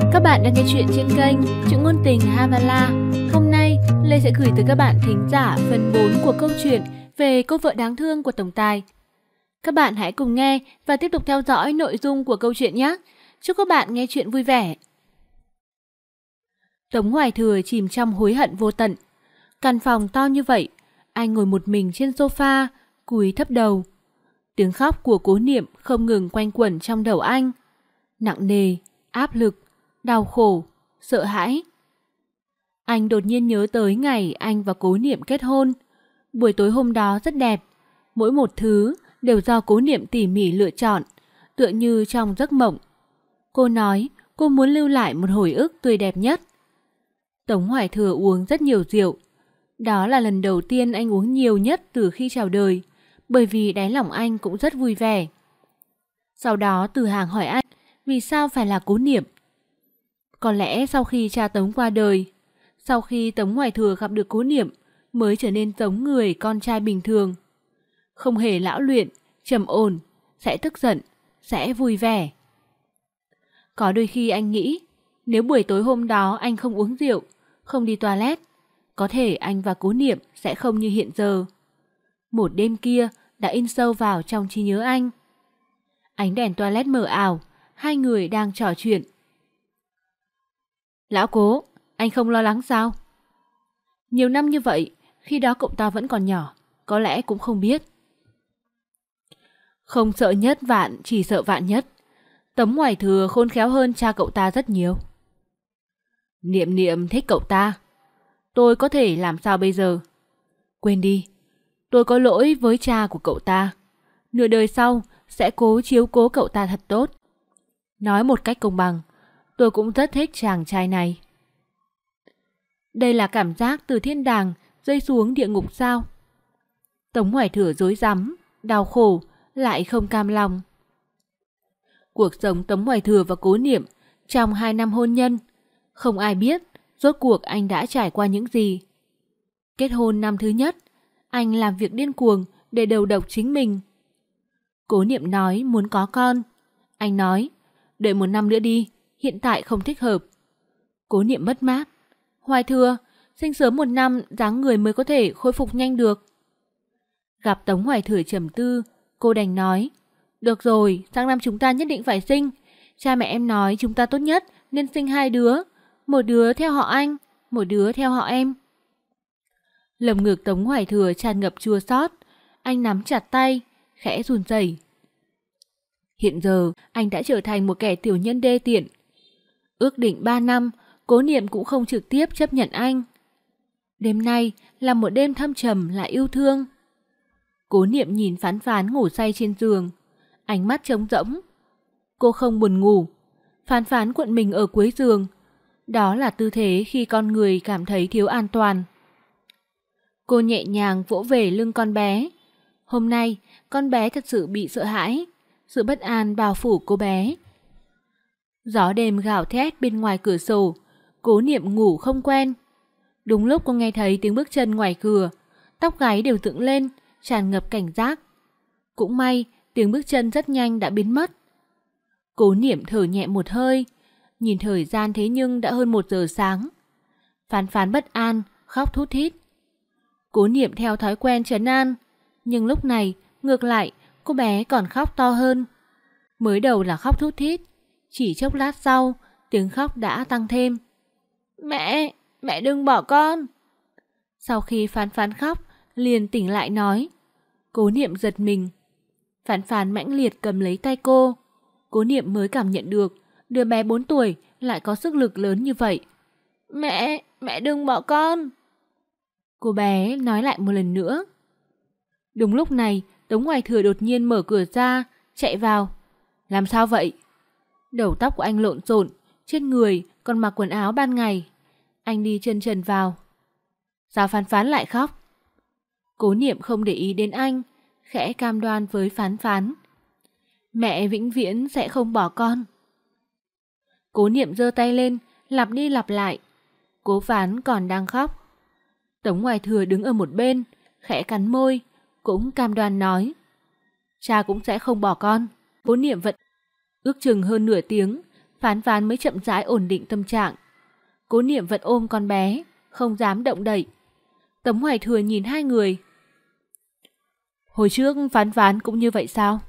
Các bạn đang nghe chuyện trên kênh Chuyện Ngôn Tình Havala. Hôm nay, Lê sẽ gửi tới các bạn thính giả phần 4 của câu chuyện về cô vợ đáng thương của tổng tài. Các bạn hãy cùng nghe và tiếp tục theo dõi nội dung của câu chuyện nhé. Chúc các bạn nghe chuyện vui vẻ. Tống Hoài Thừa chìm trong hối hận vô tận. Căn phòng to như vậy, anh ngồi một mình trên sofa, cúi thấp đầu. Tiếng khóc của Cố Niệm không ngừng quanh quẩn trong đầu anh. Nặng nề, áp lực, đau khổ, sợ hãi. Anh đột nhiên nhớ tới ngày anh và Cố Niệm kết hôn. Buổi tối hôm đó rất đẹp. Mỗi một thứ đều do Cố Niệm tỉ mỉ lựa chọn, tựa như trong giấc mộng. Cô nói cô muốn lưu lại một hồi ức tươi đẹp nhất. Tống Hoài Thừa uống rất nhiều rượu. Đó là lần đầu tiên anh uống nhiều nhất từ khi chào đời, bởi vì đáy lòng anh cũng rất vui vẻ. Sau đó Từ Hàng hỏi anh vì sao phải là Cố Niệm. Có lẽ sau khi cha Tống qua đời, sau khi Tống Hoài Thừa gặp được Cố Niệm, mới trở nên giống người con trai bình thường. Không hề lão luyện, trầm ổn, sẽ tức giận, sẽ vui vẻ. Có đôi khi anh nghĩ, nếu buổi tối hôm đó anh không uống rượu, không đi toilet, có thể anh và Cố Niệm sẽ không như hiện giờ. Một đêm kia đã in sâu vào trong trí nhớ anh. Ánh đèn toilet mờ ảo, hai người đang trò chuyện. Lão Cố, anh không lo lắng sao? Nhiều năm như vậy, khi đó cậu ta vẫn còn nhỏ, có lẽ cũng không biết. Không sợ nhất vạn, chỉ sợ vạn nhất. Tống Hoài Thừa khôn khéo hơn cha cậu ta rất nhiều. Niệm Niệm thích cậu ta. Tôi có thể làm sao bây giờ? Quên đi, tôi có lỗi với cha của cậu ta. Nửa đời sau sẽ cố chiếu cố cậu ta thật tốt. Nói một cách công bằng, tôi cũng rất thích chàng trai này. Đây là cảm giác từ thiên đàng rơi xuống địa ngục sao? Tống Hoài Thừa rối rắm, đau khổ, lại không cam lòng. Cuộc sống Tống Hoài Thừa và Cố Niệm trong 2 năm hôn nhân, không ai biết rốt cuộc anh đã trải qua những gì. Kết hôn năm thứ nhất, anh làm việc điên cuồng để đầu độc chính mình. Cố Niệm nói muốn có con. Anh nói, đợi 1 năm nữa đi, hiện tại không thích hợp. Cố Niệm mất mát. Hoài Thừa, sinh sớm 1 năm dáng người mới có thể khôi phục nhanh được. Gặp Tống Hoài Thừa trầm tư, cô đành nói, được rồi, sang năm chúng ta nhất định phải sinh. Cha mẹ em nói chúng ta tốt nhất nên sinh 2 đứa, một đứa theo họ anh, một đứa theo họ em. Lồng ngực Tống Hoài Thừa tràn ngập chua xót, anh nắm chặt tay, khẽ run rẩy. Hiện giờ anh đã trở thành một kẻ tiểu nhân đê tiện. Ước định 3 năm, Cố Niệm cũng không trực tiếp chấp nhận anh. Đêm nay là một đêm thâm trầm lại yêu thương. Cố Niệm nhìn Phán Phán ngủ say trên giường, ánh mắt trống rỗng. Cô không buồn ngủ. Phán Phán cuộn mình ở cuối giường. Đó là tư thế khi con người cảm thấy thiếu an toàn. Cô nhẹ nhàng vỗ về lưng con bé. Hôm nay, con bé thật sự bị sợ hãi. Sự bất an bao phủ cô bé. Gió đêm gào thét bên ngoài cửa sổ. Cố Niệm ngủ không quen. Đúng lúc cô nghe thấy tiếng bước chân ngoài cửa, tóc gáy đều dựng lên, tràn ngập cảnh giác. Cũng may, tiếng bước chân rất nhanh đã biến mất. Cố Niệm thở nhẹ một hơi. Nhìn thời gian thế nhưng đã hơn 1 giờ sáng. Phán Phán bất an, khóc thút thít. Cố Niệm theo thói quen trấn an, nhưng lúc này, ngược lại, cô bé còn khóc to hơn. Mới đầu là khóc thút thít, chỉ chốc lát sau, tiếng khóc đã tăng thêm. Mẹ đừng bỏ con. Sau khi Phán Phán khóc, liền tỉnh lại nói. Cố Niệm giật mình. Phán Phán mãnh liệt cầm lấy tay cô. Cố Niệm mới cảm nhận được đứa bé 4 tuổi lại có sức lực lớn như vậy. Mẹ đừng bỏ con. Cô bé nói lại một lần nữa. Đúng lúc này, Tống Hoài Thừa đột nhiên mở cửa ra, chạy vào. Làm sao vậy? Đầu tóc của anh lộn xộn, trên người còn mặc quần áo ban ngày. Anh đi chân trần vào. Sao Phán Phán lại khóc? Cố Niệm không để ý đến anh, khẽ cam đoan với Phán Phán. Mẹ vĩnh viễn sẽ không bỏ con. Cố Niệm giơ tay lên, lặp đi lặp lại. Cố Phán còn đang khóc. Tống Hoài Thừa đứng ở một bên, khẽ cắn môi, cũng cam đoan nói. Cha cũng sẽ không bỏ con. Cố Niệm vẫn ước chừng hơn nửa tiếng, Phán Phán mới chậm rãi ổn định tâm trạng. Cố Niệm vẫn ôm con bé, không dám động đậy. Tống Hoài Thừa nhìn hai người. Hồi trước Phán Phán cũng như vậy sao?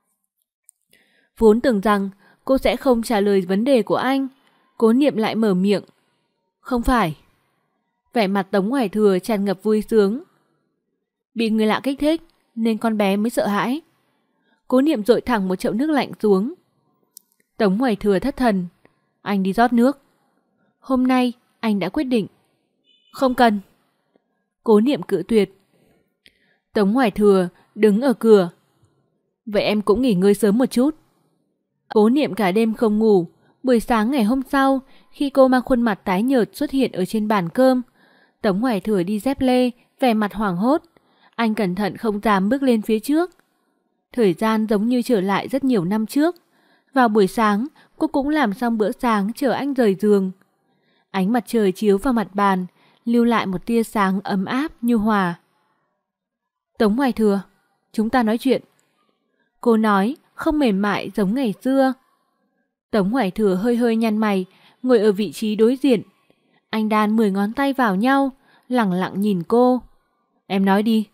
Vốn tưởng rằng cô sẽ không trả lời vấn đề của anh, Cố Niệm lại mở miệng. Không phải. Vẻ mặt Tống Hoài Thừa tràn ngập vui sướng. Bị người lạ kích thích nên con bé mới sợ hãi. Cố Niệm dội thẳng một chậu nước lạnh xuống. Tống Hoài Thừa thất thần. Anh đi rót nước. Hôm nay anh đã quyết định. Không cần. Cố Niệm cự tuyệt. Tống Hoài Thừa đứng ở cửa. Vậy em cũng nghỉ ngơi sớm một chút. Cố Niệm cả đêm không ngủ. Buổi sáng ngày hôm sau, khi cô mang khuôn mặt tái nhợt xuất hiện ở trên bàn cơm, Tống Hoài Thừa đi dép lê, vẻ mặt hoảng hốt. Anh cẩn thận không dám bước lên phía trước. Thời gian giống như trở lại rất nhiều năm trước. Vào buổi sáng, cô cũng làm xong bữa sáng chờ anh rời giường. Ánh mặt trời chiếu vào mặt bàn, lưu lại một tia sáng ấm áp nhu hòa. Tống Hoài Thừa, chúng ta nói chuyện. Cô nói, không mềm mại giống ngày xưa. Tống Hoài Thừa hơi hơi nhăn mày, ngồi ở vị trí đối diện. Anh đan 10 ngón tay vào nhau, lẳng lặng nhìn cô. Em nói đi.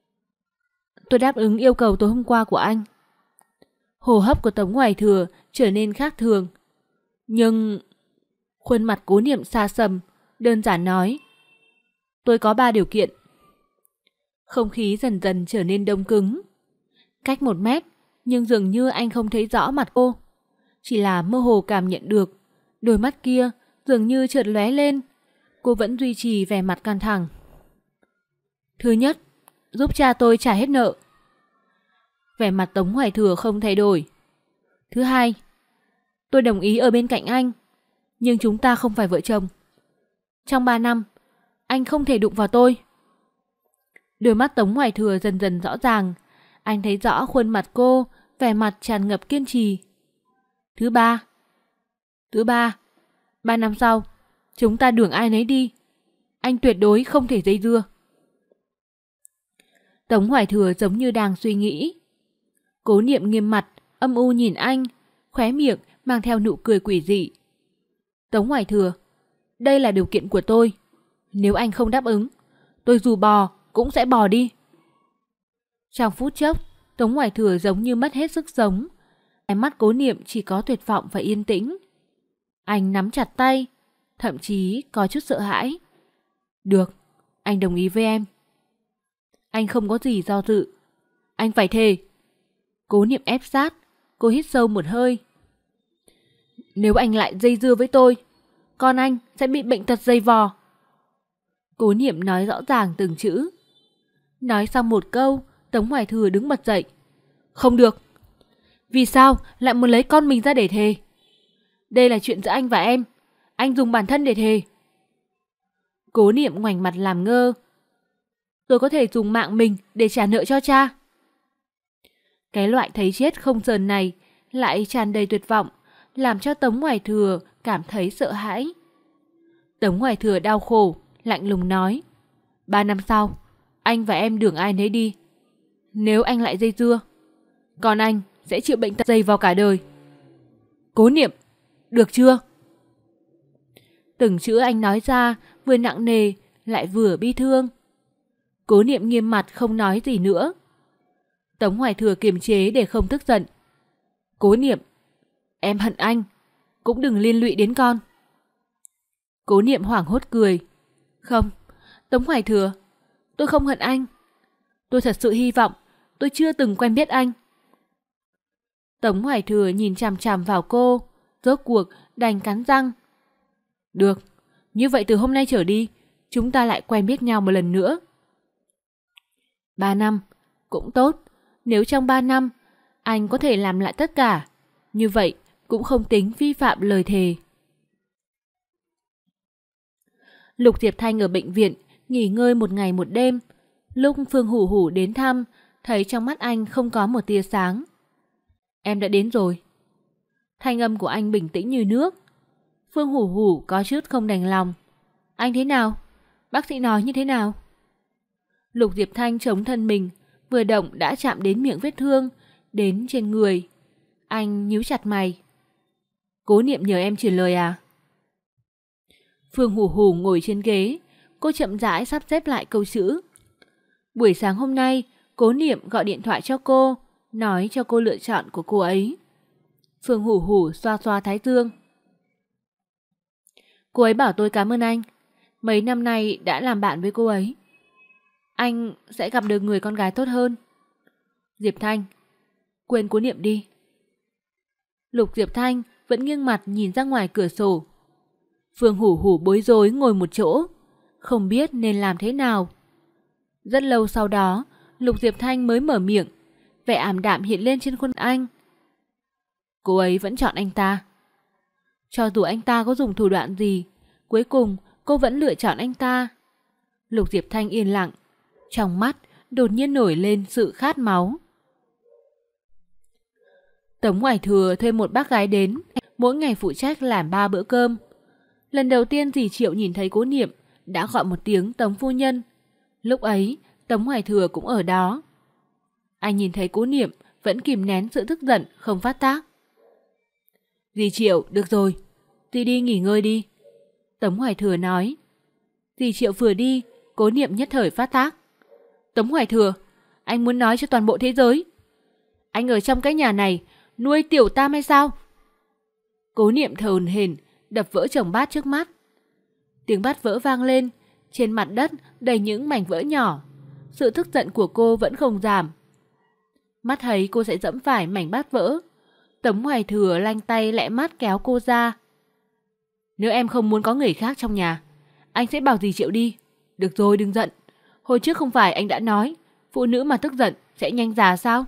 Tôi đáp ứng yêu cầu tối hôm qua của anh. Hô hấp của Tống Hoài Thừa trở nên khác thường. Nhưng... Khuôn mặt Cố Niệm xa sầm, đơn giản nói. Tôi có 3 điều kiện. Không khí dần dần trở nên đông cứng. Cách 1 mét, nhưng dường như anh không thấy rõ mặt cô. Chỉ là mơ hồ cảm nhận được. Đôi mắt kia dường như chợt lóe lên. Cô vẫn duy trì vẻ mặt căng thẳng. Thứ nhất, giúp cha tôi trả hết nợ. Vẻ mặt Tống Hoài Thừa không thay đổi. Thứ hai, tôi đồng ý ở bên cạnh anh, nhưng chúng ta không phải vợ chồng. Trong 3 năm, anh không thể đụng vào tôi. Đôi mắt Tống Hoài Thừa dần dần rõ ràng. Anh thấy rõ khuôn mặt cô, vẻ mặt tràn ngập kiên trì. Thứ ba, 3 năm sau, chúng ta đường ai nấy đi. Anh tuyệt đối không thể dây dưa. Tống Hoài Thừa giống như đang suy nghĩ. Cố Niệm nghiêm mặt, âm u nhìn anh, khóe miệng mang theo nụ cười quỷ dị. Tống Hoài Thừa, đây là điều kiện của tôi. Nếu anh không đáp ứng, tôi dù bò cũng sẽ bò đi. Trong phút chốc, Tống Hoài Thừa giống như mất hết sức sống. Ánh mắt Cố Niệm chỉ có tuyệt vọng và yên tĩnh. Anh nắm chặt tay, thậm chí có chút sợ hãi. Được, anh đồng ý với em. Anh không có gì do dự. Anh phải thề. Cố Niệm ép sát, cô hít sâu một hơi. Nếu anh lại dây dưa với tôi, con anh sẽ bị bệnh tật dây vò. Cố Niệm nói rõ ràng từng chữ. Nói xong một câu, Tống Hoài Thừa đứng bật dậy. Không được. Vì sao lại muốn lấy con mình ra để thề? Đây là chuyện giữa anh và em. Anh dùng bản thân để thề. Cố Niệm ngoảnh mặt làm ngơ. Tôi có thể dùng mạng mình để trả nợ cho cha. Cái loại thấy chết không sờn này lại tràn đầy tuyệt vọng, làm cho Tống Hoài Thừa cảm thấy sợ hãi. Tống Hoài Thừa đau khổ, lạnh lùng nói. 3 năm sau, anh và em đường ai nấy đi. Nếu anh lại dây dưa, còn anh sẽ chịu bệnh tật dây vào cả đời. Cố Niệm, được chưa? Từng chữ anh nói ra vừa nặng nề lại vừa bi thương. Cố Niệm nghiêm mặt không nói gì nữa. Tống Hoài Thừa kiềm chế để không tức giận. Cố Niệm, em hận anh, cũng đừng liên lụy đến con. Cố Niệm hoảng hốt cười. Không, Tống Hoài Thừa, tôi không hận anh. Tôi thật sự hy vọng tôi chưa từng quen biết anh. Tống Hoài Thừa nhìn chằm chằm vào cô, rốt cuộc đành cắn răng. Được, như vậy từ hôm nay trở đi, chúng ta lại quen biết nhau một lần nữa. 3 năm, cũng tốt. Nếu trong 3 năm, anh có thể làm lại tất cả, như vậy cũng không tính vi phạm lời thề. Lục Diệp Thanh ở bệnh viện, nghỉ ngơi 1 ngày 1 đêm. Lúc Phương Hủ Hủ đến thăm, thấy trong mắt anh không có một tia sáng. Em đã đến rồi. Thanh âm của anh bình tĩnh như nước. Phương Hủ Hủ có chút không đành lòng. Anh thế nào? Bác sĩ nói như thế nào? Lục Diệp Thanh chống thân mình, vừa động đã chạm đến miệng vết thương, đến trên người. Anh nhíu chặt mày. Cố Niệm nhờ em truyền lời à? Phương Hủ Hủ ngồi trên ghế, cô chậm rãi sắp xếp lại câu chữ. Buổi sáng hôm nay, Cố Niệm gọi điện thoại cho cô, nói cho cô lựa chọn của cô ấy. Phương Hủ Hủ xoa xoa thái dương. Cô ấy bảo tôi cảm ơn anh. Mấy năm nay đã làm bạn với cô ấy. Anh sẽ gặp được người con gái tốt hơn. Diệp Thanh, quên Cố Niệm đi. Lục Diệp Thanh vẫn nghiêng mặt nhìn ra ngoài cửa sổ. Phương Hủ Hủ bối rối ngồi một chỗ, không biết nên làm thế nào. Rất lâu sau đó, Lục Diệp Thanh mới mở miệng, vẻ ảm đạm hiện lên trên khuôn anh. Cô ấy vẫn chọn anh ta. Cho dù anh ta có dùng thủ đoạn gì, cuối cùng cô vẫn lựa chọn anh ta. Lục Diệp Thanh yên lặng, trong mắt đột nhiên nổi lên sự khát máu. Tống Hoài Thừa thuê một bác gái đến, mỗi ngày phụ trách làm 3 bữa cơm. Lần đầu tiên dì Triệu nhìn thấy Cố Niệm đã gọi một tiếng Tống phu nhân. Lúc ấy, Tống Hoài Thừa cũng ở đó. Anh nhìn thấy Cố Niệm vẫn kìm nén sự tức giận không phát tác. Dì Triệu, được rồi, dì đi nghỉ ngơi đi. Tống Hoài Thừa nói. Dì Triệu vừa đi, Cố Niệm nhất thời phát tác. Tống Hoài Thừa, anh muốn nói cho toàn bộ thế giới. Anh ở trong cái nhà này nuôi tiểu tam hay sao? Cố Niệm thở hổn hển, đập vỡ chồng bát trước mắt. Tiếng bát vỡ vang lên, trên mặt đất đầy những mảnh vỡ nhỏ. Sự tức giận của cô vẫn không giảm. Mắt thấy cô sẽ dẫm phải mảnh bát vỡ, Tống Hoài Thừa lanh tay lẹ mắt kéo cô ra. Nếu em không muốn có người khác trong nhà, anh sẽ bảo dì Triệu đi. Được rồi, đừng giận. Hồi trước không phải anh đã nói phụ nữ mà tức giận sẽ nhanh già sao?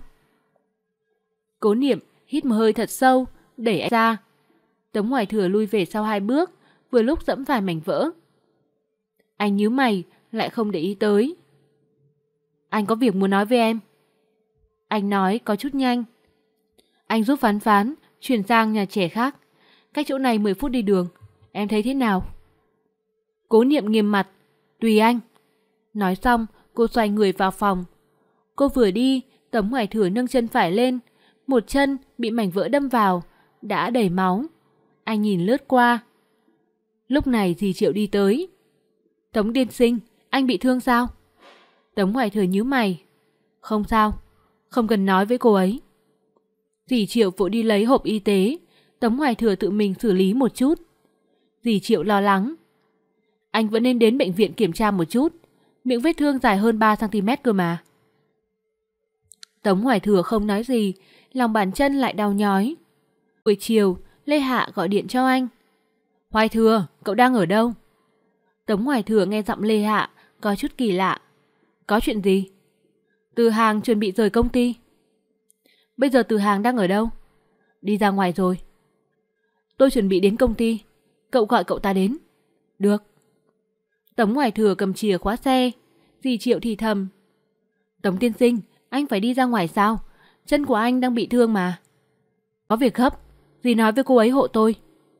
Cố Niệm hít một hơi thật sâu, đẩy anh ra. Tống Hoài Thừa lui về sau 2 bước, vừa lúc dẫm phải mảnh vỡ. Anh nhíu mày, lại không để ý tới. Anh có việc muốn nói với em. Anh nói có chút nhanh. Anh giúp Phán Phán chuyển sang nhà trẻ khác, cách chỗ này 10 phút đi đường. Em thấy thế nào? Cố Niệm nghiêm mặt. Tùy anh. Nói xong, cô xoay người vào phòng. Cô vừa đi, Tống Hoài Thừa nâng chân phải lên, một chân bị mảnh vỡ đâm vào, đã đầy máu. Anh nhìn lướt qua. Lúc này dì Triệu đi tới. Tống tiên sinh, anh bị thương sao? Tống Hoài Thừa nhíu mày. Không sao, không cần nói với cô ấy. Dì Triệu vội đi lấy hộp y tế, Tống Hoài Thừa tự mình xử lý một chút. Dì Triệu lo lắng. Anh vẫn nên đến bệnh viện kiểm tra một chút, miệng vết thương dài hơn 3cm cơ mà. Tống Hoài Thừa không nói gì, lòng bàn chân lại đau nhói. Buổi chiều, Lê Hạ gọi điện cho anh. Hoài Thừa, cậu đang ở đâu? Tống Hoài Thừa nghe giọng Lê Hạ có chút kỳ lạ. Có chuyện gì? Từ Hàng chuẩn bị rời công ty. Bây giờ Từ Hàng đang ở đâu? Đi ra ngoài rồi. Tôi chuẩn bị đến công ty, cậu gọi cậu ta đến. Được. Tống Hoài Thừa cầm chìa khóa xe. Dì Triệu thì thầm. Tống tiên sinh, anh phải đi ra ngoài sao? Chân của anh đang bị thương mà. Có việc gấp, dì nói với cô ấy hộ tôi.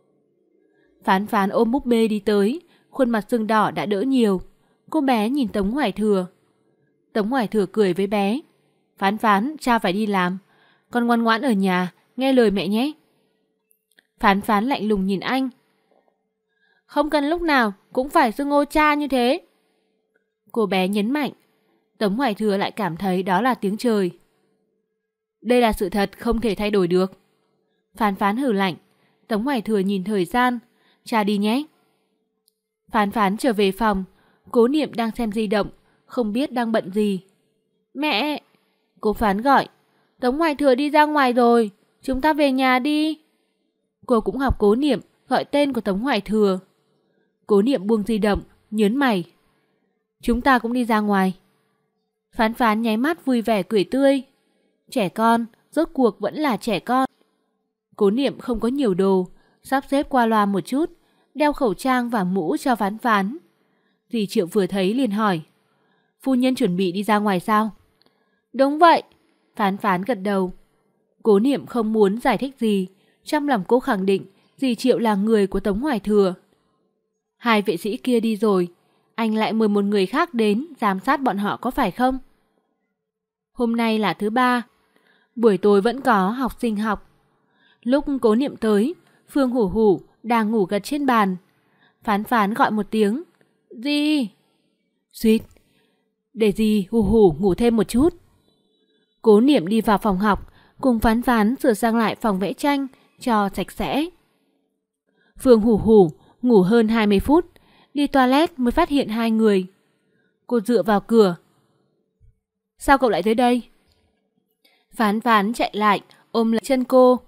Phán Phán ôm búp bê đi tới, khuôn mặt sưng đỏ đã đỡ nhiều. Cô bé nhìn Tống Hoài Thừa. Tống Hoài Thừa cười với bé. Phán Phán, cha phải đi làm, con ngoan ngoãn ở nhà, nghe lời mẹ nhé. Phán Phán lạnh lùng nhìn anh. Không cần lúc nào cũng phải xưng hô cha như thế. Cô bé nhấn mạnh. Tống Hoài Thừa lại cảm thấy đó là tiếng trời. Đây là sự thật không thể thay đổi được. Phán Phán hừ lạnh. Tống Hoài Thừa nhìn thời gian. Cha đi nhé. Phán Phán trở về phòng. Cố Niệm đang xem di động, không biết đang bận gì. Mẹ! Cô Phán gọi. Tống Hoài Thừa đi ra ngoài rồi, chúng ta về nhà đi. Cô cũng học Cố Niệm gọi tên của Tống Hoài Thừa. Cố Niệm buông di động, nhớn mày. Chúng ta cũng đi ra ngoài. Phán Phán nháy mắt vui vẻ cười tươi. Trẻ con, rốt cuộc vẫn là trẻ con. Cố Niệm không có nhiều đồ, sắp xếp qua loa một chút, đeo khẩu trang và mũ cho Phán Phán. Dì Triệu vừa thấy liền hỏi. Phu nhân chuẩn bị đi ra ngoài sao? Đúng vậy. Phán Phán gật đầu. Cố Niệm không muốn giải thích gì. Trong lòng cô khẳng định dì Triệu là người của Tống Hoài Thừa. 2 vệ sĩ kia đi rồi, anh lại mời một người khác đến giám sát bọn họ có phải không? Hôm nay là thứ 3, buổi tối vẫn có học sinh học. Lúc Cố Niệm tới, Phương Hủ Hủ đang ngủ gật trên bàn. Phán Phán gọi một tiếng. Gì? Suýt. Để dì Hủ Hủ ngủ thêm một chút. Cố Niệm đi vào phòng học, cùng Phán Phán sửa sang lại phòng vẽ tranh cho sạch sẽ. Phương Hủ Hủ ngủ hơn 20 phút, đi toilet mới phát hiện hai người. Cô dựa vào cửa. Sao cậu lại tới đây? Phán Phán chạy lại, ôm lấy chân cô.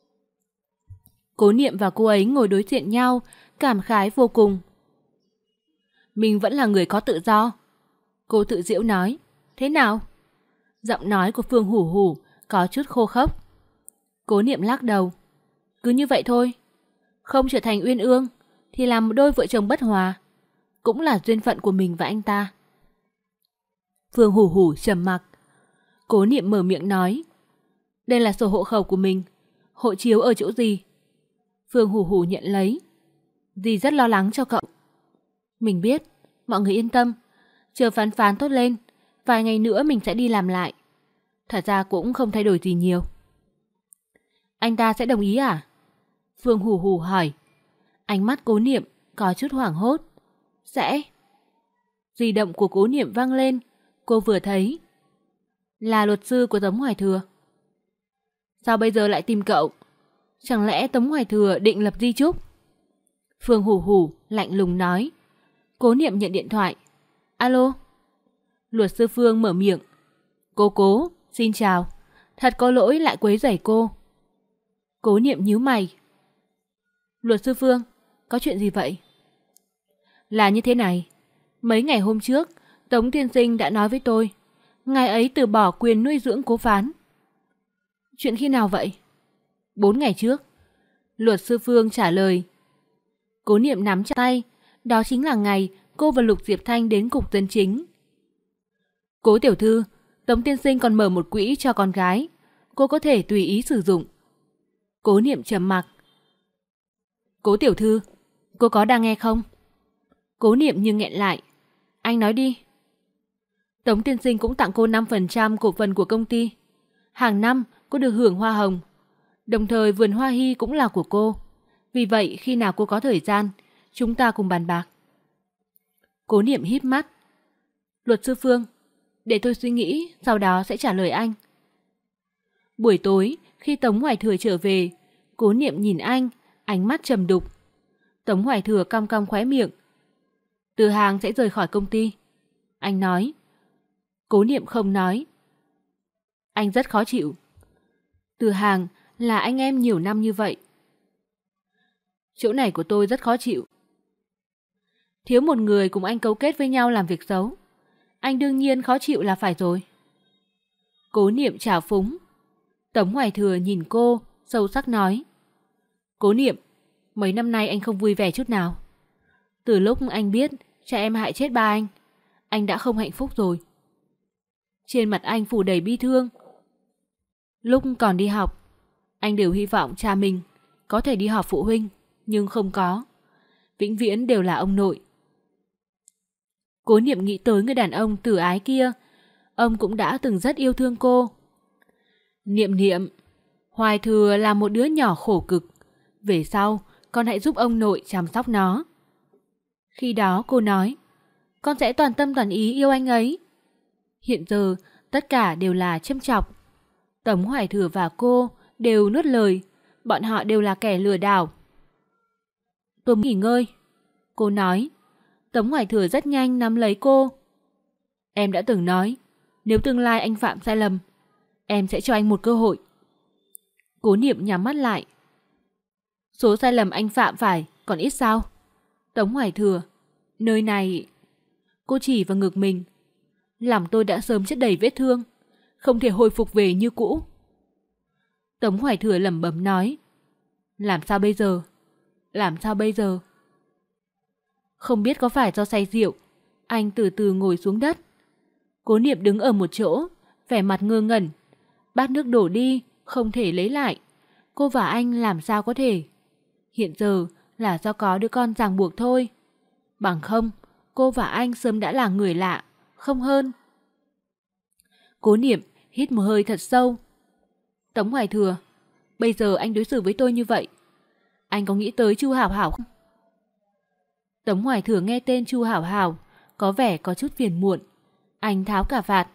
Cố Niệm và cô ấy ngồi đối diện nhau, cảm khái vô cùng. Mình vẫn là người có tự do. Cô tự giễu nói. Thế nào? Giọng nói của Phương Hủ Hủ có chút khô khốc. Cố Niệm lắc đầu. Cứ như vậy thôi. Không trở thành uyên ương thì làm một đôi vợ chồng bất hòa. Cũng là duyên phận của mình và anh ta. Phương Hủ Hủ trầm mặc. Cố Niệm mở miệng nói. Đây là sổ hộ khẩu của mình. Hộ chiếu ở chỗ gì? Phương Hủ Hủ nhận lấy. Dì rất lo lắng cho cậu. Mình biết. Mọi người yên tâm. Chờ Phán Phán tốt lên, vài ngày nữa mình sẽ đi làm lại. Thật ra cũng không thay đổi gì nhiều. Anh ta sẽ đồng ý à? Phương Hủ Hủ hỏi. Ánh mắt Cố Niệm có chút hoảng hốt. Sẽ. Di động của Cố Niệm vang lên. Cô vừa thấy. Là luật sư của Tống Hoài Thừa. Sao bây giờ lại tìm cậu? Chẳng lẽ Tống Hoài Thừa định lập di chúc? Phương Hủ Hủ lạnh lùng nói. Cố Niệm nhận điện thoại. Alo? Luật sư Phương mở miệng. Cố, xin chào. Thật có lỗi lại quấy rầy cô. Cố Niệm nhíu mày. Luật sư Phương, có chuyện gì vậy? Là như thế này. Mấy ngày hôm trước, Tống tiên sinh đã nói với tôi, ngài ấy từ bỏ quyền nuôi dưỡng Cố Phán. Chuyện khi nào vậy? 4 ngày trước. Luật sư Phương trả lời. Cố Niệm nắm chặt tay. Đó chính là ngày cô và Lục Diệp Thanh đến cục dân chính. Cố tiểu thư, Tống tiên sinh còn mở một quỹ cho con gái. Cô có thể tùy ý sử dụng. Cố Niệm trầm mặc. Cố tiểu thư, cô có đang nghe không? Cố Niệm như nghẹn lại. Anh nói đi. Tống tiên sinh cũng tặng cô 5% cổ phần của công ty. Hàng năm cô được hưởng hoa hồng. Đồng thời vườn hoa hy cũng là của cô. Vì vậy khi nào cô có thời gian, chúng ta cùng bàn bạc. Cố Niệm híp mắt. Luật sư Phương, để tôi suy nghĩ, sau đó sẽ trả lời anh. Buổi tối, khi Tống Hoài Thừa trở về, Cố Niệm nhìn anh, ánh mắt trầm đục. Tống Hoài Thừa cong cong khóe miệng. Từ Hàng sẽ rời khỏi công ty. Anh nói. Cố Niệm không nói. Anh rất khó chịu. Từ Hàng là anh em nhiều năm như vậy. Chỗ này của tôi rất khó chịu. Thiếu một người cùng anh cấu kết với nhau làm việc xấu. Anh đương nhiên khó chịu là phải rồi. Cố Niệm trào phúng. Tống Hoài Thừa nhìn cô, sâu sắc nói. Cố Niệm, mấy năm nay anh không vui vẻ chút nào. Từ lúc anh biết cha em hại chết ba anh đã không hạnh phúc rồi. Trên mặt anh phủ đầy bi thương. Lúc còn đi học, anh đều hy vọng cha mình có thể đi họp phụ huynh, nhưng không có. Vĩnh viễn đều là ông nội. Cố Niệm nghĩ tới người đàn ông tử ái kia. Ông cũng đã từng rất yêu thương cô. Niệm Niệm, Hoài Thừa là một đứa nhỏ khổ cực. Về sau, con hãy giúp ông nội chăm sóc nó. Khi đó cô nói, con sẽ toàn tâm toàn ý yêu anh ấy. Hiện giờ, tất cả đều là châm chọc. Tống Hoài Thừa và cô đều nuốt lời. Bọn họ đều là kẻ lừa đảo. Tôi muốn nghỉ ngơi. Cô nói. Tống Hoài Thừa rất nhanh nắm lấy cô. Em đã từng nói, nếu tương lai anh phạm sai lầm, em sẽ cho anh một cơ hội. Cố Niệm nhắm mắt lại. Số sai lầm anh phạm phải còn ít sao? Tống Hoài Thừa, nơi này... Cô chỉ vào ngực mình. Lòng tôi đã sớm chất đầy vết thương, không thể hồi phục về như cũ. Tống Hoài Thừa lẩm bẩm nói. Làm sao bây giờ? Làm sao bây giờ? Không biết có phải do say rượu, anh từ từ ngồi xuống đất. Cố Niệm đứng ở một chỗ, vẻ mặt ngơ ngẩn. Bát nước đổ đi, không thể lấy lại. Cô và anh làm sao có thể? Hiện giờ là do có đứa con ràng buộc thôi. Bằng không, cô và anh sớm đã là người lạ, không hơn. Cố Niệm hít một hơi thật sâu. Tống Hoài Thừa, bây giờ anh đối xử với tôi như vậy, Anh có nghĩ tới Chu Hảo Hảo không? Tống Hoài Thừa nghe tên Chu Hảo Hảo, có vẻ có chút phiền muộn. Anh tháo cà vạt.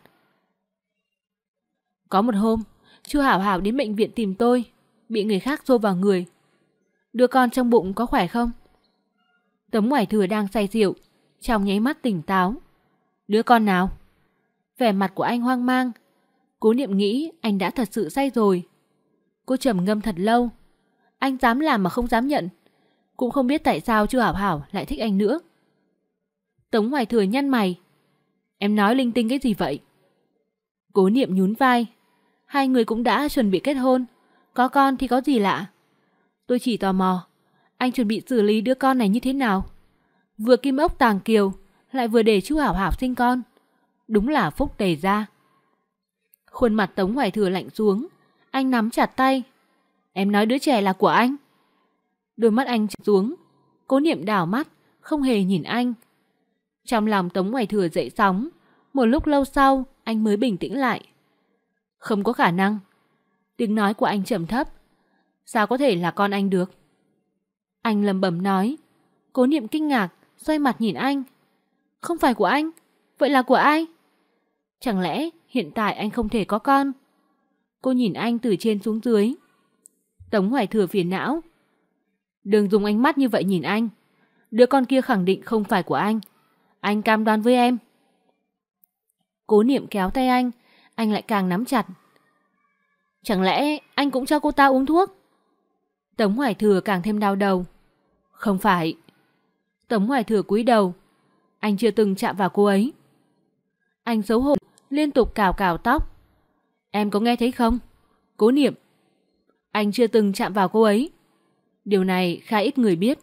Có một hôm, Chu Hảo Hảo đến bệnh viện tìm tôi, bị người khác xô vào người. Đứa con trong bụng có khỏe không? Tống Hoài Thừa đang say rượu, trong nháy mắt tỉnh táo. Đứa con nào? Vẻ mặt của anh hoang mang. Cố Niệm nghĩ anh đã thật sự say rồi. Cô trầm ngâm thật lâu. Anh dám làm mà không dám nhận. Cũng không biết tại sao Chu Hảo Hảo lại thích anh nữa. Tống Hoài Thừa nhăn mày. Em nói linh tinh cái gì vậy? Cố Niệm nhún vai. Hai người cũng đã chuẩn bị kết hôn, có con thì có gì lạ. Tôi chỉ tò mò, anh chuẩn bị xử lý đứa con này như thế nào? Vừa kim ốc tàng kiều, lại vừa để Chu Hảo Hảo sinh con. Đúng là phúc tề gia. Khuôn mặt Tống Hoài Thừa lạnh xuống. Anh nắm chặt tay. Em nói đứa trẻ là của anh. Đôi mắt anh trượt xuống. Cố Niệm đảo mắt, không hề nhìn anh. Trong lòng Tống Hoài Thừa dậy sóng. Một lúc lâu sau, anh mới bình tĩnh lại. Không có khả năng. Tiếng nói của anh trầm thấp. Sao có thể là con anh được? Anh lẩm bẩm nói. Cố Niệm kinh ngạc, xoay mặt nhìn anh. Không phải của anh, vậy là của ai? Chẳng lẽ hiện tại anh không thể có con? Cô nhìn anh từ trên xuống dưới. Tống Hoài Thừa phiền não. Đừng dùng ánh mắt như vậy nhìn anh. Đứa con kia khẳng định không phải của anh. Anh cam đoan với em. Cố Niệm kéo tay anh lại càng nắm chặt. Chẳng lẽ anh cũng cho cô ta uống thuốc? Tống Hoài Thừa càng thêm đau đầu. Không phải. Tống Hoài Thừa cúi đầu. Anh chưa từng chạm vào cô ấy. Anh xấu hổ liên tục cào cào tóc. Em có nghe thấy không? Cố Niệm. Anh chưa từng chạm vào cô ấy. Điều này khá ít người biết.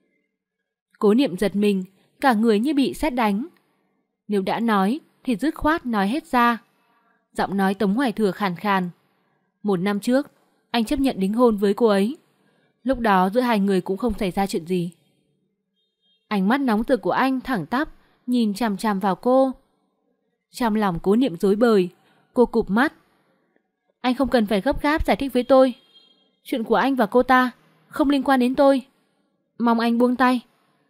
Cố Niệm giật mình, cả người như bị sét đánh. Nếu đã nói thì dứt khoát nói hết ra. Giọng nói Tống Hoài Thừa khàn khàn. 1 năm trước, anh chấp nhận đính hôn với cô ấy. Lúc đó giữa hai người cũng không xảy ra chuyện gì. Ánh mắt nóng rực của anh thẳng tắp, nhìn chằm chằm vào cô. Trong lòng Cố Niệm rối bời, cô cụp mắt. Anh không cần phải gấp gáp giải thích với tôi. Chuyện của anh và cô ta không liên quan đến tôi. Mong anh buông tay.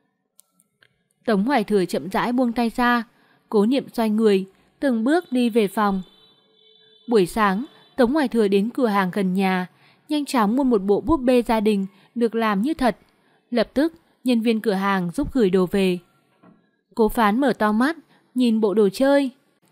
Tống Hoài Thừa chậm rãi buông tay ra. Cố Niệm xoay người, từng bước đi về phòng. Buổi sáng, Tống Hoài Thừa đến cửa hàng gần nhà, nhanh chóng mua một bộ búp bê gia đình được làm như thật. Lập tức, nhân viên cửa hàng giúp gửi đồ về. Cố Phán mở to mắt, nhìn bộ đồ chơi.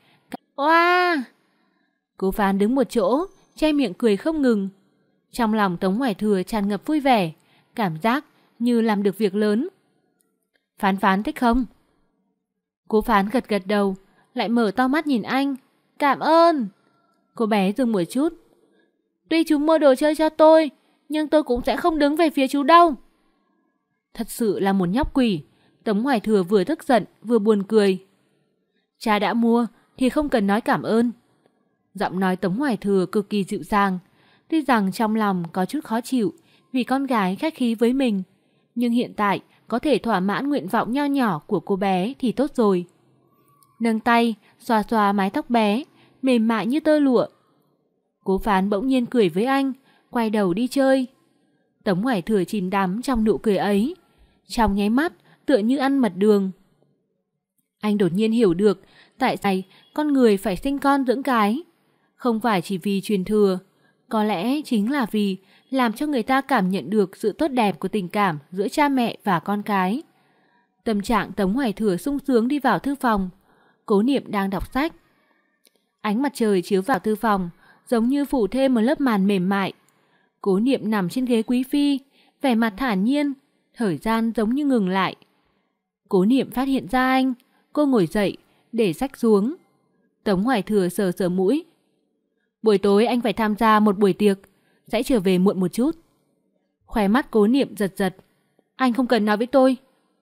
Oa! Cố Phán đứng một chỗ, che miệng cười không ngừng. Trong lòng Tống Hoài Thừa tràn ngập vui vẻ, cảm giác như làm được việc lớn. Phán Phán thích không? Cố Phán gật gật đầu, lại mở to mắt nhìn anh. Cảm ơn! Cô bé dừng một chút. Tuy chú mua đồ chơi cho tôi, nhưng tôi cũng sẽ không đứng về phía chú đâu. Thật sự là một nhóc quỷ. Tống Hoài Thừa vừa tức giận vừa buồn cười. Cha đã mua thì không cần nói cảm ơn. Giọng nói Tống Hoài Thừa cực kỳ dịu dàng. Tuy rằng trong lòng có chút khó chịu vì con gái khách khí với mình, nhưng hiện tại có thể thỏa mãn nguyện vọng nho nhỏ của cô bé thì tốt rồi. Nâng tay xoa xoa mái tóc bé, mềm mại như tơ lụa. Cố Phán bỗng nhiên cười với anh, quay đầu đi chơi. Tống Hoài Thừa chìm đắm trong nụ cười ấy, trong nháy mắt tựa như ăn mật đường. Anh đột nhiên hiểu được tại sao con người phải sinh con dưỡng cái. Không phải chỉ vì truyền thừa, có lẽ chính là vì làm cho người ta cảm nhận được sự tốt đẹp của tình cảm giữa cha mẹ và con cái. Tâm trạng Tống Hoài Thừa sung sướng đi vào thư phòng. Cố Niệm đang đọc sách. Ánh mặt trời chiếu vào thư phòng, giống như phủ thêm một lớp màn mềm mại. Cố Niệm nằm trên ghế quý phi, vẻ mặt thản nhiên, thời gian giống như ngừng lại. Cố Niệm phát hiện ra anh, cô ngồi dậy, để sách xuống. Tống Hoài Thừa sờ sờ mũi. Buổi tối anh phải tham gia một buổi tiệc, sẽ trở về muộn một chút. Khóe mắt Cố Niệm giật giật. Anh không cần nói với tôi.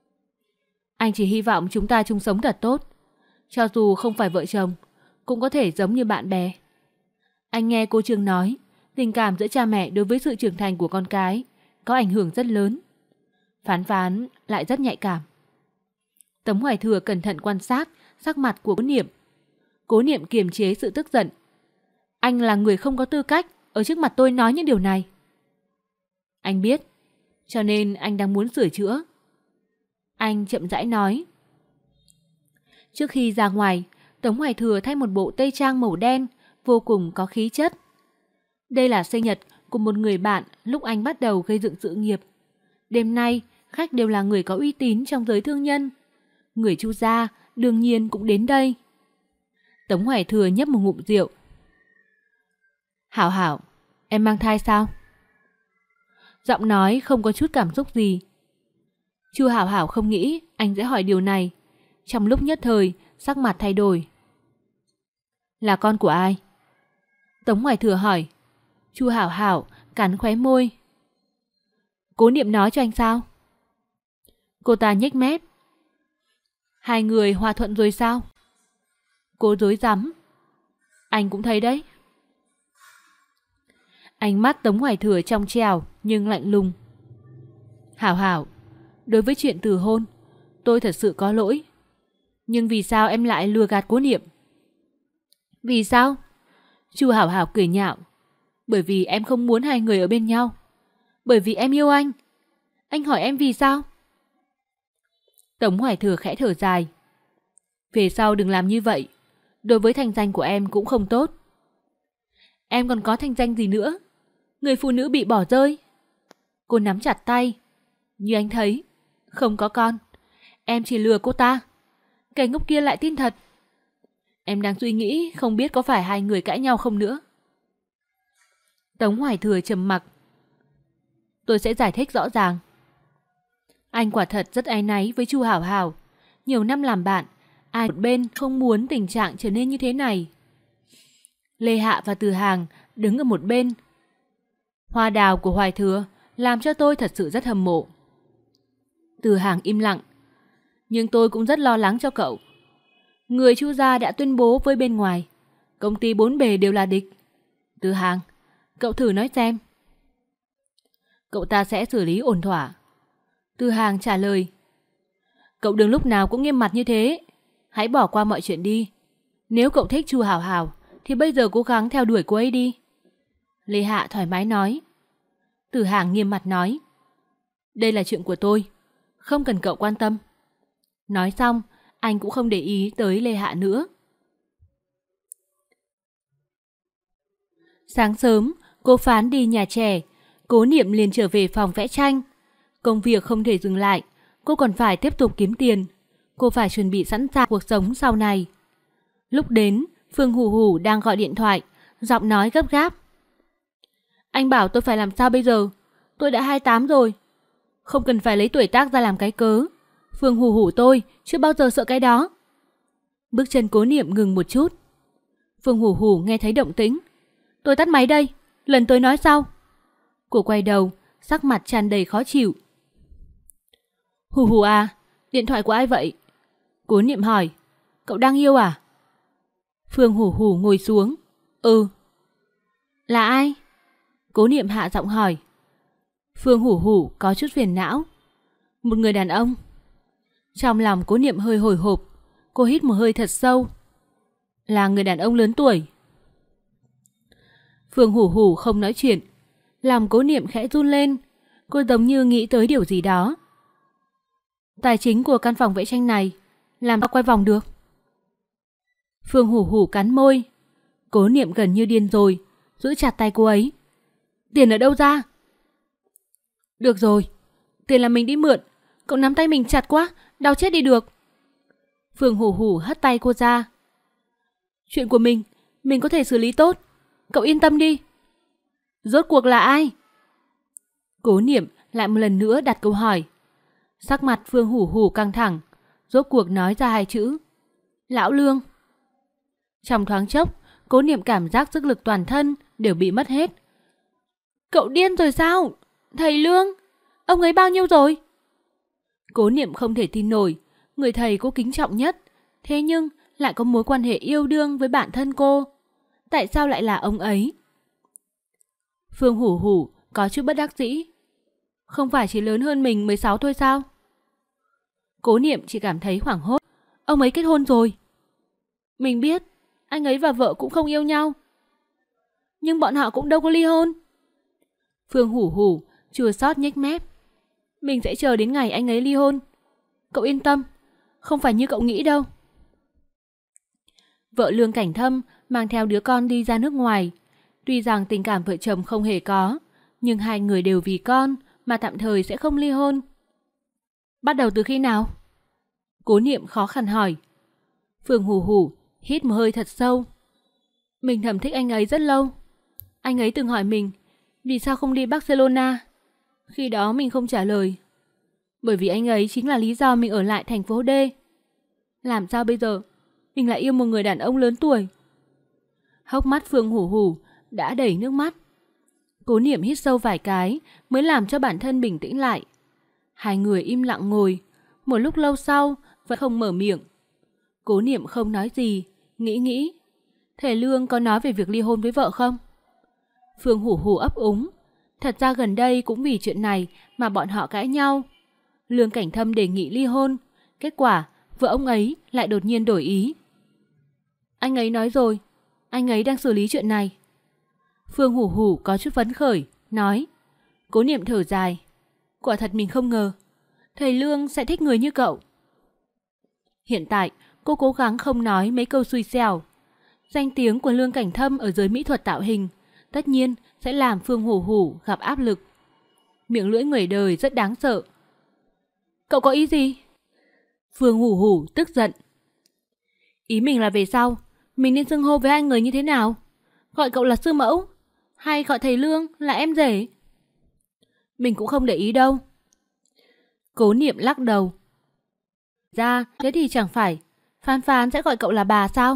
Anh chỉ hy vọng chúng ta chung sống thật tốt. Cho dù không phải vợ chồng, cũng có thể giống như bạn bè. Anh nghe cô Trương nói, tình cảm giữa cha mẹ đối với sự trưởng thành của con cái có ảnh hưởng rất lớn. Phán Phán lại rất nhạy cảm. Tống Hoài Thừa cẩn thận quan sát sắc mặt của Cố Niệm. Cố Niệm kiềm chế sự tức giận. Anh là người không có tư cách ở trước mặt tôi nói những điều này. Anh biết, cho nên anh đang muốn sửa chữa. Anh chậm rãi nói. Trước khi ra ngoài, Tống Hoài Thừa thay một bộ tây trang màu đen, vô cùng có khí chất. Đây là sinh nhật của một người bạn lúc anh bắt đầu gây dựng sự nghiệp. Đêm nay, khách đều là người có uy tín trong giới thương nhân. Người Chu gia đương nhiên cũng đến đây. Tống Hoài Thừa nhấp một ngụm rượu. Hảo Hảo, em mang thai sao? Giọng nói không có chút cảm xúc gì. Chu Hảo Hảo không nghĩ anh sẽ hỏi điều này. Trong lúc nhất thời, sắc mặt thay đổi. Là con của ai? Tống Hoài Thừa hỏi. Chu Hảo Hảo cắn khóe môi. Cố Niệm nói cho anh sao? Cô ta nhếch mép. Hai người hòa thuận rồi sao? Cô dối rắm. Anh cũng thấy đấy. Ánh mắt Tống Hoài Thừa trong trẻo nhưng lạnh lùng. Hảo Hảo, đối với chuyện từ hôn, tôi thật sự có lỗi. Nhưng vì sao em lại lừa gạt Cố Niệm? Vì sao? Chu Hảo Hảo cười nhạo. Bởi vì em không muốn hai người ở bên nhau. Bởi vì em yêu anh. Anh hỏi em vì sao? Tống Hoài Thừa khẽ thở dài. Về sau đừng làm như vậy. Đối với thanh danh của em cũng không tốt. Em còn có thanh danh gì nữa? Người phụ nữ bị bỏ rơi. Cô nắm chặt tay. Như anh thấy, không có con. Em chỉ lừa cô ta. Kẻ ngốc kia lại tin thật. Em đang suy nghĩ không biết có phải hai người cãi nhau không nữa. Tống Hoài Thừa trầm mặc. Tôi sẽ giải thích rõ ràng. Anh quả thật rất áy náy với Chu Hảo Hảo. Nhiều năm làm bạn, ai một bên không muốn tình trạng trở nên như thế này. Lê Hạ và Từ Hàng đứng ở một bên. Hoa đào của Hoài Thừa làm cho tôi thật sự rất hâm mộ. Từ Hàng im lặng. Nhưng tôi cũng rất lo lắng cho cậu. Người Chu gia đã tuyên bố với bên ngoài, công ty bốn bề đều là địch. Từ Hàng, cậu thử nói xem. Cậu ta sẽ xử lý ổn thỏa. Từ Hàng trả lời. Cậu đừng lúc nào cũng nghiêm mặt như thế. Hãy bỏ qua mọi chuyện đi. Nếu cậu thích Chu Hảo Hảo thì bây giờ cố gắng theo đuổi cô ấy đi. Lê Hạ thoải mái nói. Từ Hàng nghiêm mặt nói. Đây là chuyện của tôi, không cần cậu quan tâm. Nói xong, anh cũng không để ý tới Lê Hạ nữa. Sáng sớm, cô Phán đi nhà trẻ, Cố Niệm liền trở về phòng vẽ tranh. Công việc không thể dừng lại, cô còn phải tiếp tục kiếm tiền. Cô phải chuẩn bị sẵn sàng cuộc sống sau này. Lúc đến, Phương Hủ Hủ đang gọi điện thoại, giọng nói gấp gáp. Anh bảo tôi phải làm sao bây giờ? Tôi đã 28 rồi. Không cần phải lấy tuổi tác ra làm cái cớ. Phương Hủ Hủ tôi chưa bao giờ sợ cái đó. Bước chân Cố Niệm ngừng một chút. Phương Hủ Hủ nghe thấy động tĩnh. Tôi tắt máy đây, lần tới nói sau. Cô quay đầu, sắc mặt tràn đầy khó chịu. Hủ Hủ à, điện thoại của ai vậy? Cố Niệm hỏi. Cậu đang yêu à? Phương Hủ Hủ ngồi xuống. Ừ. Là ai? Cố Niệm hạ giọng hỏi. Phương Hủ Hủ có chút phiền não. Một người đàn ông. Trong lòng Cố Niệm hơi hồi hộp. Cô hít một hơi thật sâu. Là người đàn ông lớn tuổi. Phương Hủ Hủ không nói chuyện. Lòng Cố Niệm khẽ run lên. Cô giống như nghĩ tới điều gì đó. Tài chính của căn phòng vẽ tranh này làm sao quay vòng được? Phương Hủ Hủ cắn môi. Cố Niệm gần như điên rồi, giữ chặt tay cô ấy. Tiền ở đâu ra? Được rồi, tiền là mình đi mượn. Cậu nắm tay mình chặt quá, đau chết đi được. Phương Hủ Hủ hất tay cô ra. Chuyện của mình có thể xử lý tốt. Cậu yên tâm đi. Rốt cuộc là ai? Cố Niệm lại một lần nữa đặt câu hỏi. Sắc mặt Phương Hủ Hủ căng thẳng, rốt cuộc nói ra hai chữ. Lão Lương. Trong thoáng chốc, Cố Niệm cảm giác sức lực toàn thân đều bị mất hết. Cậu điên rồi sao? Thầy Lương, ông ấy bao nhiêu rồi? Cố Niệm không thể tin nổi, người thầy cô kính trọng nhất, thế nhưng lại có mối quan hệ yêu đương với bản thân cô. Tại sao lại là ông ấy? Phương Hủ Hủ có chút bất đắc dĩ. Không phải chỉ lớn hơn mình 16 thôi sao? Cố Niệm chỉ cảm thấy hoảng hốt. Ông ấy kết hôn rồi. Mình biết, anh ấy và vợ cũng không yêu nhau. Nhưng bọn họ cũng đâu có ly hôn. Phương Hủ Hủ chua xót nhếch mép. Mình sẽ chờ đến ngày anh ấy ly hôn. Cậu yên tâm, không phải như cậu nghĩ đâu. Vợ Lương Cảnh Thâm mang theo đứa con đi ra nước ngoài. Tuy rằng tình cảm vợ chồng không hề có, nhưng hai người đều vì con mà tạm thời sẽ không ly hôn. Bắt đầu từ khi nào? Cố Niệm khó khăn hỏi. Phương Hủ Hủ hít một hơi thật sâu. Mình thầm thích anh ấy rất lâu. Anh ấy từng hỏi mình vì sao không đi Barcelona. Khi đó mình không trả lời. Bởi vì anh ấy chính là lý do mình ở lại thành phố D. Làm sao bây giờ mình lại yêu một người đàn ông lớn tuổi? Hốc mắt Phương Hủ Hủ đã đầy nước mắt. Cố Niệm hít sâu vài cái mới làm cho bản thân bình tĩnh lại. Hai người im lặng ngồi, một lúc lâu sau vẫn không mở miệng. Cố Niệm không nói gì, nghĩ. Thầy Lương có nói về việc ly hôn với vợ không? Phương Hủ Hủ ấp úng. Thật ra gần đây cũng vì chuyện này mà bọn họ cãi nhau. Lương Cảnh Thâm đề nghị ly hôn, kết quả vợ ông ấy lại đột nhiên đổi ý. Anh ấy nói rồi, anh ấy đang xử lý chuyện này. Phương Hủ Hủ có chút phấn khởi, nói. Cố Niệm thở dài. Quả thật mình không ngờ thầy Lương sẽ thích người như cậu. Hiện tại cô cố gắng không nói mấy câu xui xẻo. Danh tiếng của Lương Cảnh Thâm ở giới mỹ thuật tạo hình tất nhiên sẽ làm Phương Hủ Hủ gặp áp lực. Miệng lưỡi người đời rất đáng sợ. Cậu có ý gì? Phương Hủ Hủ tức giận. Ý mình là về sau mình nên xưng hô với hai người như thế nào? Gọi cậu là sư mẫu hay gọi thầy Lương là em rể? Mình cũng không để ý đâu. Cố Niệm lắc đầu. Ra thế thì chẳng phải Phan Phan sẽ gọi cậu là bà sao?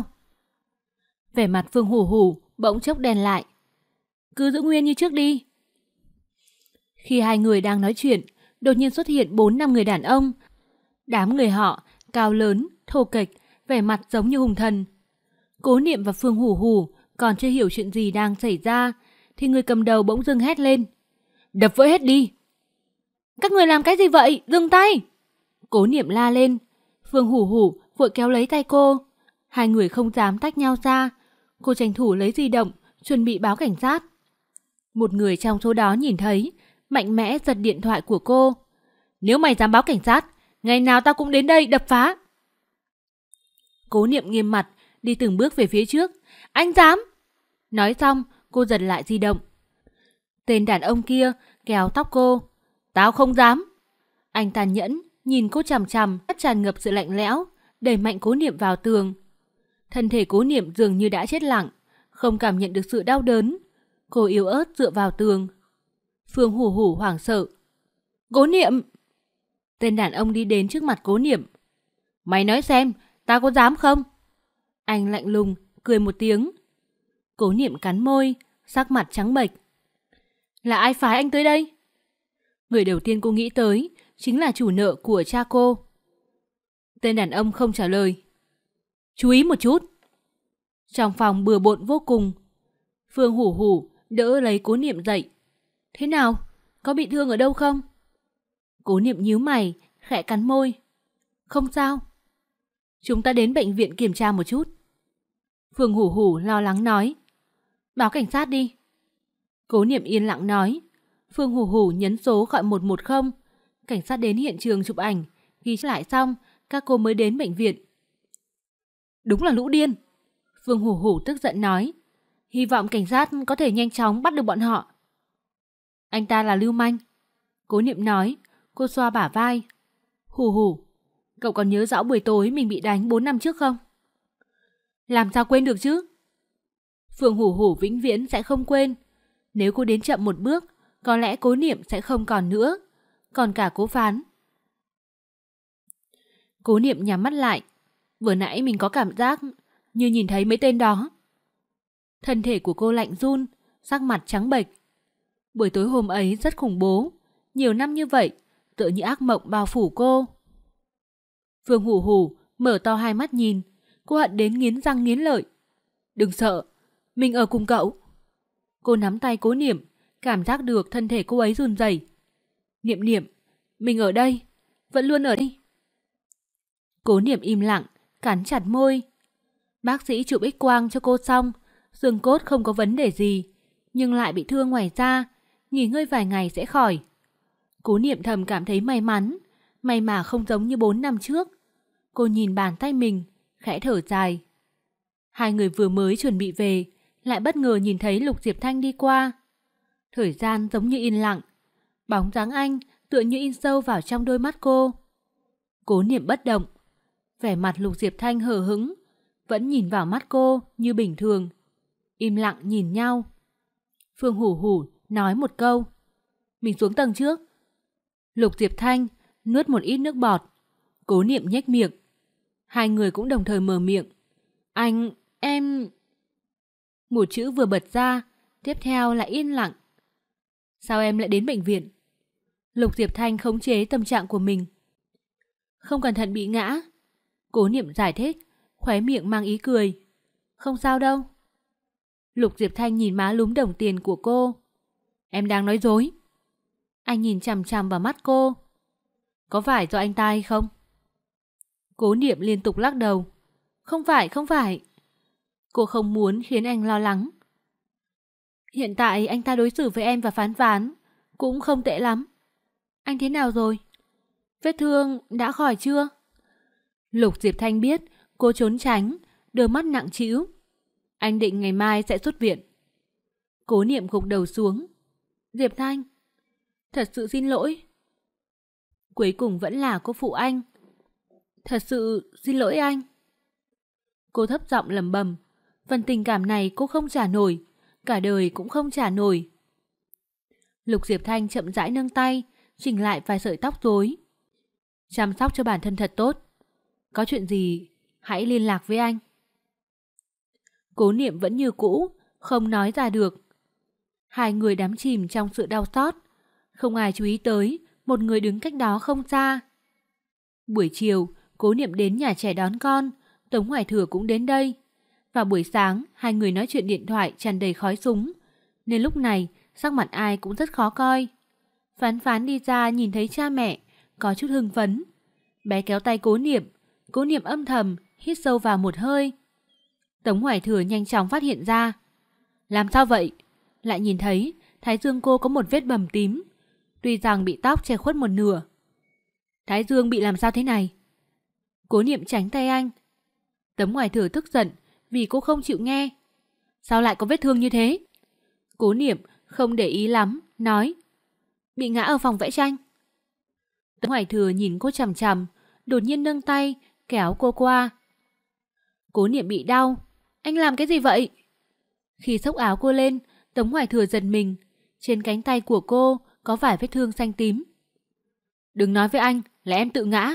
Vẻ mặt Phương Hủ Hủ bỗng chốc đèn lại. Cứ giữ nguyên như trước đi. Khi hai người đang nói chuyện, đột nhiên xuất hiện 4-5 người đàn ông. Đám người họ cao lớn, thô kệch, vẻ mặt giống như hùng thần. Cố Niệm và Phương Hủ Hủ còn chưa hiểu chuyện gì đang xảy ra thì người cầm đầu bỗng dưng hét lên. Đập vỡ hết đi. Các người làm cái gì vậy? Dừng tay. Cố Niệm la lên. Phương Hủ Hủ vội kéo lấy tay cô. Hai người không dám tách nhau ra. Cô tranh thủ lấy di động, chuẩn bị báo cảnh sát. Một người trong số đó nhìn thấy, mạnh mẽ giật điện thoại của cô. Nếu mày dám báo cảnh sát, ngày nào tao cũng đến đây đập phá. Cố Niệm nghiêm mặt, đi từng bước về phía trước. Anh dám? Nói xong, cô giật lại di động. Tên đàn ông kia kéo tóc cô. Tao không dám. Anh tàn nhẫn, nhìn cô chằm chằm, mắt tràn ngập sự lạnh lẽo, đẩy mạnh Cố Niệm vào tường. Thân thể Cố Niệm dường như đã chết lặng, không cảm nhận được sự đau đớn. Cô yếu ớt dựa vào tường. Phương Hủ Hủ hoảng sợ. Cố Niệm! Tên đàn ông đi đến trước mặt Cố Niệm. Mày nói xem, tao có dám không? Anh lạnh lùng, cười một tiếng. Cố Niệm cắn môi, sắc mặt trắng bệch. Là ai phái anh tới đây? Người đầu tiên cô nghĩ tới chính là chủ nợ của cha cô. Tên đàn ông không trả lời. Chú ý một chút. Trong phòng bừa bộn vô cùng. Phương Hủ Hủ đỡ lấy Cố Niệm dậy. Thế nào? Có bị thương ở đâu không? Cố Niệm nhíu mày, khẽ cắn môi. Không sao. Chúng ta đến bệnh viện kiểm tra một chút. Phương Hủ Hủ lo lắng nói. Báo cảnh sát đi. Cố Niệm yên lặng nói. Phương Hủ Hủ nhấn số gọi 110. Cảnh sát đến hiện trường chụp ảnh, ghi lại xong, các cô mới đến bệnh viện. Đúng là lũ điên. Phương Hủ Hủ tức giận nói. Hy vọng cảnh sát có thể nhanh chóng bắt được bọn họ. Anh ta là lưu manh. Cố Niệm nói. Cô xoa bả vai. Hủ Hủ, cậu còn nhớ rõ buổi tối mình bị đánh 4 năm trước không? Làm sao quên được chứ? Phương Hủ Hủ vĩnh viễn sẽ không quên. Nếu cô đến chậm một bước, có lẽ Cố Niệm sẽ không còn nữa. Còn cả Cố Phán. Cố Niệm nhắm mắt lại. Vừa nãy mình có cảm giác như nhìn thấy mấy tên đó. Thân thể của cô lạnh run, sắc mặt trắng bệch. Buổi tối hôm ấy rất khủng bố. Nhiều năm như vậy, tựa như ác mộng bao phủ cô. Phương Hủ Hủ mở to hai mắt nhìn. Cô hận đến nghiến răng nghiến lợi. Đừng sợ, mình ở cùng cậu. Cô nắm tay Cố Niệm, cảm giác được thân thể cô ấy run rẩy. Niệm Niệm, mình ở đây, vẫn luôn ở đây. Cố Niệm im lặng, cắn chặt môi. Bác sĩ chụp X-quang cho cô xong, xương cốt không có vấn đề gì, nhưng lại bị thương ngoài da, nghỉ ngơi vài ngày sẽ khỏi. Cố Niệm thầm cảm thấy may mắn, may mà không giống như 4 năm trước. Cô nhìn bàn tay mình, khẽ thở dài. Hai người vừa mới chuẩn bị về, lại bất ngờ nhìn thấy Lục Diệp Thanh đi qua. Thời gian giống như yên lặng, bóng dáng anh tựa như in sâu vào trong đôi mắt cô. Cố Niệm bất động, vẻ mặt Lục Diệp Thanh hờ hững, vẫn nhìn vào mắt cô như bình thường, im lặng nhìn nhau. Phương Hủ Hủ nói một câu, mình xuống tầng trước. Lục Diệp Thanh nuốt một ít nước bọt, Cố Niệm nhếch miệng. Hai người cũng đồng thời mở miệng. Em... Một chữ vừa bật ra, tiếp theo lại yên lặng. Sao em lại đến bệnh viện? Lục Diệp Thanh khống chế tâm trạng của mình. Không cẩn thận bị ngã. Cố Niệm giải thích, khóe miệng mang ý cười. Không sao đâu. Lục Diệp Thanh nhìn má lúm đồng tiền của cô. Em đang nói dối. Anh nhìn chằm chằm vào mắt cô. Có phải do anh ta hay không? Cố Niệm liên tục lắc đầu. Không phải, không phải. Cô không muốn khiến anh lo lắng. Hiện tại anh ta đối xử với em và Phán Phán cũng không tệ lắm. Anh thế nào rồi? Vết thương đã khỏi chưa? Lục Diệp Thanh biết cô trốn tránh, đôi mắt nặng trĩu. Anh định ngày mai sẽ xuất viện. Cố Niệm gục đầu xuống. Diệp Thanh, thật sự xin lỗi. Cuối cùng vẫn là cô phụ anh. Thật sự xin lỗi anh. Cô thấp giọng lẩm bẩm, phần tình cảm này cô không trả nổi, cả đời cũng không trả nổi. Lục Diệp Thanh chậm rãi nâng tay, chỉnh lại vài sợi tóc rối. Chăm sóc cho bản thân thật tốt. Có chuyện gì hãy liên lạc với anh. Cố Niệm vẫn như cũ, không nói ra được. Hai người đắm chìm trong sự đau xót, không ai chú ý tới một người đứng cách đó không xa. Buổi chiều, Cố Niệm đến nhà trẻ đón con, Tống Hoài Thừa cũng đến đây. Vào buổi sáng, hai người nói chuyện điện thoại tràn đầy khói súng, nên lúc này sắc mặt ai cũng rất khó coi. Phán Phán đi ra nhìn thấy cha mẹ, có chút hưng phấn. Bé kéo tay Cố Niệm âm thầm hít sâu vào một hơi. Tống Hoài Thừa nhanh chóng phát hiện ra. Làm sao vậy? Lại nhìn thấy thái dương cô có một vết bầm tím, tuy rằng bị tóc che khuất một nửa. Thái dương bị làm sao thế này? Cố Niệm tránh tay anh. Tống Hoài Thừa tức giận vì cô không chịu nghe. Sao lại có vết thương như thế? Cố Niệm không để ý lắm, nói. Bị ngã ở phòng vẽ tranh. Tống Hoài Thừa nhìn cô chằm chằm, đột nhiên nâng tay kéo cô qua. Cố Niệm bị đau. Anh làm cái gì vậy? Khi xốc áo cô lên, Tống Hoài Thừa giật mình. Trên cánh tay của cô có vài vết thương xanh tím. Đừng nói với anh là em tự ngã.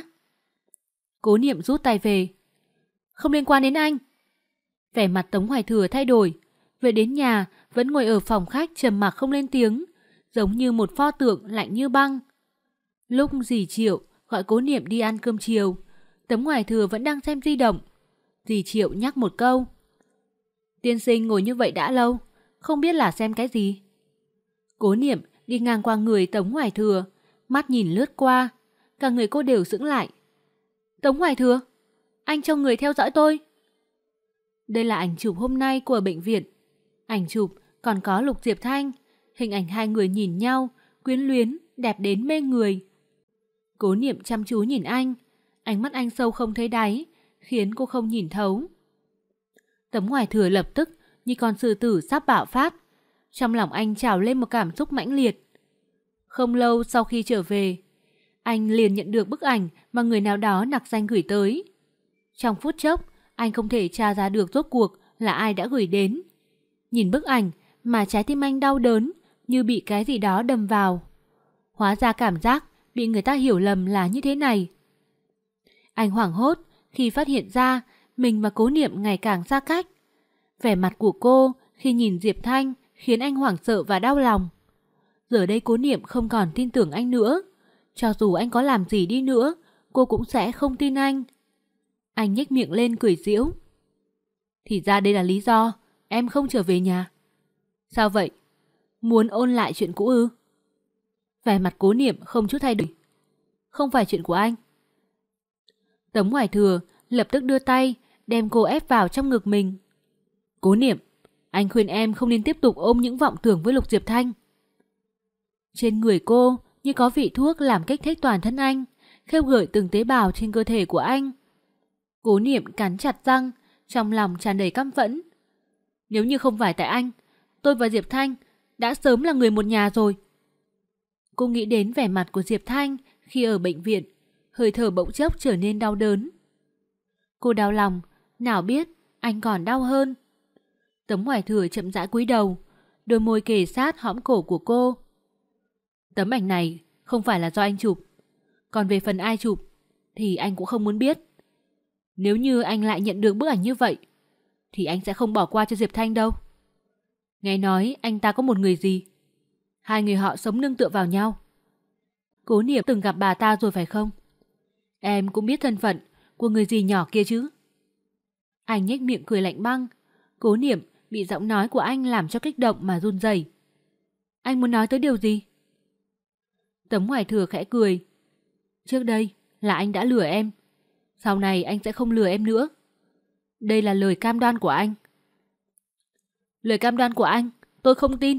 Cố Niệm rút tay về. Không liên quan đến anh. Vẻ mặt Tống Hoài Thừa thay đổi. Về đến nhà vẫn ngồi ở phòng khách trầm mặc không lên tiếng, giống như một pho tượng lạnh như băng. Lúc dì Triệu gọi Cố Niệm đi ăn cơm chiều, Tống Hoài Thừa vẫn đang xem di động. Dì Triệu nhắc một câu. Tiên sinh ngồi như vậy đã lâu, không biết là xem cái gì. Cố Niệm đi ngang qua người Tống Hoài Thừa, mắt nhìn lướt qua, cả người cô đều sững lại. Tống Hoài Thừa, anh cho người theo dõi tôi. Đây là ảnh chụp hôm nay của bệnh viện. Ảnh chụp còn có Lục Diệp Thanh, hình ảnh hai người nhìn nhau, quyến luyến, đẹp đến mê người. Cố Niệm chăm chú nhìn anh, ánh mắt anh sâu không thấy đáy, khiến cô không nhìn thấu. Tống Hoài Thừa lập tức như con sư tử sắp bạo phát, trong lòng anh trào lên một cảm xúc mãnh liệt. Không lâu sau khi trở về, anh liền nhận được bức ảnh mà người nào đó nặc danh gửi tới. Trong phút chốc, anh không thể tra ra được rốt cuộc là ai đã gửi đến. Nhìn bức ảnh mà trái tim anh đau đớn như bị cái gì đó đâm vào. Hóa ra cảm giác bị người ta hiểu lầm là như thế này. Anh hoảng hốt khi phát hiện ra mình và Cố Niệm ngày càng xa cách. Vẻ mặt của cô khi nhìn Diệp Thanh khiến anh hoảng sợ và đau lòng. Giờ đây Cố Niệm không còn tin tưởng anh nữa. Cho dù anh có làm gì đi nữa, cô cũng sẽ không tin anh. Anh nhếch miệng lên cười giễu. Thì ra đây là lý do em không trở về nhà. Sao vậy? Muốn ôn lại chuyện cũ ư? Vẻ mặt Cố Niệm không chút thay đổi. Không phải chuyện của anh. Tống Hoài Thừa lập tức đưa tay đem cô ép vào trong ngực mình. Cố Niệm, anh khuyên em không nên tiếp tục ôm những vọng tưởng với Lục Diệp Thanh. Trên người cô như có vị thuốc làm kích thích toàn thân anh, khêu gợi từng tế bào trên cơ thể của anh. Cố Niệm cắn chặt răng, trong lòng tràn đầy căm phẫn. Nếu như không phải tại anh, tôi và Diệp Thanh đã sớm là người một nhà rồi. Cô nghĩ đến vẻ mặt của Diệp Thanh khi ở bệnh viện, hơi thở bỗng chốc trở nên đau đớn. Cô đau lòng, nào biết anh còn đau hơn. Tống Hoài Thừa chậm rãi cúi đầu, đôi môi kề sát hõm cổ của cô. Tấm ảnh này không phải là do anh chụp, còn về phần ai chụp thì anh cũng không muốn biết. Nếu như anh lại nhận được bức ảnh như vậy thì anh sẽ không bỏ qua cho Diệp Thanh đâu. Nghe nói anh ta có một người gì, hai người họ sống nương tựa vào nhau. Cố Niệm từng gặp bà ta rồi phải không? Em cũng biết thân phận của người gì nhỏ kia chứ? Anh nhếch miệng cười lạnh băng. Cố Niệm bị giọng nói của anh làm cho kích động mà run rẩy. Anh muốn nói tới điều gì? Tống Hoài Thừa khẽ cười. Trước đây là anh đã lừa em, sau này anh sẽ không lừa em nữa. Đây là lời cam đoan của anh. Lời cam đoan của anh, tôi không tin.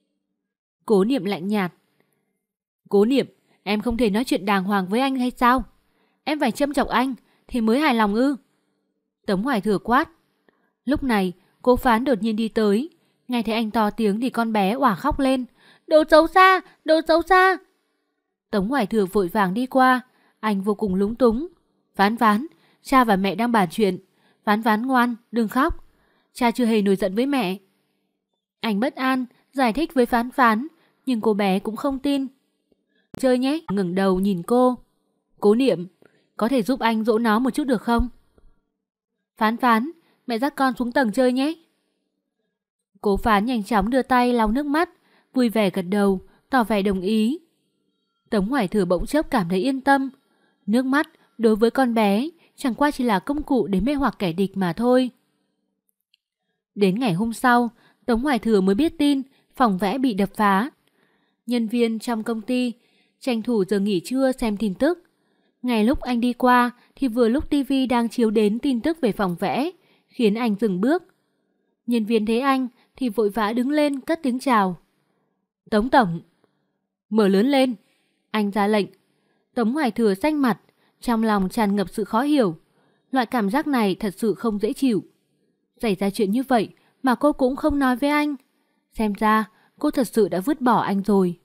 Cố Niệm lạnh nhạt. Cố Niệm, em không thể nói chuyện đàng hoàng với anh hay sao? Em phải châm chọc anh thì mới hài lòng ư? Tống Hoài Thừa quát. Lúc này cô Phán đột nhiên đi tới, nghe thấy anh to tiếng thì con bé òa khóc lên. Đồ xấu xa, đồ xấu xa. Tống Hoài Thừa vội vàng đi qua, anh vô cùng lúng túng. Phán Phán, cha và mẹ đang bàn chuyện. Phán Phán ngoan, đừng khóc. Cha chưa hề nổi giận với mẹ. Anh bất an, giải thích với Phán Phán, nhưng cô bé cũng không tin. Chơi nhé, ngẩng đầu nhìn cô. Cố Niệm, có thể giúp anh dỗ nó một chút được không? Phán Phán, mẹ dắt con xuống tầng chơi nhé. Cố Phán nhanh chóng đưa tay lau nước mắt, vui vẻ gật đầu, tỏ vẻ đồng ý. Tống Hoài Thừa bỗng chốc cảm thấy yên tâm. Nước mắt đối với con bé chẳng qua chỉ là công cụ để mê hoặc kẻ địch mà thôi. Đến ngày hôm sau, Tống Hoài Thừa mới biết tin phòng vẽ bị đập phá. Nhân viên trong công ty tranh thủ giờ nghỉ trưa xem tin tức. Ngay lúc anh đi qua thì vừa lúc TV đang chiếu đến tin tức về phòng vẽ, khiến anh dừng bước. Nhân viên thấy anh thì vội vã đứng lên cất tiếng chào. Tống tổng. Mở lớn lên, anh ra lệnh. Tống Hoài Thừa xanh mặt, trong lòng tràn ngập sự khó hiểu. Loại cảm giác này thật sự không dễ chịu. Xảy ra chuyện như vậy mà cô cũng không nói với anh. Xem ra cô thật sự đã vứt bỏ anh rồi.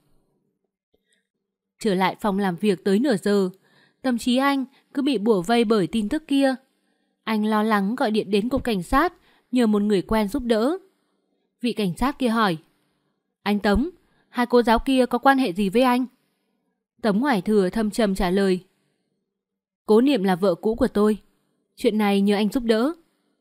Trở lại phòng làm việc tới nửa giờ, tâm trí anh cứ bị bủa vây bởi tin tức kia. Anh lo lắng gọi điện đến cục cảnh sát nhờ một người quen giúp đỡ. Vị cảnh sát kia hỏi. Anh Tống, hai cô giáo kia có quan hệ gì với anh? Tống Hoài Thừa thâm trầm trả lời. Cố Niệm là vợ cũ của tôi. Chuyện này nhờ anh giúp đỡ.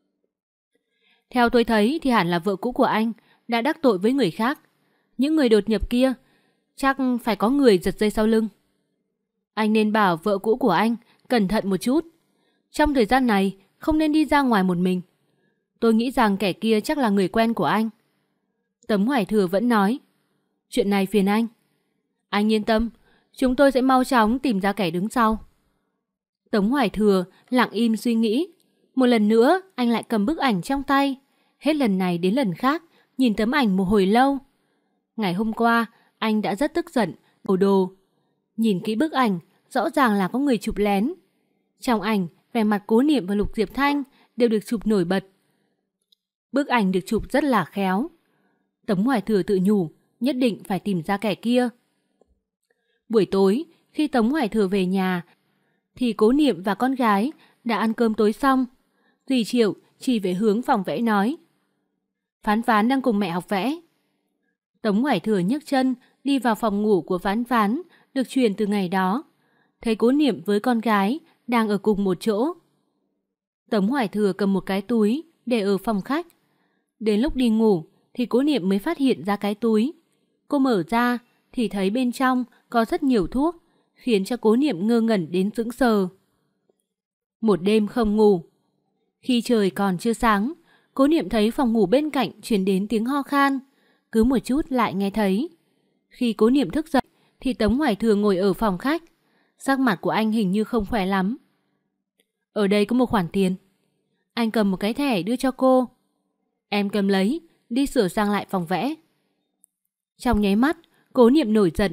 Theo tôi thấy thì hẳn là vợ cũ của anh đã đắc tội với người khác. Những người đột nhập kia chắc phải có người giật dây sau lưng. Anh nên bảo vợ cũ của anh cẩn thận một chút. Trong thời gian này không nên đi ra ngoài một mình. Tôi nghĩ rằng kẻ kia chắc là người quen của anh. Tống Hoài Thừa vẫn nói. Chuyện này phiền anh. Anh yên tâm, chúng tôi sẽ mau chóng tìm ra kẻ đứng sau. Tống Hoài Thừa lặng im suy nghĩ. Một lần nữa anh lại cầm bức ảnh trong tay. Hết lần này đến lần khác nhìn tấm ảnh một hồi lâu. Ngày hôm qua anh đã rất tức giận, đổ đồ. Nhìn kỹ bức ảnh, rõ ràng là có người chụp lén. Trong ảnh, vẻ mặt Cố Niệm và Lục Diệp Thanh đều được chụp nổi bật. Bức ảnh được chụp rất là khéo. Tống Hoài Thừa tự nhủ, nhất định phải tìm ra kẻ kia. Buổi tối, khi Tống Hoài Thừa về nhà, thì Cố Niệm và con gái đã ăn cơm tối xong. Dì Triệu chỉ về hướng phòng vẽ nói. Phán Phán đang cùng mẹ học vẽ. Tống Hoài Thừa nhấc chân đi vào phòng ngủ của Phán Phán được truyền từ ngày đó. Thấy Cố Niệm với con gái đang ở cùng một chỗ. Tống Hoài Thừa cầm một cái túi để ở phòng khách. Đến lúc đi ngủ thì Cố Niệm mới phát hiện ra cái túi. Cô mở ra thì thấy bên trong có rất nhiều thuốc, khiến cho Cố Niệm ngơ ngẩn đến sững sờ. Một đêm không ngủ. Khi trời còn chưa sáng, Cố Niệm thấy phòng ngủ bên cạnh truyền đến tiếng ho khan, cứ một chút lại nghe thấy. Khi Cố Niệm thức dậy thì Tống Hoài Thừa ngồi ở phòng khách. Sắc mặt của anh hình như không khỏe lắm. Ở đây có một khoản tiền. Anh cầm một cái thẻ đưa cho cô. Em cầm lấy, đi sửa sang lại phòng vẽ. Trong nháy mắt, Cố Niệm nổi giận.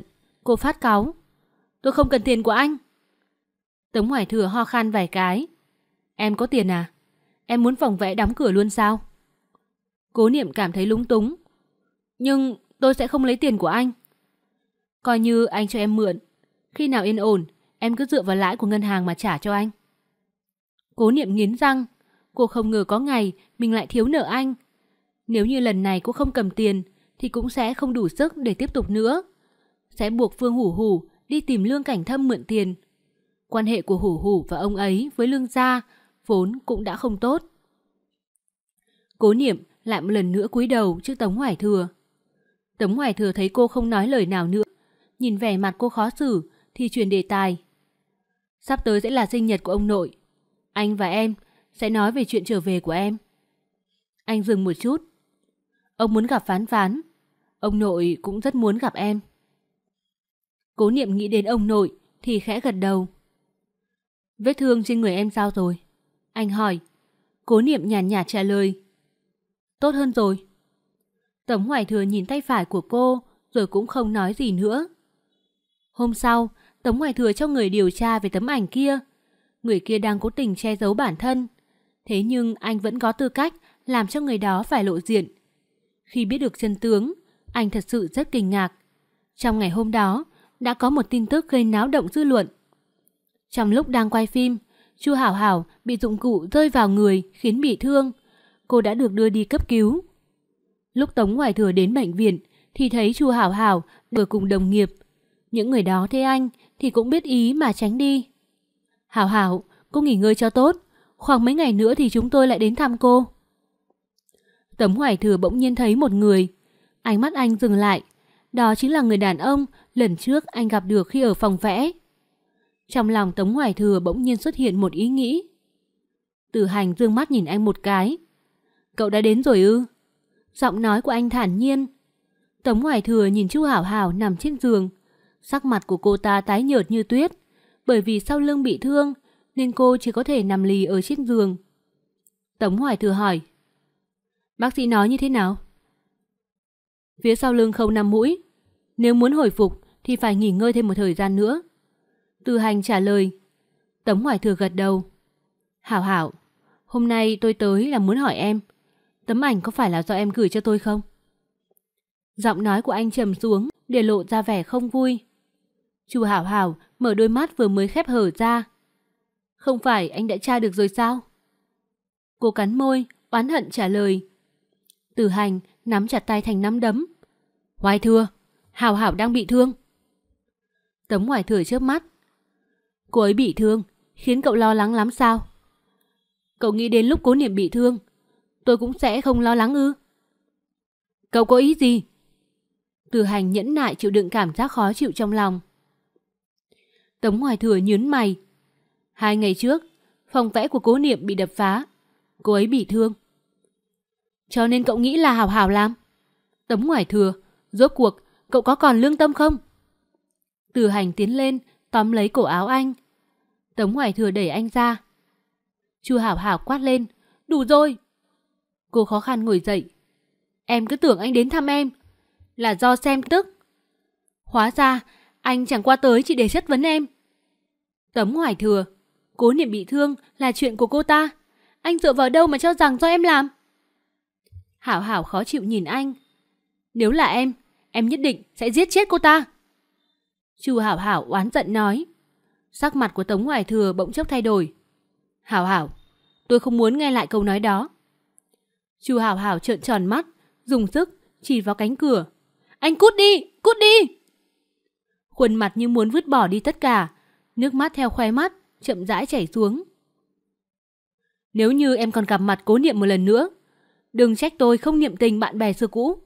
Cô phát cáu. Tôi không cần tiền của anh. Tống Hoài Thừa ho khan vài cái. Em có tiền à? Em muốn phòng vẽ đóng cửa luôn sao? Cố Niệm cảm thấy lúng túng. Nhưng tôi sẽ không lấy tiền của anh. Coi như anh cho em mượn. Khi nào yên ổn, em cứ dựa vào lãi của ngân hàng mà trả cho anh. Cố Niệm nghiến răng. Cô không ngờ có ngày mình lại thiếu nợ anh. Nếu như lần này cô không cầm tiền thì cũng sẽ không đủ sức để tiếp tục nữa. Sẽ buộc Phương Hủ Hủ đi tìm Lương Cảnh Thâm mượn tiền. Quan hệ của Hủ Hủ và ông ấy với Lương gia vốn cũng đã không tốt. Cố Niệm lại một lần nữa cúi đầu trước Tống Hoài Thừa. Tống Hoài Thừa thấy cô không nói lời nào nữa, nhìn vẻ mặt cô khó xử thì chuyển đề tài. Sắp tới sẽ là sinh nhật của ông nội. Anh và em sẽ nói về chuyện trở về của em. Anh dừng một chút. Ông muốn gặp Phán Phán. Ông nội cũng rất muốn gặp em. Cố Niệm nghĩ đến ông nội thì khẽ gật đầu. Vết thương trên người em sao rồi? Anh hỏi. Cố Niệm nhàn nhạt trả lời. Tốt hơn rồi. Tống Hoài Thừa nhìn tay phải của cô rồi cũng không nói gì nữa. Hôm sau, Tống Hoài Thừa cho người điều tra về tấm ảnh kia. Người kia đang cố tình che giấu bản thân. Thế nhưng anh vẫn có tư cách làm cho người đó phải lộ diện. Khi biết được chân tướng, anh thật sự rất kinh ngạc. Trong ngày hôm đó, đã có một tin tức gây náo động dư luận. Trong lúc đang quay phim, Chu Hảo Hảo bị dụng cụ rơi vào người khiến bị thương. Cô đã được đưa đi cấp cứu. Lúc Tống Hoài Thừa đến bệnh viện thì thấy Chu Hảo Hảo vừa cùng đồng nghiệp. Những người đó thấy anh thì cũng biết ý mà tránh đi. Hảo Hảo, cô nghỉ ngơi cho tốt. Khoảng mấy ngày nữa thì chúng tôi lại đến thăm cô. Tống Hoài Thừa bỗng nhiên thấy một người. Ánh mắt anh dừng lại. Đó chính là người đàn ông lần trước anh gặp được khi ở phòng vẽ. Trong lòng Tống Hoài Thừa bỗng nhiên xuất hiện một ý nghĩ. Tử Hành dương mắt nhìn anh một cái. Cậu đã đến rồi ư? Giọng nói của anh thản nhiên. Tống Hoài Thừa nhìn Chu Hảo Hảo nằm trên giường. Sắc mặt của cô ta tái nhợt như tuyết. Bởi vì sau lưng bị thương nên cô chỉ có thể nằm lì ở trên giường. Tống Hoài Thừa hỏi. Bác sĩ nói như thế nào? Phía sau lưng khâu 5 mũi. Nếu muốn hồi phục thì phải nghỉ ngơi thêm một thời gian nữa. Tử Hành trả lời. Tống Hoài Thừa gật đầu. Hảo Hảo, hôm nay tôi tới là muốn hỏi em, tấm ảnh có phải là do em gửi cho tôi không? Giọng nói của anh trầm xuống để lộ ra vẻ không vui. Chu Hảo Hảo mở đôi mắt vừa mới khép hở ra. Không phải anh đã tra được rồi sao? Cô cắn môi, oán hận trả lời. Tử Hành nắm chặt tay thành nắm đấm. Hoài Thừa, Hảo Hảo đang bị thương. Tống Hoài Thừa chớp mắt. Cô ấy bị thương, khiến cậu lo lắng lắm sao? Cậu nghĩ đến lúc Cố Niệm bị thương, tôi cũng sẽ không lo lắng ư? Cậu có ý gì? Tử Hành nhẫn nại chịu đựng cảm giác khó chịu trong lòng. Tống Hoài Thừa nhướng mày. 2 ngày trước, phòng vẽ của Cố Niệm bị đập phá. Cô ấy bị thương. Cho nên cậu nghĩ là Hảo Hảo làm? Tống Hoài Thừa, rốt cuộc cậu có còn lương tâm không? Tử Hành tiến lên, tóm lấy cổ áo anh. Tống Hoài Thừa đẩy anh ra. Chu Hảo Hảo quát lên. Đủ rồi. Cô khó khăn ngồi dậy. Em cứ tưởng anh đến thăm em là do xem tức. Hóa ra anh chẳng qua tới chỉ để chất vấn em. Tống Hoài Thừa, Cố Niệm bị thương là chuyện của cô ta. Anh dựa vào đâu mà cho rằng do em làm? Hảo Hảo khó chịu nhìn anh. Nếu là em nhất định sẽ giết chết cô ta. Chu Hảo Hảo oán giận nói. Sắc mặt của Tống Hoài Thừa bỗng chốc thay đổi. Hảo Hảo, tôi không muốn nghe lại câu nói đó. Chu Hảo Hảo trợn tròn mắt, dùng sức chỉ vào cánh cửa. Anh cút đi, cút đi. Khuôn mặt như muốn vứt bỏ đi tất cả, nước mắt theo khóe mắt chậm rãi chảy xuống. Nếu như em còn gặp mặt Cố Niệm một lần nữa, đừng trách tôi không niệm tình bạn bè xưa cũ.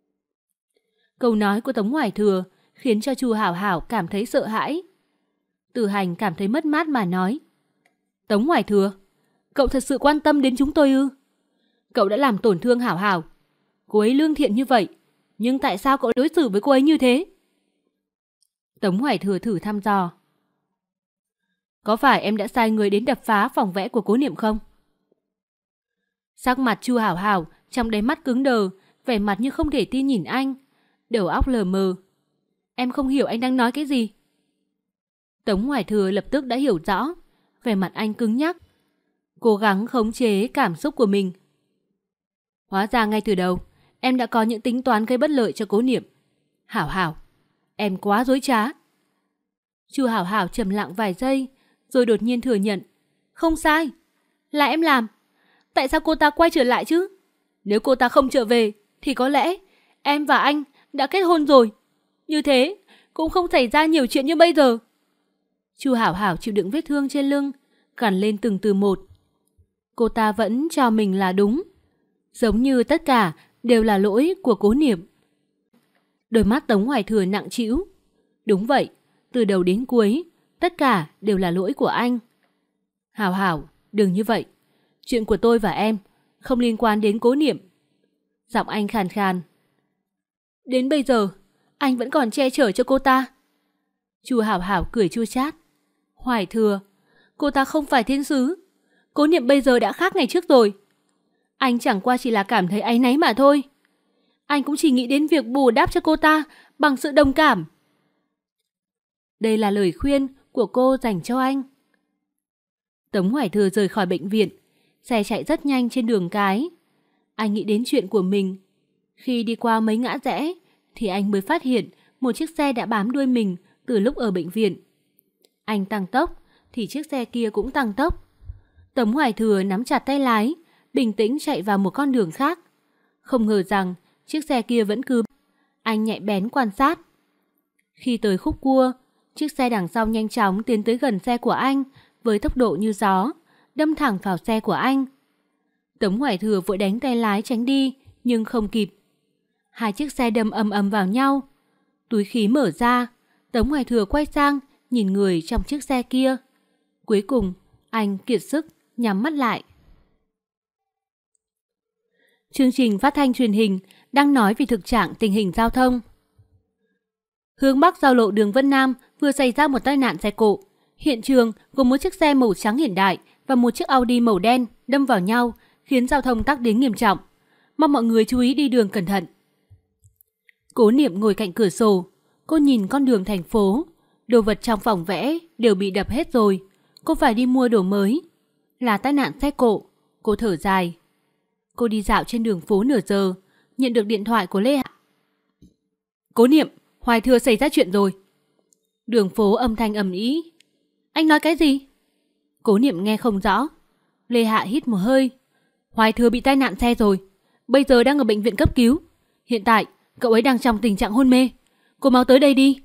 Câu nói của Tống Hoài Thừa khiến cho Chu Hảo Hảo cảm thấy sợ hãi. Tử Hành cảm thấy mất mát mà nói. Tống Hoài Thừa, cậu thật sự quan tâm đến chúng tôi ư? Cậu đã làm tổn thương Hảo Hảo. Cô ấy lương thiện như vậy, nhưng tại sao cậu đối xử với cô ấy như thế? Tống Hoài Thừa thử thăm dò. Có phải em đã sai người đến đập phá phòng vẽ của Cố Niệm không? Sắc mặt Chu Hảo Hảo trong đáy mắt cứng đờ, vẻ mặt như không thể tin nhìn anh, đầu óc lờ mờ. Em không hiểu anh đang nói cái gì. Tống Hoài Thừa lập tức đã hiểu rõ, vẻ mặt anh cứng nhắc, cố gắng khống chế cảm xúc của mình. Hóa ra ngay từ đầu, em đã có những tính toán gây bất lợi cho Cố Niệm. Hảo Hảo, em quá dối trá. Chu Hảo Hảo trầm lặng vài giây, rồi đột nhiên thừa nhận. Không sai, là em làm. Tại sao cô ta quay trở lại chứ? Nếu cô ta không trở về, thì có lẽ em và anh đã kết hôn rồi. Như thế, cũng không xảy ra nhiều chuyện như bây giờ. Chu Hảo Hảo chịu đựng vết thương trên lưng, gằn lên từng từ một. Cô ta vẫn cho mình là đúng, giống như tất cả đều là lỗi của Cố Niệm. Đôi mắt Tống Hoài Thừa nặng trĩu. Đúng vậy, từ đầu đến cuối, tất cả đều là lỗi của anh. Hảo Hảo, đừng như vậy. Chuyện của tôi và em không liên quan đến Cố Niệm. Giọng anh khàn khàn. Đến bây giờ, anh vẫn còn che chở cho cô ta. Chu Hảo Hảo cười chua chát. Hoài Thừa, cô ta không phải thiên sứ. Cố Niệm bây giờ đã khác ngày trước rồi. Anh chẳng qua chỉ là cảm thấy áy náy mà thôi. Anh cũng chỉ nghĩ đến việc bù đắp cho cô ta bằng sự đồng cảm. Đây là lời khuyên của cô dành cho anh. Tống Hoài Thừa rời khỏi bệnh viện, xe chạy rất nhanh trên đường cái. Anh nghĩ đến chuyện của mình. Khi đi qua mấy ngã rẽ, thì anh mới phát hiện một chiếc xe đã bám đuôi mình từ lúc ở bệnh viện. Anh tăng tốc, thì chiếc xe kia cũng tăng tốc. Tống Hoài Thừa nắm chặt tay lái, bình tĩnh chạy vào một con đường khác. Không ngờ rằng chiếc xe kia vẫn cứ. Anh nhạy bén quan sát. Khi tới khúc cua, chiếc xe đằng sau nhanh chóng tiến tới gần xe của anh với tốc độ như gió, đâm thẳng vào xe của anh. Tống Hoài Thừa vội đánh tay lái tránh đi, nhưng không kịp. Hai chiếc xe đâm ầm ầm vào nhau. Túi khí mở ra, Tống Hoài Thừa quay sang nhìn người trong chiếc xe kia. Cuối cùng, anh kiệt sức nhắm mắt lại. Chương trình phát thanh truyền hình đang nói về thực trạng tình hình giao thông. Hướng Bắc giao lộ đường Vân Nam vừa xảy ra một tai nạn xe cộ. Hiện trường gồm một chiếc xe màu trắng hiện đại và một chiếc Audi màu đen đâm vào nhau, khiến giao thông tắc đến nghiêm trọng. Mong mọi người chú ý đi đường cẩn thận. Cố Niệm ngồi cạnh cửa sổ, cô nhìn con đường thành phố. Đồ vật trong phòng vẽ đều bị đập hết rồi. Cô phải đi mua đồ mới. Là tai nạn xe cộ. Cô thở dài. Cô đi dạo trên đường phố nửa giờ, nhận được điện thoại của Lê Hạ. Cố Niệm, Hoài Thừa xảy ra chuyện rồi. Đường phố âm thanh ầm ĩ. Anh nói cái gì? Cố Niệm nghe không rõ. Lê Hạ hít một hơi. Hoài Thừa bị tai nạn xe rồi. Bây giờ đang ở bệnh viện cấp cứu. Hiện tại, cậu ấy đang trong tình trạng hôn mê. Cô mau tới đây đi.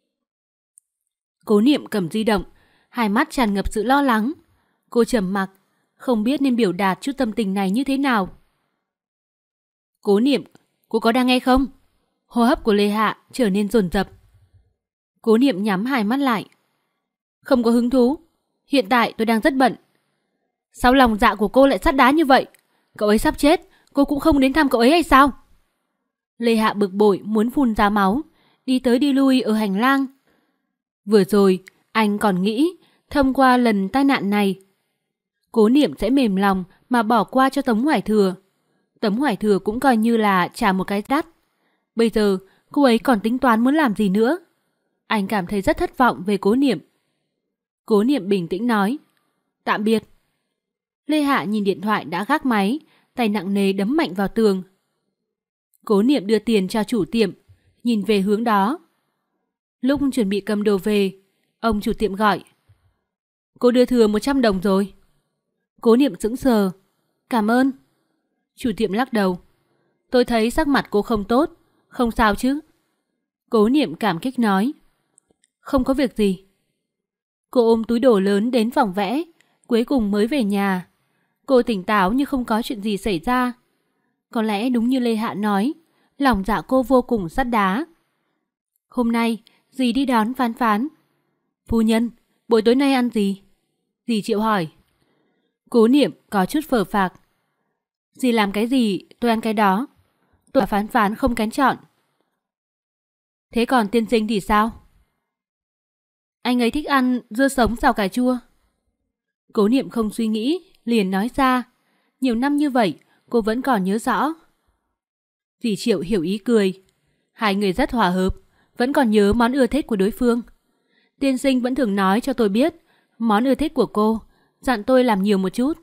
Cố Niệm cầm di động, hai mắt tràn ngập sự lo lắng. Cô trầm mặc, không biết nên biểu đạt chút tâm tình này như thế nào. Cố Niệm, cô có đang nghe không? Hô hấp của Lê Hạ trở nên dồn dập. Cố Niệm nhắm hai mắt lại. Không có hứng thú. Hiện tại tôi đang rất bận. Sao lòng dạ của cô lại sắt đá như vậy? Cậu ấy sắp chết, cô cũng không đến thăm cậu ấy hay sao? Lê Hạ bực bội muốn phun ra máu, đi tới đi lui ở hành lang. Vừa rồi, anh còn nghĩ thông qua lần tai nạn này, Cố Niệm sẽ mềm lòng mà bỏ qua cho Tống Hoài Thừa. Tống Hoài Thừa cũng coi như là trả một cái đắt. Bây giờ, cô ấy còn tính toán muốn làm gì nữa? Anh cảm thấy rất thất vọng về Cố Niệm. Cố Niệm bình tĩnh nói. Tạm biệt. Lê Hạ nhìn điện thoại đã gác máy, tay nặng nề đấm mạnh vào tường. Cố Niệm đưa tiền cho chủ tiệm, nhìn về hướng đó. Lúc chuẩn bị cầm đồ về, ông chủ tiệm gọi. Cô đưa thừa 100 đồng rồi. Cố Niệm sững sờ. Cảm ơn. Chủ tiệm lắc đầu. Tôi thấy sắc mặt cô không tốt, không sao chứ? Cố Niệm cảm kích nói. Không có việc gì. Cô ôm túi đồ lớn đến phòng vẽ, cuối cùng mới về nhà. Cô tỉnh táo như không có chuyện gì xảy ra. Có lẽ đúng như Lê Hạ nói, lòng dạ cô vô cùng sắt đá. Hôm nay, dì đi đón Phán Phán. Phu nhân, buổi tối nay ăn gì? Dì Triệu hỏi. Cố Niệm có chút phờ phạc. Dì làm cái gì, tôi ăn cái đó. Tôi và Phán Phán không kén chọn. Thế còn tiên sinh thì sao? Anh ấy thích ăn dưa sống xào cà chua. Cố Niệm không suy nghĩ, liền nói ra. Nhiều năm như vậy, cô vẫn còn nhớ rõ. Dì Triệu hiểu ý cười. Hai người rất hòa hợp, vẫn còn nhớ món ưa thích của đối phương. Tiên sinh vẫn thường nói cho tôi biết món ưa thích của cô, dặn tôi làm nhiều một chút.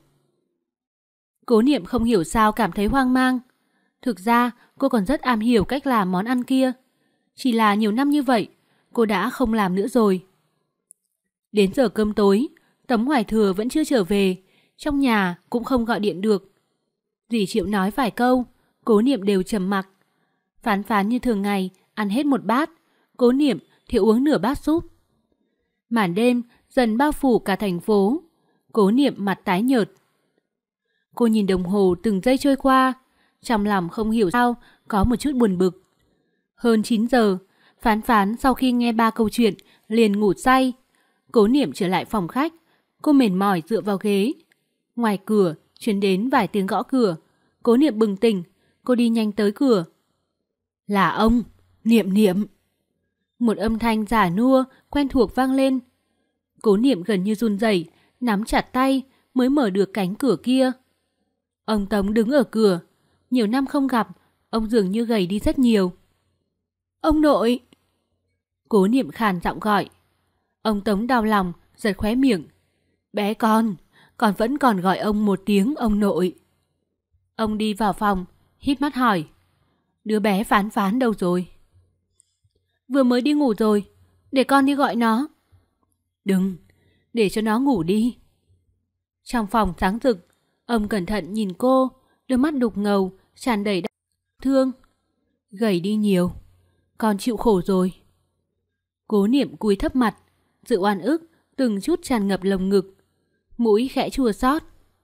Cố Niệm không hiểu sao cảm thấy hoang mang. Thực ra cô còn rất am hiểu cách làm món ăn kia. Chỉ là nhiều năm như vậy, cô đã không làm nữa rồi. Đến giờ cơm tối, Tống Hoài Thừa vẫn chưa trở về, trong nhà cũng không gọi điện được. Dì Triệu nói vài câu, Cố Niệm đều trầm mặc. Phán Phán như thường ngày ăn hết một bát, Cố Niệm thì uống nửa bát súp. Màn đêm dần bao phủ cả thành phố, Cố Niệm mặt tái nhợt. Cô nhìn đồng hồ từng giây trôi qua, trong lòng không hiểu sao có một chút buồn bực. Hơn 9 giờ, Phán Phán sau khi nghe 3 câu chuyện liền ngủ say. Cố Niệm trở lại phòng khách, cô mệt mỏi dựa vào ghế. Ngoài cửa truyền đến vài tiếng gõ cửa. Cố Niệm bừng tỉnh, cô đi nhanh tới cửa. Là ông, Niệm Niệm. Một âm thanh giả nua quen thuộc vang lên. Cố Niệm gần như run rẩy, nắm chặt tay mới mở được cánh cửa kia. Ông Tống đứng ở cửa, nhiều năm không gặp, ông dường như gầy đi rất nhiều. Ông nội! Cố Niệm khàn giọng gọi. Ông Tống đau lòng, giật khóe miệng. Bé con vẫn còn gọi ông một tiếng ông nội. Ông đi vào phòng, híp mắt hỏi. Đứa bé Phán Phán đâu rồi? Vừa mới đi ngủ rồi, để con đi gọi nó. Đừng, để cho nó ngủ đi. Trong phòng sáng rực, ông cẩn thận nhìn cô, đôi mắt đục ngầu, tràn đầy đau thương. Gầy đi nhiều, con chịu khổ rồi. Cố Niệm cúi thấp mặt, sự oan ức từng chút tràn ngập lồng ngực, mũi khẽ chua xót.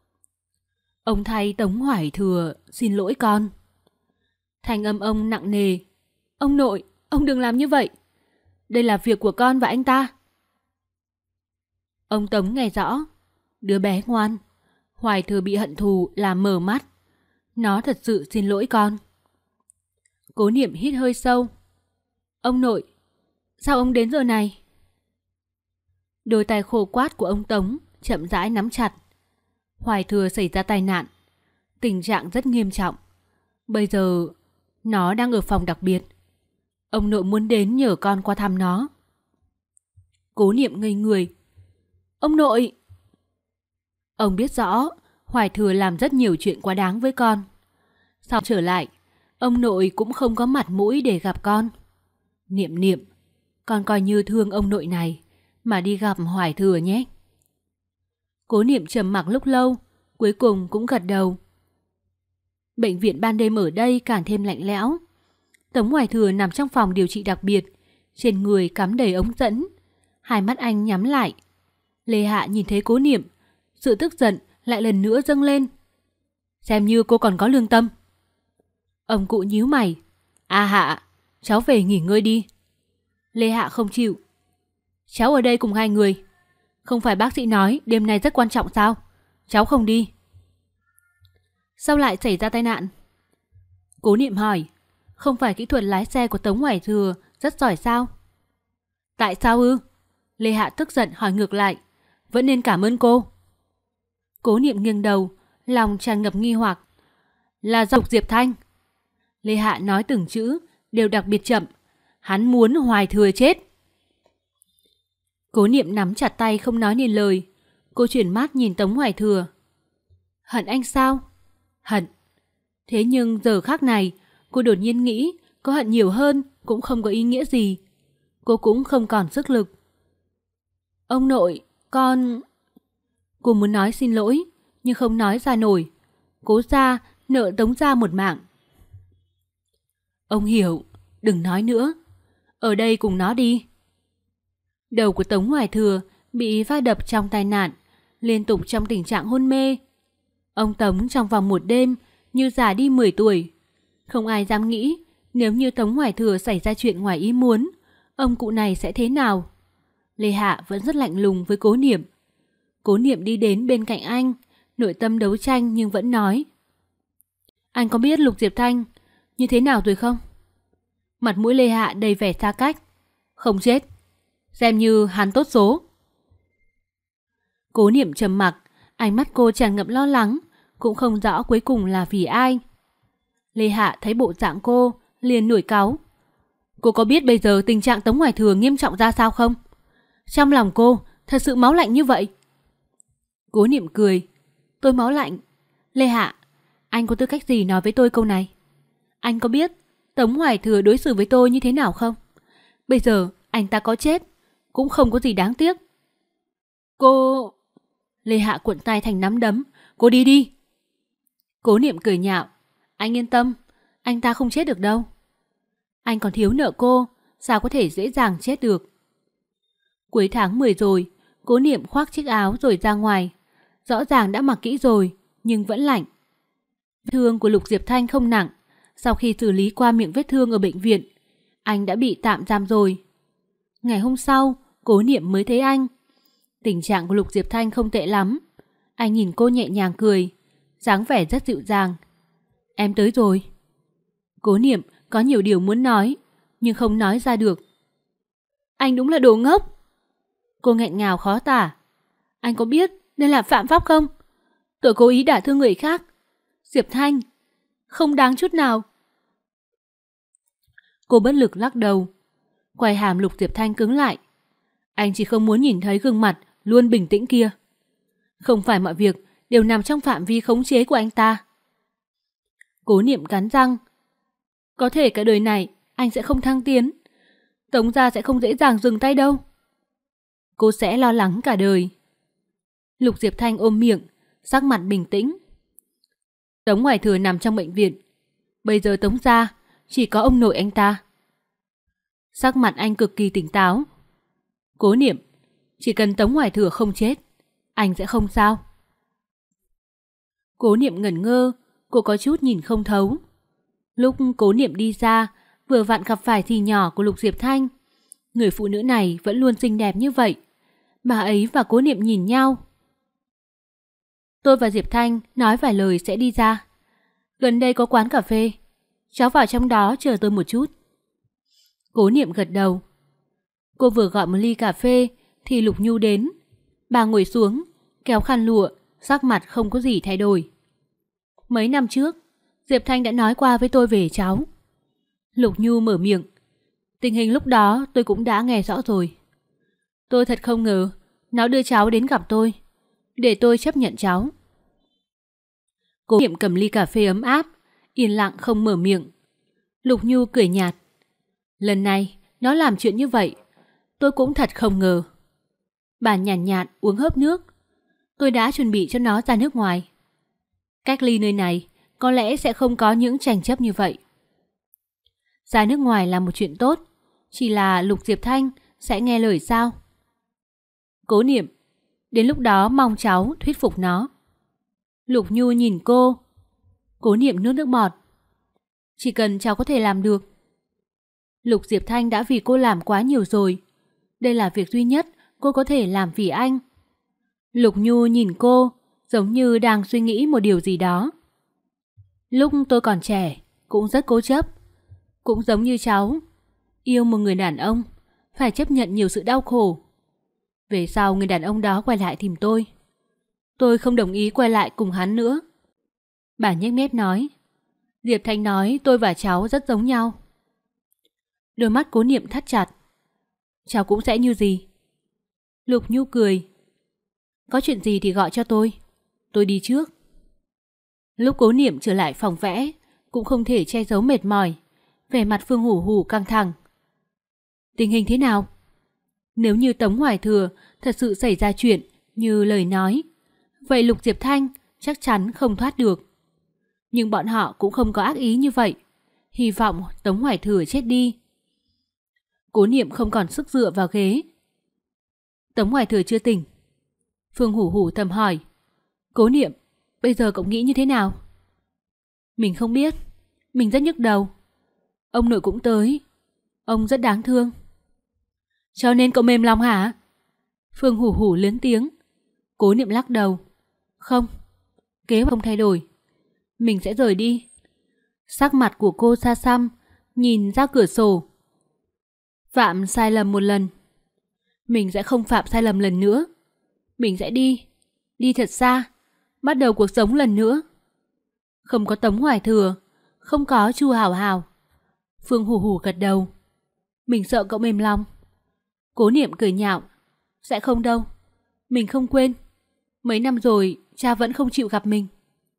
Ông thay Tống Hoài Thừa xin lỗi con. Thanh âm ông nặng nề. Ông nội, ông đừng làm như vậy. Đây là việc của con và anh ta. Ông Tống nghe rõ. Đứa bé ngoan. Hoài Thừa bị hận thù làm mờ mắt. Nó thật sự xin lỗi con. Cố Niệm hít hơi sâu. Ông nội, sao ông đến giờ này? Đôi tay khô quát của ông Tống chậm rãi nắm chặt. Hoài Thừa xảy ra tai nạn. Tình trạng rất nghiêm trọng. Bây giờ nó đang ở phòng đặc biệt. Ông nội muốn đến nhờ con qua thăm nó. Cố Niệm ngây người. Ông nội! Ông biết rõ Hoài Thừa làm rất nhiều chuyện quá đáng với con. Sau trở lại, ông nội cũng không có mặt mũi để gặp con. Niệm Niệm, con coi như thương ông nội này mà đi gặp Hoài Thừa nhé. Cố Niệm trầm mặc lúc lâu, cuối cùng cũng gật đầu. Bệnh viện ban đêm ở đây càng thêm lạnh lẽo. Tống Hoài Thừa nằm trong phòng điều trị đặc biệt, trên người cắm đầy ống dẫn, hai mắt anh nhắm lại. Lê Hạ nhìn thấy Cố Niệm, sự tức giận lại lần nữa dâng lên. Xem như cô còn có lương tâm. Ông cụ nhíu mày. À Hạ, cháu về nghỉ ngơi đi. Lê Hạ không chịu. Cháu ở đây cùng hai người. Không phải bác sĩ nói đêm nay rất quan trọng sao? Cháu không đi. Sao lại xảy ra tai nạn? Cố Niệm hỏi. Không phải kỹ thuật lái xe của Tống Hoài Thừa rất giỏi sao? Tại sao ư? Lê Hạ tức giận hỏi ngược lại. Vẫn nên cảm ơn cô. Cố Niệm nghiêng đầu, lòng tràn ngập nghi hoặc. Là do Diệp Thanh. Lê Hạ nói từng chữ đều đặc biệt chậm. Hắn muốn Hoài Thừa chết. Cố Niệm nắm chặt tay không nói nên lời. Cô chuyển mắt nhìn Tống Hoài Thừa. Hận anh sao? Hận. Thế nhưng giờ khắc này, cô đột nhiên nghĩ có hận nhiều hơn cũng không có ý nghĩa gì. Cô cũng không còn sức lực. Ông nội, con... Cô muốn nói xin lỗi, nhưng không nói ra nổi. Cố gia nợ Tống gia một mạng. Ông hiểu, đừng nói nữa. Ở đây cùng nó đi. Đầu của Tống Hoài Thừa bị va đập trong tai nạn, liên tục trong tình trạng hôn mê. Ông Tống trong vòng một đêm như già đi 10 tuổi. Không ai dám nghĩ nếu như Tống Hoài Thừa xảy ra chuyện ngoài ý muốn, ông cụ này sẽ thế nào. Lê Hạ vẫn rất lạnh lùng với Cố Niệm. Cố Niệm đi đến bên cạnh anh, nội tâm đấu tranh nhưng vẫn nói. Anh có biết Lục Diệp Thanh như thế nào rồi không? Mặt mũi Lê Hạ đầy vẻ xa cách. Không chết. Xem như hắn tốt số. Cố Niệm trầm mặc, ánh mắt cô tràn ngập lo lắng, cũng không rõ cuối cùng là vì ai. Lê Hạ thấy bộ dạng cô, liền nổi cáu. Cô có biết bây giờ tình trạng Tống Hoài Thừa nghiêm trọng ra sao không? Trong lòng cô thật sự máu lạnh như vậy. Cố Niệm cười. Tôi máu lạnh? Lê Hạ, anh có tư cách gì nói với tôi câu này? Anh có biết Tống Hoài Thừa đối xử với tôi như thế nào không? Bây giờ anh ta có chết cũng không có gì đáng tiếc. Cô... Lê Hạ cuộn tay thành nắm đấm. Cô đi đi. Cố Niệm cười nhạo. Anh yên tâm, anh ta không chết được đâu. Anh còn thiếu nợ cô, sao có thể dễ dàng chết được. Cuối tháng 10 rồi, Cố Niệm khoác chiếc áo rồi ra ngoài. Rõ ràng đã mặc kỹ rồi, nhưng vẫn lạnh. Vết thương của Lục Diệp Thanh không nặng. Sau khi xử lý qua miệng vết thương ở bệnh viện, anh đã bị tạm giam rồi. Ngày hôm sau, Cố Niệm mới thấy anh. Tình trạng của Lục Diệp Thanh không tệ lắm. Anh nhìn cô nhẹ nhàng cười, dáng vẻ rất dịu dàng. Em tới rồi. Cố Niệm có nhiều điều muốn nói, nhưng không nói ra được. Anh đúng là đồ ngốc. Cô nghẹn ngào khó tả. Anh có biết đây là phạm pháp không? Tôi cố ý đả thương người khác. Diệp Thanh, không đáng chút nào. Cô bất lực lắc đầu. Quai hàm Lục Diệp Thanh cứng lại. Anh chỉ không muốn nhìn thấy gương mặt luôn bình tĩnh kia. Không phải mọi việc đều nằm trong phạm vi khống chế của anh ta. Cố Niệm cắn răng. Có thể cả đời này anh sẽ không thăng tiến. Tống gia sẽ không dễ dàng dừng tay đâu. Cô sẽ lo lắng cả đời. Lục Diệp Thanh ôm miệng, sắc mặt bình tĩnh. Tống Hoài Thừa nằm trong bệnh viện. Bây giờ Tống gia chỉ có ông nội anh ta. Sắc mặt anh cực kỳ tỉnh táo. Cố Niệm, chỉ cần Tống Hoài Thừa không chết, anh sẽ không sao. Cố Niệm ngẩn ngơ, cô có chút nhìn không thấu. Lúc Cố Niệm đi ra, vừa vặn gặp phải dì nhỏ của Lục Diệp Thanh. Người phụ nữ này vẫn luôn xinh đẹp như vậy. Bà ấy và Cố Niệm nhìn nhau. Tôi và Diệp Thanh nói vài lời sẽ đi ra. Gần đây có quán cà phê. Cháu vào trong đó chờ tôi một chút. Cố Niệm gật đầu. Cô vừa gọi một ly cà phê thì Lục Nhu đến. Bà ngồi xuống, kéo khăn lụa, sắc mặt không có gì thay đổi. Mấy năm trước, Diệp Thanh đã nói qua với tôi về cháu. Lục Nhu mở miệng. Tình hình lúc đó tôi cũng đã nghe rõ rồi. Tôi thật không ngờ nó đưa cháu đến gặp tôi, để tôi chấp nhận cháu. Cố Niệm cầm ly cà phê ấm áp, yên lặng không mở miệng. Lục Nhu cười nhạt. Lần này nó làm chuyện như vậy, tôi cũng thật không ngờ. Bà nhàn nhạt uống hớp nước. Tôi đã chuẩn bị cho nó ra nước ngoài. Cách ly nơi này có lẽ sẽ không có những tranh chấp như vậy. Ra nước ngoài là một chuyện tốt, chỉ là Lục Diệp Thanh sẽ nghe lời sao? Cố Niệm, đến lúc đó mong cháu thuyết phục nó. Lục Nhu nhìn cô. Cố Niệm nuốt nước bọt. Chỉ cần cháu có thể làm được. Lục Diệp Thanh đã vì cô làm quá nhiều rồi. Đây là việc duy nhất cô có thể làm vì anh. Lục Nhu nhìn cô, giống như đang suy nghĩ một điều gì đó. Lúc tôi còn trẻ, cũng rất cố chấp. Cũng giống như cháu, yêu một người đàn ông, phải chấp nhận nhiều sự đau khổ. Về sau người đàn ông đó quay lại tìm tôi. Tôi không đồng ý quay lại cùng hắn nữa. Bà nhếch mép nói. Diệp Thanh nói tôi và cháu rất giống nhau. Đôi mắt Cố Niệm thắt chặt. Cháu cũng sẽ như gì? Lục Nhu cười. Có chuyện gì thì gọi cho tôi đi trước. Lúc Cố Niệm trở lại phòng vẽ, cũng không thể che giấu mệt mỏi. Vẻ mặt Phương Hủ Hủ căng thẳng. Tình hình thế nào? Nếu như Tống Hoài Thừa thật sự xảy ra chuyện như lời nói, vậy Lục Diệp Thanh chắc chắn không thoát được. Nhưng bọn họ cũng không có ác ý như vậy. Hy vọng Tống Hoài Thừa chết đi. Cố Niệm không còn sức dựa vào ghế. Tống Hoài Thừa chưa tỉnh. Phương Hủ Hủ thầm hỏi. Cố Niệm, bây giờ cậu nghĩ như thế nào? Mình không biết. Mình rất nhức đầu. Ông nội cũng tới. Ông rất đáng thương. Cho nên cậu mềm lòng hả? Phương Hủ Hủ lớn tiếng. Cố Niệm lắc đầu. Không, kế hoạch không thay đổi. Mình sẽ rời đi. Sắc mặt của cô xa xăm, nhìn ra cửa sổ. Phạm sai lầm một lần, mình sẽ không phạm sai lầm lần nữa. Mình sẽ đi thật xa, bắt đầu cuộc sống lần nữa. Không có Tống Hoài Thừa, không có Chu Hảo Hảo. Phương Hủ Hủ gật đầu. Mình sợ cậu mềm lòng. Cố Niệm cười nhạo. Sẽ không đâu. Mình không quên. Mấy năm rồi cha vẫn không chịu gặp mình.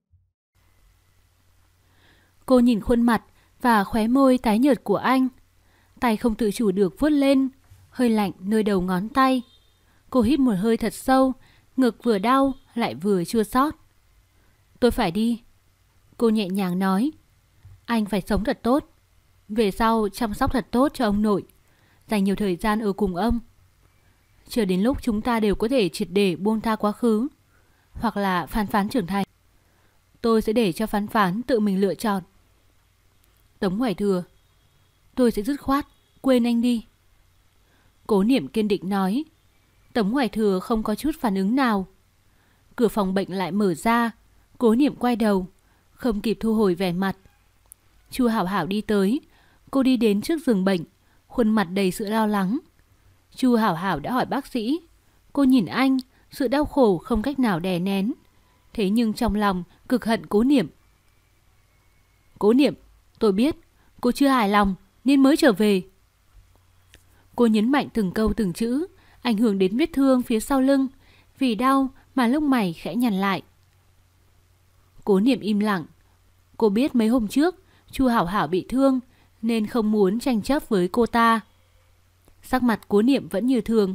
Cô nhìn khuôn mặt và khóe môi tái nhợt của anh. Tay không tự chủ được vuốt lên, hơi lạnh nơi đầu ngón tay. Cô hít một hơi thật sâu, ngực vừa đau lại vừa chua xót. Tôi phải đi. Cô nhẹ nhàng nói. Anh phải sống thật tốt. Về sau chăm sóc thật tốt cho ông nội. Dành nhiều thời gian ở cùng ông. Chờ đến lúc chúng ta đều có thể triệt để buông tha quá khứ. Hoặc là Phán Phán trưởng thành. Tôi sẽ để cho Phán Phán tự mình lựa chọn. Tống Hoài Thừa. Tôi sẽ dứt khoát quên anh đi. Cố Niệm kiên định nói. Tống Hoài Thừa không có chút phản ứng nào. Cửa phòng bệnh lại mở ra. Cố Niệm quay đầu, không kịp thu hồi vẻ mặt. Chu Hảo Hảo đi tới. Cô đi đến trước giường bệnh, khuôn mặt đầy sự lo lắng. Chu Hảo Hảo đã hỏi bác sĩ. Cô nhìn anh, sự đau khổ không cách nào đè nén. Thế nhưng trong lòng cực hận Cố Niệm. Cố Niệm, tôi biết cô chưa hài lòng nên mới trở về. Cô nhấn mạnh từng câu từng chữ, ảnh hưởng đến vết thương phía sau lưng. Vì đau mà lông mày khẽ nhăn lại. Cố Niệm im lặng. Cô biết mấy hôm trước Chu Hảo Hảo bị thương nên không muốn tranh chấp với cô ta. Sắc mặt Cố Niệm vẫn như thường.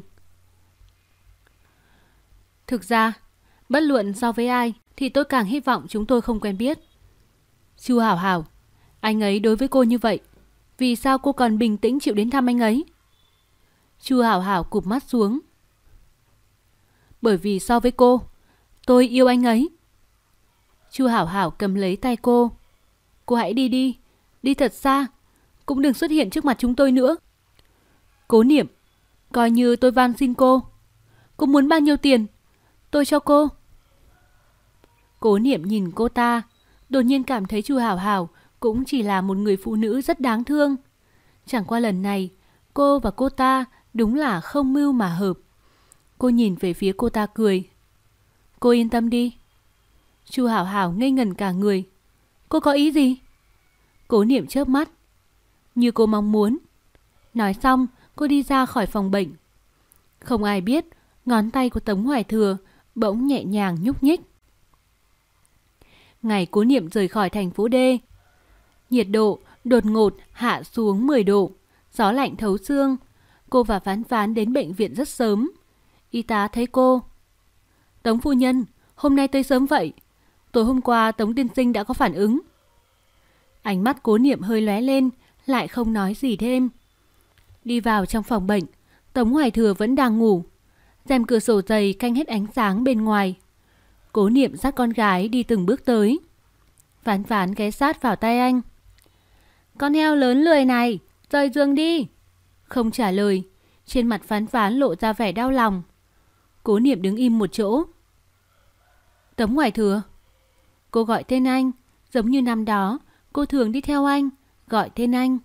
Thực ra, bất luận so với ai thì tôi càng hy vọng chúng tôi không quen biết. Chu Hảo Hảo, anh ấy đối với cô như vậy, vì sao cô còn bình tĩnh chịu đến thăm anh ấy? Chu Hảo Hảo cụp mắt xuống. Bởi vì so với cô, tôi yêu anh ấy. Chu Hảo Hảo cầm lấy tay cô. Cô hãy đi đi, đi thật xa, cũng đừng xuất hiện trước mặt chúng tôi nữa. Cố Niệm, coi như tôi van xin cô. Cô muốn bao nhiêu tiền, tôi cho cô. Cố Niệm nhìn cô ta, đột nhiên cảm thấy Chu Hảo Hảo cũng chỉ là một người phụ nữ rất đáng thương. Chẳng qua lần này, cô và cô ta đúng là không mưu mà hợp. Cô nhìn về phía cô ta cười. Cô yên tâm đi. Chu Hảo Hảo ngây ngẩn cả người. Cô có ý gì? Cố Niệm chớp mắt. Như cô mong muốn. Nói xong, cô đi ra khỏi phòng bệnh. Không ai biết, ngón tay của Tống Hoài Thừa bỗng nhẹ nhàng nhúc nhích. Ngày Cố Niệm rời khỏi thành phố D, nhiệt độ đột ngột hạ xuống 10 độ, gió lạnh thấu xương. Cô và Phán Phán đến bệnh viện rất sớm. Y tá thấy cô. Tống phu nhân, hôm nay tới sớm vậy. Tối hôm qua Tống tiên sinh đã có phản ứng. Ánh mắt Cố Niệm hơi lóe lên, lại không nói gì thêm. Đi vào trong phòng bệnh, Tống Hoài Thừa vẫn đang ngủ. Rèm cửa sổ dày canh hết ánh sáng bên ngoài. Cố Niệm dắt con gái đi từng bước tới. Phán Phán ghé sát vào tay anh. Con heo lớn lười này, rời giường đi. Không trả lời, trên mặt Phán Phán lộ ra vẻ đau lòng. Cố Niệm đứng im một chỗ. Tống Hoài Thừa. Cô gọi tên anh, giống như năm đó cô thường đi theo anh, gọi tên anh.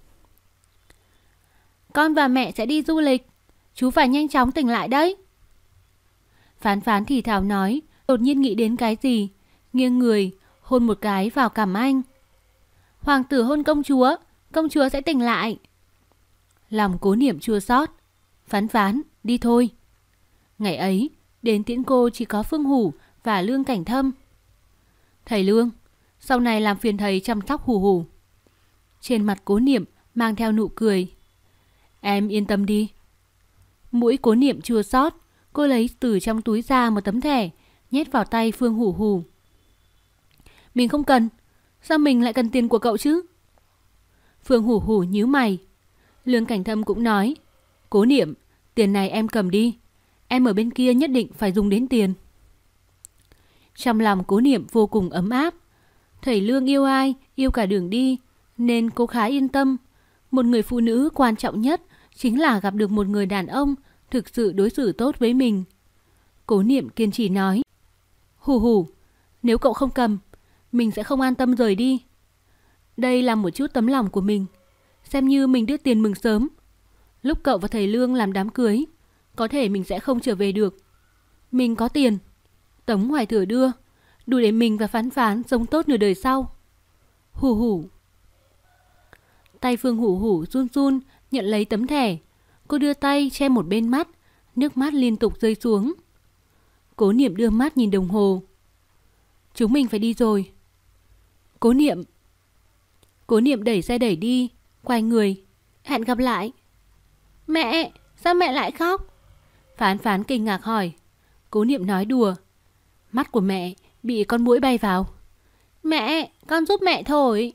Con và mẹ sẽ đi du lịch, chú phải nhanh chóng tỉnh lại đấy. Phán Phán thì thào nói, đột nhiên nghĩ đến cái gì, nghiêng người hôn một cái vào cằm anh. Hoàng tử hôn công chúa sẽ tỉnh lại. Lòng Cố Niệm chua xót. Phán Phán, đi thôi. Ngày ấy, đến tiễn cô chỉ có Phương Hủ và Lương Cảnh Thâm. Thầy Lương, sau này làm phiền thầy chăm sóc Hủ Hủ. Trên mặt Cố Niệm mang theo nụ cười. Em yên tâm đi. Mũi Cố Niệm chua xót, cô lấy từ trong túi ra một tấm thẻ, nhét vào tay Phương Hủ Hủ. Mình không cần. Sao mình lại cần tiền của cậu chứ? Phương Hủ Hủ nhíu mày. Lương Cảnh Thâm cũng nói. Cố Niệm, tiền này em cầm đi. Em ở bên kia nhất định phải dùng đến tiền. Trong lòng Cố Niệm vô cùng ấm áp. Thầy Lương yêu ai, yêu cả đường đi, nên cô khá yên tâm. Một người phụ nữ quan trọng nhất chính là gặp được một người đàn ông thực sự đối xử tốt với mình. Cố Niệm kiên trì nói. Hủ Hủ, nếu cậu không cầm, mình sẽ không an tâm rời đi. Đây là một chút tấm lòng của mình, xem như mình đưa tiền mừng sớm. Lúc cậu và thầy Lương làm đám cưới, có thể mình sẽ không trở về được. Mình có tiền, Tống Hoài Thừa đưa, đủ để mình và Phán Phán sống tốt nửa đời sau. Hủ Hủ. Tay Phương Hủ Hủ run run nhận lấy tấm thẻ. Cô đưa tay che một bên mắt, nước mắt liên tục rơi xuống. Cố Niệm đưa mắt nhìn đồng hồ. Chúng mình phải đi rồi. Cố Niệm đẩy xe đẩy đi, quay người. Hẹn gặp lại. Mẹ, sao mẹ lại khóc? Phán Phán kinh ngạc hỏi. Cố Niệm nói đùa. Mắt của mẹ bị con muỗi bay vào. Mẹ, con giúp mẹ thổi.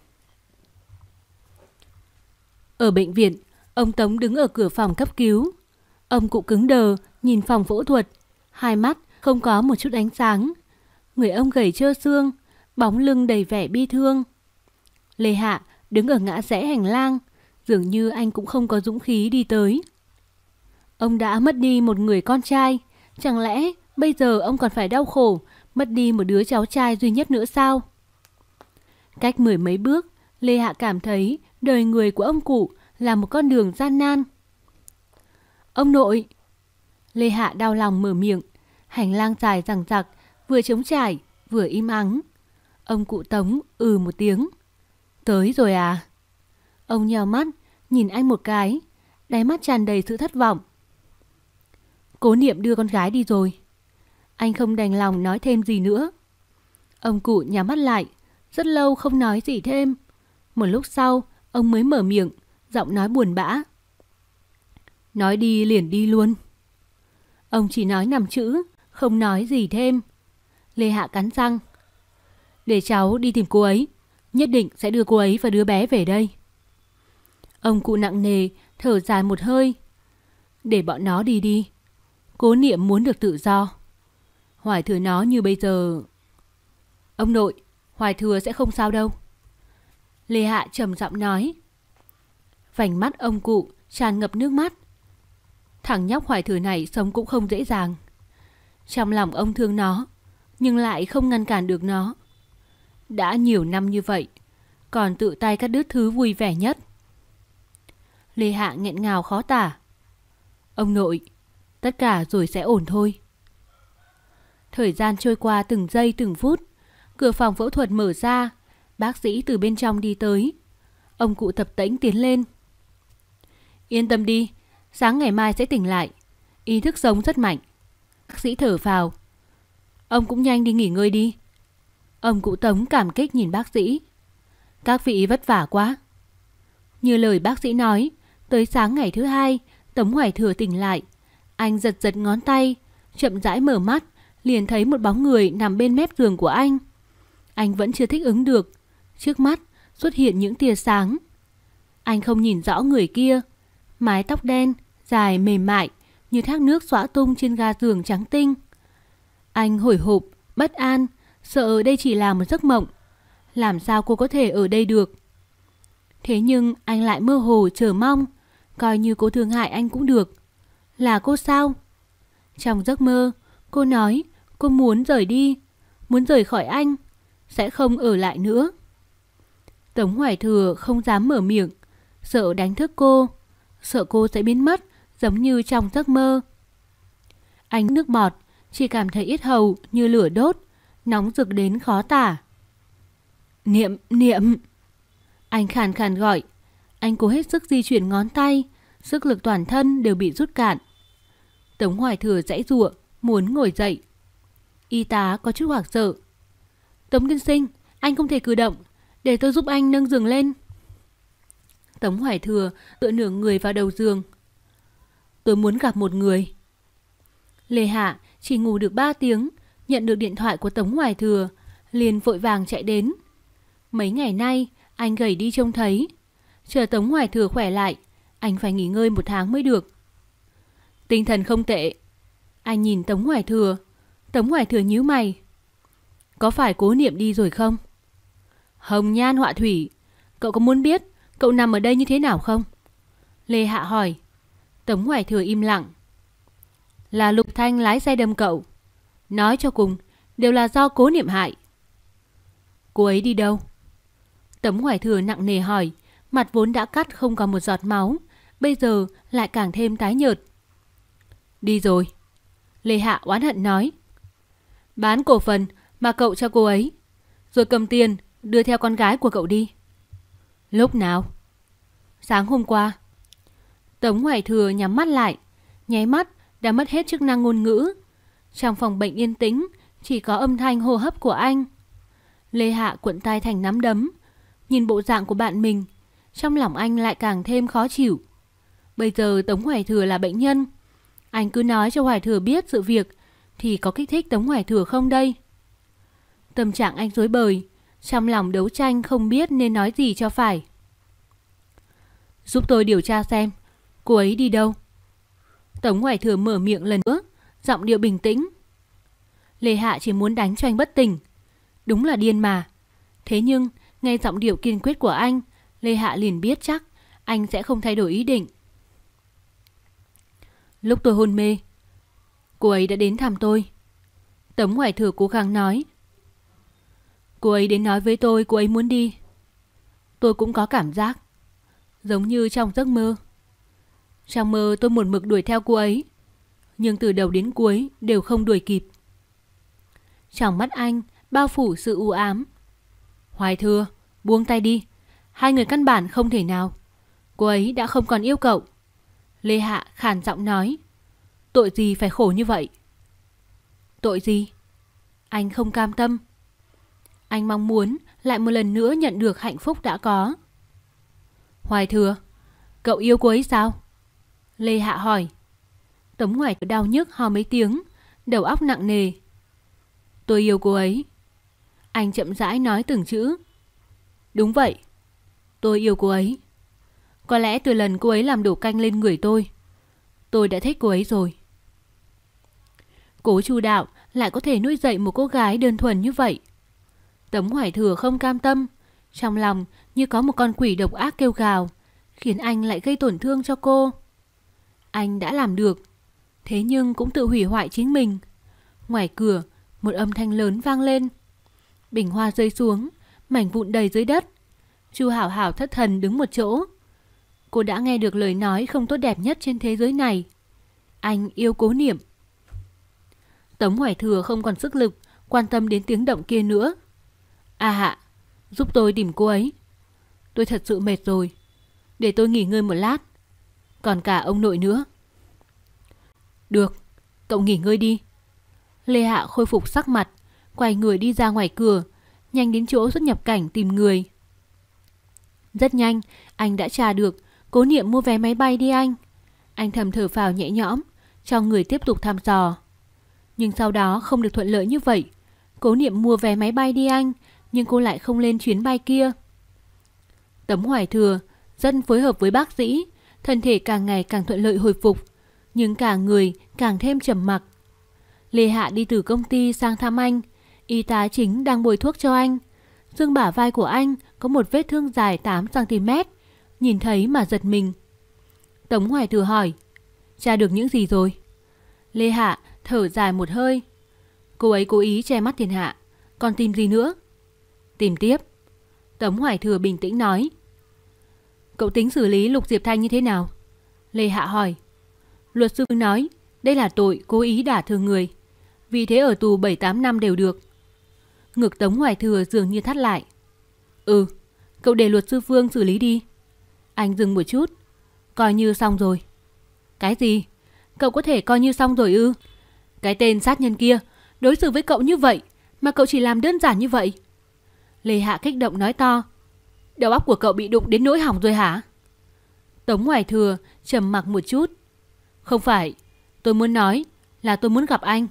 Ở bệnh viện, ông Tống đứng ở cửa phòng cấp cứu. Ông cụ cứng đờ nhìn phòng phẫu thuật, hai mắt không có một chút ánh sáng. Người ông gầy trơ xương, bóng lưng đầy vẻ bi thương. Lê Hạ đứng ở ngã rẽ hành lang, dường như anh cũng không có dũng khí đi tới. Ông đã mất đi một người con trai, chẳng lẽ bây giờ ông còn phải đau khổ mất đi một đứa cháu trai duy nhất nữa sao? Cách mười mấy bước, Lê Hạ cảm thấy đời người của ông cụ là một con đường gian nan. Ông nội! Lê Hạ đau lòng mở miệng. Hành lang dài dằng dặc, vừa trống trải, vừa im ắng. Ông cụ Tống một tiếng. Tới rồi à? Ông nheo mắt, nhìn anh một cái, đáy mắt tràn đầy sự thất vọng. Cố Niệm đưa con gái đi rồi. Anh không đành lòng nói thêm gì nữa. Ông cụ nhắm mắt lại, rất lâu không nói gì thêm. Một lúc sau, ông mới mở miệng, giọng nói buồn bã. Nói đi liền đi luôn. Ông chỉ nói 5 chữ, không nói gì thêm. Lê Hạ cắn răng. Để cháu đi tìm cô ấy, nhất định sẽ đưa cô ấy và đứa bé về đây. Ông cụ nặng nề, thở dài một hơi. Để bọn nó đi đi. Cố Niệm muốn được tự do. Hoài Thừa nó như bây giờ. Ông nội, Hoài Thừa sẽ không sao đâu. Lê Hạ trầm giọng nói. Vành mắt ông cụ tràn ngập nước mắt. Thằng nhóc Hoài Thừa này sống cũng không dễ dàng. Trong lòng ông thương nó, nhưng lại không ngăn cản được nó. Đã nhiều năm như vậy, còn tự tay cắt đứt thứ vui vẻ nhất. Lê Hạ nghẹn ngào khó tả. Ông nội, tất cả rồi sẽ ổn thôi. Thời gian trôi qua từng giây từng phút. Cửa phòng phẫu thuật mở ra, bác sĩ từ bên trong đi tới. Ông cụ tập tễnh tiến lên. Yên tâm đi, sáng ngày mai sẽ tỉnh lại. Ý thức sống rất mạnh. Bác sĩ thở phào. Ông cũng nhanh đi nghỉ ngơi đi. Ông cụ Tống cảm kích nhìn bác sĩ. Các vị vất vả quá. Như lời bác sĩ nói, tới sáng ngày thứ hai, Tống Hoài Thừa tỉnh lại. Anh giật giật ngón tay, chậm rãi mở mắt, liền thấy một bóng người nằm bên mép giường của anh. Anh vẫn chưa thích ứng được. Trước mắt xuất hiện những tia sáng. Anh không nhìn rõ người kia. Mái tóc đen, dài mềm mại, như thác nước xõa tung trên ga giường trắng tinh. Anh hồi hộp, bất an, sợ đây chỉ là một giấc mộng. Làm sao cô có thể ở đây được? Thế nhưng anh lại mơ hồ chờ mong, coi như cô thương hại anh cũng được. Là cô sao? Trong giấc mơ, cô nói cô muốn rời đi, muốn rời khỏi anh, sẽ không ở lại nữa. Tống Hoài Thừa không dám mở miệng, sợ đánh thức cô, sợ cô sẽ biến mất giống như trong giấc mơ. Anh nước bọt, chỉ cảm thấy yết hầu như lửa đốt, nóng rực đến khó tả. Niệm, Niệm. Anh khàn khàn gọi. Anh cố hết sức di chuyển ngón tay, sức lực toàn thân đều bị rút cạn. Tống Hoài Thừa giãy giụa, muốn ngồi dậy. Y tá có chút hoảng sợ. Tống tiên sinh, anh không thể cử động, để tôi giúp anh nâng giường lên. Tống Hoài Thừa tựa nửa người vào đầu giường. Tôi muốn gặp một người. Lê Hạ chỉ ngủ được 3 tiếng, nhận được điện thoại của Tống Hoài Thừa, liền vội vàng chạy đến. Mấy ngày nay, anh gầy đi trông thấy. Chờ Tống Hoài Thừa khỏe lại, anh phải nghỉ ngơi 1 tháng mới được. Tinh thần không tệ. Anh nhìn Tống Hoài Thừa. Tống Hoài Thừa nhíu mày. Có phải Cố Niệm đi rồi không? Hồng nhan họa thủy, cậu có muốn biết cậu nằm ở đây như thế nào không? Lê Hạ hỏi. Tống Hoài Thừa im lặng. Là Lục Thanh lái xe đâm cậu. Nói cho cùng, đều là do Cố Niệm hại. Cô ấy đi đâu? Tống Hoài Thừa nặng nề hỏi, mặt vốn đã cắt không còn một giọt máu, bây giờ lại càng thêm tái nhợt. Đi rồi. Lê Hạ oán hận nói. Bán cổ phần mà cậu cho cô ấy, rồi cầm tiền đưa theo con gái của cậu đi. Lúc nào? Sáng hôm qua. Tống Hoài Thừa nhắm mắt lại, nháy mắt đã mất hết chức năng ngôn ngữ. Trong phòng bệnh yên tĩnh, chỉ có âm thanh hô hấp của anh. Lê Hạ cuộn tay thành nắm đấm, nhìn bộ dạng của bạn mình, trong lòng anh lại càng thêm khó chịu. Bây giờ Tống Hoài Thừa là bệnh nhân, anh cứ nói cho Hoài Thừa biết sự việc thì có kích thích Tống Hoài Thừa không đây? Tâm trạng anh rối bời, trong lòng đấu tranh không biết nên nói gì cho phải. Giúp tôi điều tra xem cô ấy đi đâu. Tống Hoài Thừa mở miệng lần nữa, giọng điệu bình tĩnh. Lê Hạ chỉ muốn đánh cho anh bất tỉnh. Đúng là điên mà. Thế nhưng nghe giọng điệu kiên quyết của anh, Lê Hạ liền biết chắc anh sẽ không thay đổi ý định. Lúc tôi hôn mê, cô ấy đã đến thăm tôi. Tống Hoài Thừa cố gắng nói. Cô ấy đến nói với tôi cô ấy muốn đi. Tôi cũng có cảm giác giống như trong giấc mơ. Trong mơ tôi một mực đuổi theo cô ấy, nhưng từ đầu đến cuối đều không đuổi kịp. Trong mắt anh bao phủ sự u ám. Hoài Thừa, buông tay đi. Hai người căn bản không thể nào. Cô ấy đã không còn yêu cậu. Lê Hạ khàn giọng nói. Tội gì phải khổ như vậy? Tội gì? Anh không cam tâm. Anh mong muốn lại một lần nữa nhận được hạnh phúc đã có. Hoài Thừa, cậu yêu cô ấy sao? Lê Hạ hỏi. Tống Hoài Thừa đau nhức ho mấy tiếng, đầu óc nặng nề. Tôi yêu cô ấy. Anh chậm rãi nói từng chữ. Đúng vậy, tôi yêu cô ấy. Có lẽ từ lần cô ấy làm đổ canh lên người tôi đã thích cô ấy rồi. Cố Chu Đạo lại có thể nuôi dạy một cô gái đơn thuần như vậy. Tống Hoài Thừa không cam tâm, trong lòng như có một con quỷ độc ác kêu gào, khiến anh lại gây tổn thương cho cô. Anh đã làm được, thế nhưng cũng tự hủy hoại chính mình. Ngoài cửa, một âm thanh lớn vang lên. Bình hoa rơi xuống, mảnh vụn đầy dưới đất. Chu Hảo Hảo thất thần đứng một chỗ. Cô đã nghe được lời nói không tốt đẹp nhất trên thế giới này. Anh yêu Cố Niệm. Tống Hoài Thừa không còn sức lực quan tâm đến tiếng động kia nữa. À Hạ, giúp tôi tìm cô ấy. Tôi thật sự mệt rồi. Để tôi nghỉ ngơi một lát. Còn cả ông nội nữa. Được, cậu nghỉ ngơi đi. Lê Hạ khôi phục sắc mặt, quay người đi ra ngoài cửa, nhanh đến chỗ xuất nhập cảnh tìm người. Rất nhanh, anh đã tra được Cố Niệm mua vé máy bay đi Anh. Anh thầm thở phào nhẹ nhõm, cho người tiếp tục thăm dò. Nhưng sau đó không được thuận lợi như vậy. Cố Niệm mua vé máy bay đi Anh, nhưng cô lại không lên chuyến bay kia. Tống Hoài Thừa dân phối hợp với bác sĩ, thân thể càng ngày càng thuận lợi hồi phục, nhưng cả người càng thêm trầm mặc. Lê Hạ đi từ công ty sang thăm anh, y tá chính đang bôi thuốc cho anh. Xương bả vai của anh có một vết thương dài 8 cm, nhìn thấy mà giật mình. Tống Hoài Thừa hỏi, tra được những gì rồi? Lê Hạ thở dài một hơi. Cô ấy cố ý che mắt thiên hạ, còn tìm gì nữa? Tìm tiếp. Tống Hoài Thừa bình tĩnh nói. Cậu tính xử lý Lục Diệp Thanh như thế nào? Lê Hạ hỏi. Luật sư nói đây là tội cố ý đả thương người, vì thế ở tù 7-8 năm đều được. Ngực Tống Hoài Thừa dường như thắt lại. Cậu để luật sư Phương xử lý đi. Anh dừng một chút. Coi như xong rồi. Cái gì? Cậu có thể coi như xong rồi ư? Cái tên sát nhân kia đối xử với cậu như vậy mà cậu chỉ làm đơn giản như vậy? Lê Hạ kích động nói to. Đầu óc của cậu bị đụng đến nỗi hỏng rồi hả? Tống Hoài Thừa trầm mặc một chút. Không phải, tôi muốn nói là tôi muốn gặp anh.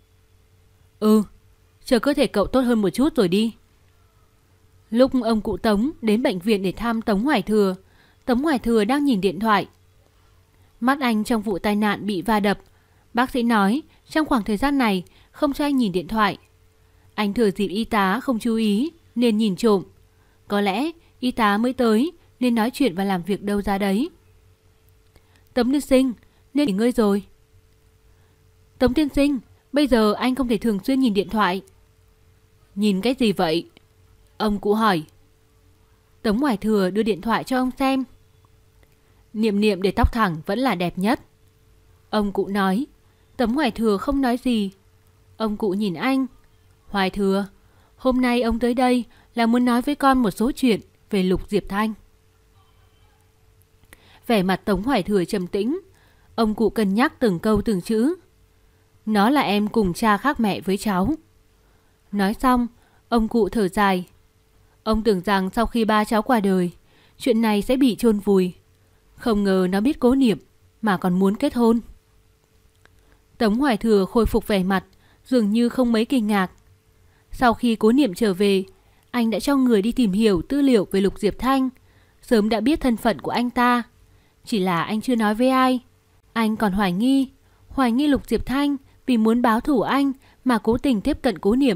Chờ cơ thể cậu tốt hơn một chút rồi đi. Lúc ông cụ Tống đến bệnh viện để thăm Tống Hoài Thừa, Tống Hoài Thừa đang nhìn điện thoại. Mắt anh trong vụ tai nạn bị va đập. Bác sĩ nói trong khoảng thời gian này không cho anh nhìn điện thoại. Anh thừa dịp y tá không chú ý nên nhìn trộm. Có lẽ y tá mới tới nên nói chuyện và làm việc đâu ra đấy. Tống tiên sinh, nên nghỉ ngơi rồi. Tống tiên sinh, bây giờ anh không thể thường xuyên nhìn điện thoại. Nhìn cái gì vậy? Ông cụ hỏi. Tống Hoài Thừa đưa điện thoại cho ông xem. Niệm Niệm để tóc thẳng vẫn là đẹp nhất. Ông cụ nói. Tống Hoài Thừa không nói gì. Ông cụ nhìn anh. Hoài Thừa, hôm nay ông tới đây là muốn nói với con một số chuyện về Lục Diệp Thanh. Vẻ mặt Tống Hoài Thừa trầm tĩnh. Ông cụ cân nhắc từng câu từng chữ. Nó là em cùng cha khác mẹ với cháu. Nói xong, ông cụ thở dài. Ông tưởng rằng sau khi ba cháu qua đời, chuyện này sẽ bị chôn vùi. Không ngờ nó biết Cố Niệm mà còn muốn kết hôn. Tống Hoài Thừa khôi phục vẻ mặt, dường như không mấy kinh ngạc. Sau khi Cố Niệm trở về, anh đã cho người đi tìm hiểu tư liệu về Lục Diệp Thanh, sớm đã biết thân phận của anh ta. Chỉ là anh chưa nói với ai. Anh còn hoài nghi Lục Diệp Thanh vì muốn báo thù anh mà cố tình tiếp cận Cố Niệm.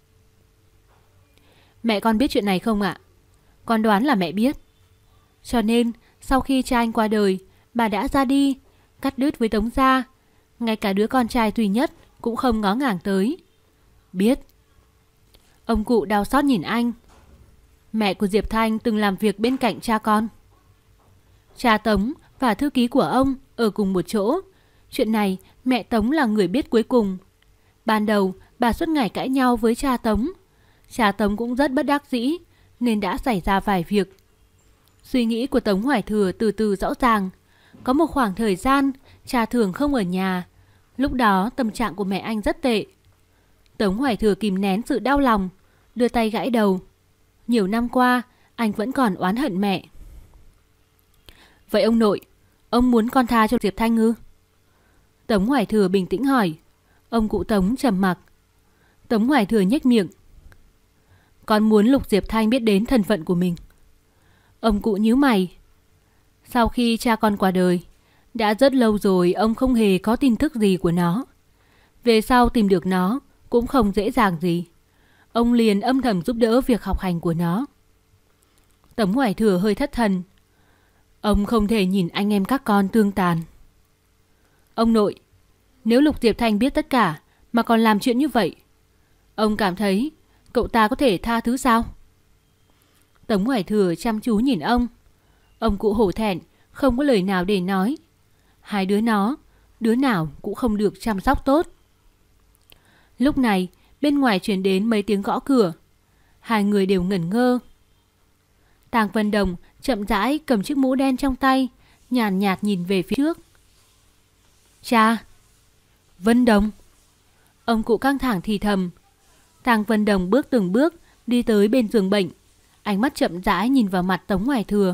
Mẹ con biết chuyện này không ạ? Con đoán là mẹ biết. Cho nên sau khi cha anh qua đời, bà đã ra đi, cắt đứt với Tống gia. Ngay cả đứa con trai duy nhất cũng không ngó ngàng tới. Biết. Ông cụ đau xót nhìn anh. Mẹ của Diệp Thanh từng làm việc bên cạnh cha con. Cha Tống và thư ký của ông ở cùng một chỗ. Chuyện này mẹ Tống là người biết cuối cùng. Ban đầu bà suốt ngày cãi nhau với cha Tống. Cha Tống cũng rất bất đắc dĩ nên đã xảy ra vài việc. Suy nghĩ của Tống Hoài Thừa từ từ rõ ràng. Có một khoảng thời gian cha thường không ở nhà. Lúc đó tâm trạng của mẹ anh rất tệ. Tống Hoài Thừa kìm nén sự đau lòng, đưa tay gãi đầu. Nhiều năm qua anh vẫn còn oán hận mẹ. Vậy ông nội, ông muốn con tha cho Diệp Thanh ư? Tống Hoài Thừa bình tĩnh hỏi. Ông cụ Tống trầm mặc. Tống Hoài Thừa nhếch miệng. Con muốn Lục Diệp Thanh biết đến thân phận của mình. Ông cụ nhíu mày. Sau khi cha con qua đời, đã rất lâu rồi ông không hề có tin tức gì của nó. Về sau tìm được nó cũng không dễ dàng gì. Ông liền âm thầm giúp đỡ việc học hành của nó. Tống Hoài Thừa hơi thất thần. Ông không thể nhìn anh em các con tương tàn. Ông nội, nếu Lục Diệp Thanh biết tất cả mà còn làm chuyện như vậy, ông cảm thấy cậu ta có thể tha thứ sao? Tống Hoài Thừa chăm chú nhìn ông. Ông cụ hổ thẹn, không có lời nào để nói. Hai đứa nó, đứa nào cũng không được chăm sóc tốt. Lúc này, bên ngoài truyền đến mấy tiếng gõ cửa. Hai người đều ngẩn ngơ. Tàng Vân Đồng chậm rãi cầm chiếc mũ đen trong tay, nhàn nhạt nhìn về phía trước. Cha! Vân Đồng! Ông cụ căng thẳng thì thầm. Tàng Vân Đồng bước từng bước đi tới bên giường bệnh, ánh mắt chậm rãi nhìn vào mặt Tống Hoài Thừa.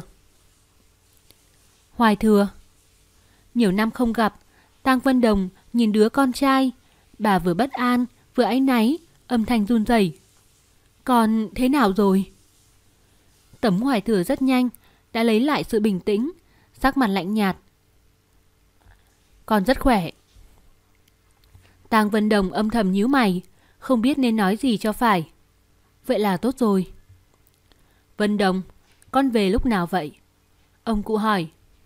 Hoài Thừa! Nhiều năm không gặp, Tàng Vân Đồng nhìn đứa con trai, bà vừa bất an vừa áy náy, âm thanh run rẩy. Con thế nào rồi? Tống Hoài Thừa rất nhanh đã lấy lại sự bình tĩnh, sắc mặt lạnh nhạt. Con rất khỏe. Tàng Vân Đồng âm thầm nhíu mày, không biết nên nói gì cho phải. Vậy là tốt rồi. Vân Đồng, con về lúc nào vậy? Ông cụ hỏi.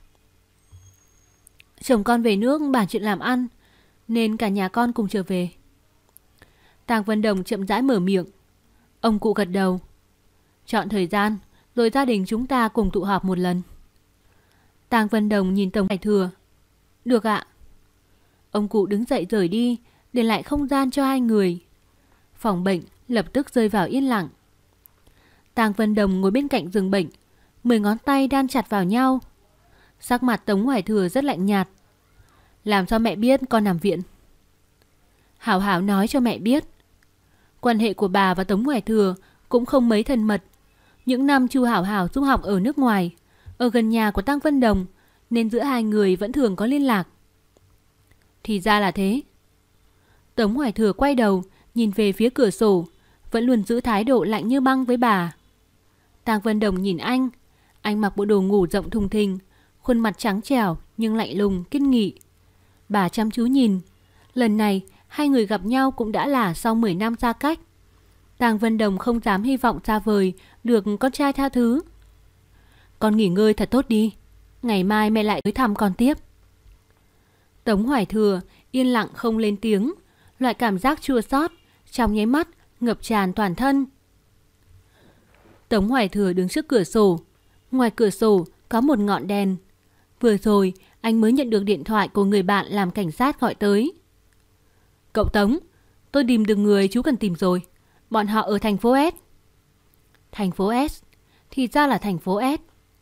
Chồng con về nước bàn chuyện làm ăn, nên cả nhà con cùng trở về. Tàng Vân Đồng chậm rãi mở miệng. Ông cụ gật đầu. Chọn thời gian, rồi gia đình chúng ta cùng tụ họp một lần. Tàng Vân Đồng nhìn Tống Hoài Thừa. Được ạ. Ông cụ đứng dậy rời đi, để lại không gian cho hai người. Phòng bệnh lập tức rơi vào yên lặng. Tàng Vân Đồng ngồi bên cạnh giường bệnh, 10 ngón tay đan chặt vào nhau. Sắc mặt Tống Hoài Thừa rất lạnh nhạt. Làm sao mẹ biết con nằm viện? Hảo Hảo nói cho mẹ biết. Quan hệ của bà và Tống Hoài Thừa cũng không mấy thân mật. Những năm Chu Hảo Hảo du học ở nước ngoài, ở gần nhà của Tang Vân Đồng, nên giữa hai người vẫn thường có liên lạc. Thì ra là thế. Tống Hoài Thừa quay đầu, nhìn về phía cửa sổ, vẫn luôn giữ thái độ lạnh như băng với bà. Tang Vân Đồng nhìn anh mặc bộ đồ ngủ rộng thùng thình, khuôn mặt trắng trẻo nhưng lạnh lùng, kiên nghị. Bà chăm chú nhìn. Lần này hai người gặp nhau cũng đã là sau 10 năm xa cách. Tang Vân Đồng không dám hy vọng xa vời được con trai tha thứ. Con nghỉ ngơi thật tốt đi, ngày mai mẹ lại tới thăm con tiếp. Tống Hoài Thừa yên lặng không lên tiếng, loại cảm giác chua xót trong nháy mắt ngập tràn toàn thân. Tống Hoài Thừa đứng trước cửa sổ. Ngoài cửa sổ có một ngọn đèn. Vừa rồi anh mới nhận được điện thoại của người bạn làm cảnh sát gọi tới. Cậu Tống, tôi tìm được người chú cần tìm rồi. Bọn họ ở thành phố S. Thành phố S? Thì ra là thành phố S.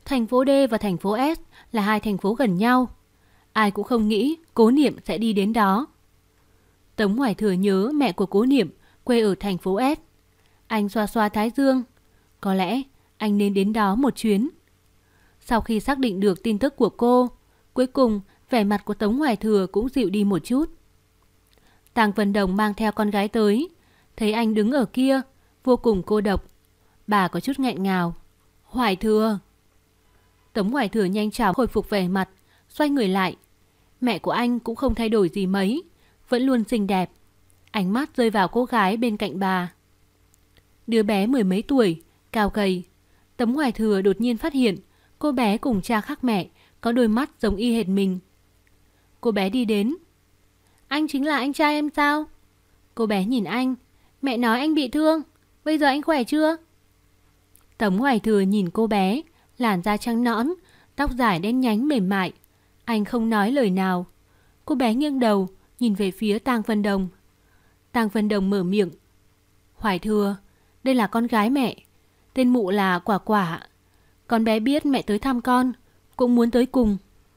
Thành phố D và thành phố S là hai thành phố gần nhau. Ai cũng không nghĩ Cố Niệm sẽ đi đến đó. Tống Hoài Thừa nhớ mẹ của Cố Niệm quê ở thành phố S. Anh xoa xoa thái dương. Có lẽ anh nên đến đó một chuyến. Sau khi xác định được tin tức của cô, cuối cùng vẻ mặt của Tống Hoài Thừa cũng dịu đi một chút. Tàng Vân Đồng mang theo con gái tới, thấy anh đứng ở kia, vô cùng cô độc. Bà có chút nghẹn ngào. Hoài Thừa. Tống Hoài Thừa nhanh chóng hồi phục vẻ mặt, xoay người lại. Mẹ của anh cũng không thay đổi gì mấy, vẫn luôn xinh đẹp. Ánh mắt rơi vào cô gái bên cạnh bà. Đứa bé mười mấy tuổi, cao gầy. Tống Hoài Thừa đột nhiên phát hiện cô bé cùng cha khác mẹ, có đôi mắt giống y hệt mình. Cô bé đi đến. Anh chính là anh trai em sao? Cô bé nhìn anh. Mẹ nói anh bị thương, bây giờ anh khỏe chưa? Tống Hoài Thừa nhìn cô bé, làn da trắng nõn, tóc dài đen nhánh mềm mại. Anh không nói lời nào. Cô bé nghiêng đầu, nhìn về phía Tang Vân Đồng. Tang Vân Đồng mở miệng. Hoài Thừa, đây là con gái mẹ, tên mụ là Quả Quả. Con bé biết mẹ tới thăm con, cũng muốn tới cùng.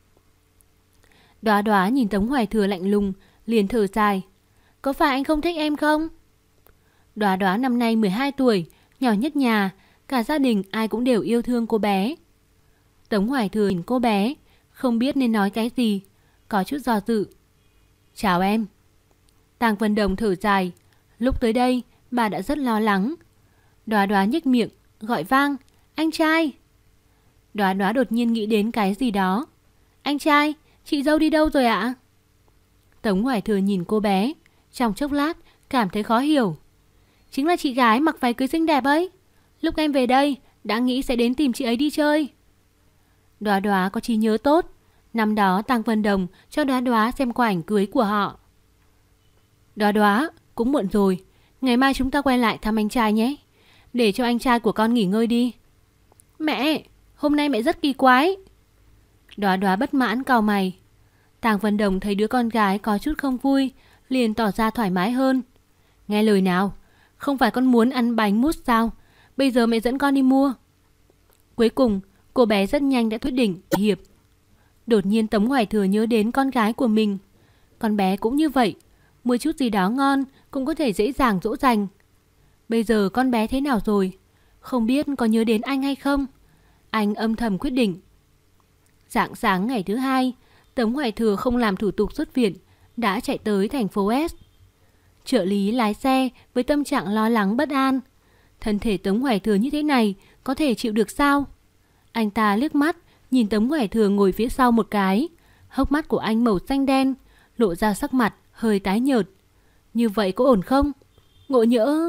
Đóa Đóa nhìn Tống Hoài Thừa lạnh lùng, liền thở dài. Có phải anh không thích em không? Đóa Đóa năm nay 12 tuổi, nhỏ nhất nhà, cả gia đình ai cũng đều yêu thương cô bé. Tống Hoài Thừa nhìn cô bé, không biết nên nói cái gì, có chút do dự. Chào em. Tang Vân Đồng thở dài. Lúc tới đây, bà đã rất lo lắng. Đóa Đóa nhếch miệng, gọi vang. Anh trai. Đóa Đóa đột nhiên nghĩ đến cái gì đó. Anh trai, chị dâu đi đâu rồi ạ? Tống Hoài Thừa nhìn cô bé, trong chốc lát cảm thấy khó hiểu. Chính là chị gái mặc váy cưới xinh đẹp ấy. Lúc em về đây, đã nghĩ sẽ đến tìm chị ấy đi chơi. Đóa Đóa có trí nhớ tốt. Năm đó Tang Vân Đồng cho Đóa Đóa xem qua ảnh cưới của họ. Đóa Đóa, cũng muộn rồi, ngày mai chúng ta quay lại thăm anh trai nhé. Để cho anh trai của con nghỉ ngơi đi. Mẹ, hôm nay mẹ rất kỳ quái. Đóa Đóa bất mãn cau mày. Tang Vân Đồng thấy đứa con gái có chút không vui, liền tỏ ra thoải mái hơn. Nghe lời nào, không phải con muốn ăn bánh mousse sao? Bây giờ mẹ dẫn con đi mua. Cuối cùng, cô bé rất nhanh đã quyết định hiệp. Đột nhiên Tống Hoài Thừa nhớ đến con gái của mình. Con bé cũng như vậy, mua chút gì đó ngon cũng có thể dễ dàng dỗ dành. Bây giờ con bé thế nào rồi? Không biết có nhớ đến anh hay không? Anh âm thầm quyết định. Rạng sáng ngày thứ hai, Tống Hoài Thừa không làm thủ tục xuất viện, đã chạy tới thành phố S. Trợ lý lái xe với tâm trạng lo lắng bất an. Thân thể Tống Hoài Thừa như thế này có thể chịu được sao? Anh ta liếc mắt nhìn Tống Hoài Thừa ngồi phía sau một cái. Hốc mắt của anh màu xanh đen, lộ ra sắc mặt hơi tái nhợt. Như vậy có ổn không? Ngộ nhỡ...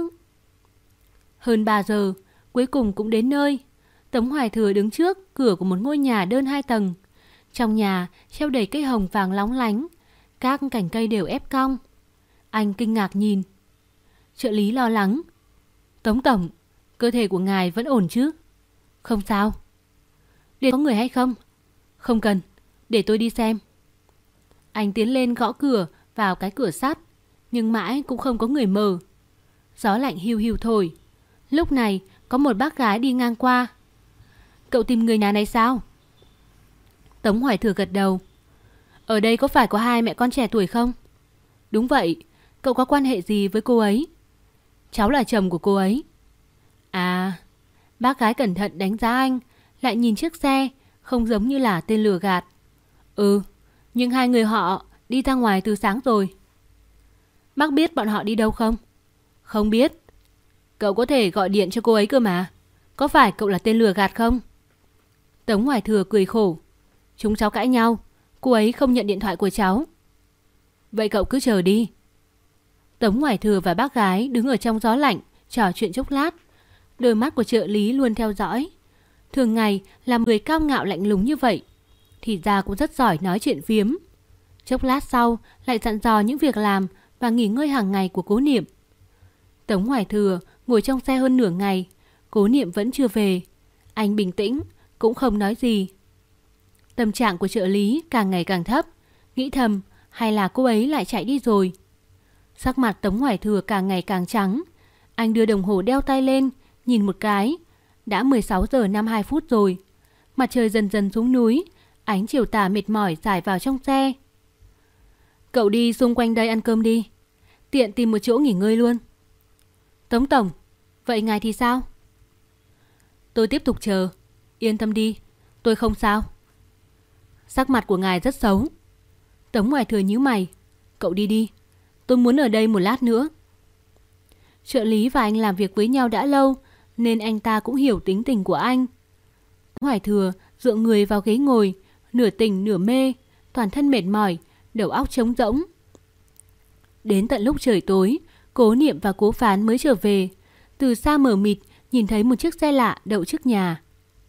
Hơn 3 giờ, cuối cùng cũng đến nơi. Tống Hoài Thừa đứng trước cửa của một ngôi nhà đơn 2 tầng. Trong nhà treo đầy cây hồng vàng lóng lánh, các cành cây đều ép cong. Anh kinh ngạc nhìn. Trợ lý lo lắng. Tống tổng, cơ thể của ngài vẫn ổn chứ? Không sao. Để có người hay không? Không cần, để tôi đi xem. Anh tiến lên gõ cửa vào cái cửa sắt, nhưng mãi cũng không có người mở. Gió lạnh hiu hiu thổi. Lúc này có một bác gái đi ngang qua. Cậu tìm người nhà này sao? Tống Hoài Thừa gật đầu. Ở đây có phải có hai mẹ con trẻ tuổi không? Đúng vậy. Cậu có quan hệ gì với cô ấy? Cháu là chồng của cô ấy. À, bác gái cẩn thận đánh giá anh, lại nhìn chiếc xe, không giống như là tên lừa gạt. Ừ, nhưng hai người họ đi ra ngoài từ sáng rồi. Bác biết bọn họ đi đâu không? Không biết. Cậu có thể gọi điện cho cô ấy cơ mà. Có phải cậu là tên lừa gạt không? Tống Hoài Thừa cười khổ. Chúng cháu cãi nhau, cô ấy không nhận điện thoại của cháu. Vậy cậu cứ chờ đi. Tống Hoài Thừa và bác gái đứng ở trong gió lạnh, trò chuyện chốc lát. Đôi mắt của trợ lý luôn theo dõi. Thường ngày là người cao ngạo lạnh lùng như vậy, thì ra cũng rất giỏi nói chuyện phiếm. Chốc lát sau lại dặn dò những việc làm và nghỉ ngơi hàng ngày của Cố Niệm. Tống Hoài Thừa ngồi trong xe hơn nửa ngày, Cố Niệm vẫn chưa về. Anh bình tĩnh, cũng không nói gì. Tâm trạng của trợ lý càng ngày càng thấp, nghĩ thầm hay là cô ấy lại chạy đi rồi. Sắc mặt Tống Hoài Thừa càng ngày càng trắng. Anh đưa đồng hồ đeo tay lên, nhìn một cái. Đã 16 giờ 52 phút rồi. Mặt trời dần dần xuống núi, ánh chiều tà mệt mỏi rải vào trong xe. Cậu đi xung quanh đây ăn cơm đi, tiện tìm một chỗ nghỉ ngơi luôn. Tống tổng, vậy ngài thì sao? Tôi tiếp tục chờ. Yên tâm đi, tôi không sao. Sắc mặt của ngài rất xấu. Tống Hoài Thừa nhíu mày. Cậu đi đi, tôi muốn ở đây một lát nữa. Trợ lý và anh làm việc với nhau đã lâu, nên anh ta cũng hiểu tính tình của anh. Tống Hoài Thừa dựa người vào ghế ngồi, nửa tỉnh nửa mê, toàn thân mệt mỏi, đầu óc trống rỗng. Đến tận lúc trời tối, Cố Niệm và Cố Phán mới trở về. Từ xa mờ mịt nhìn thấy một chiếc xe lạ đậu trước nhà.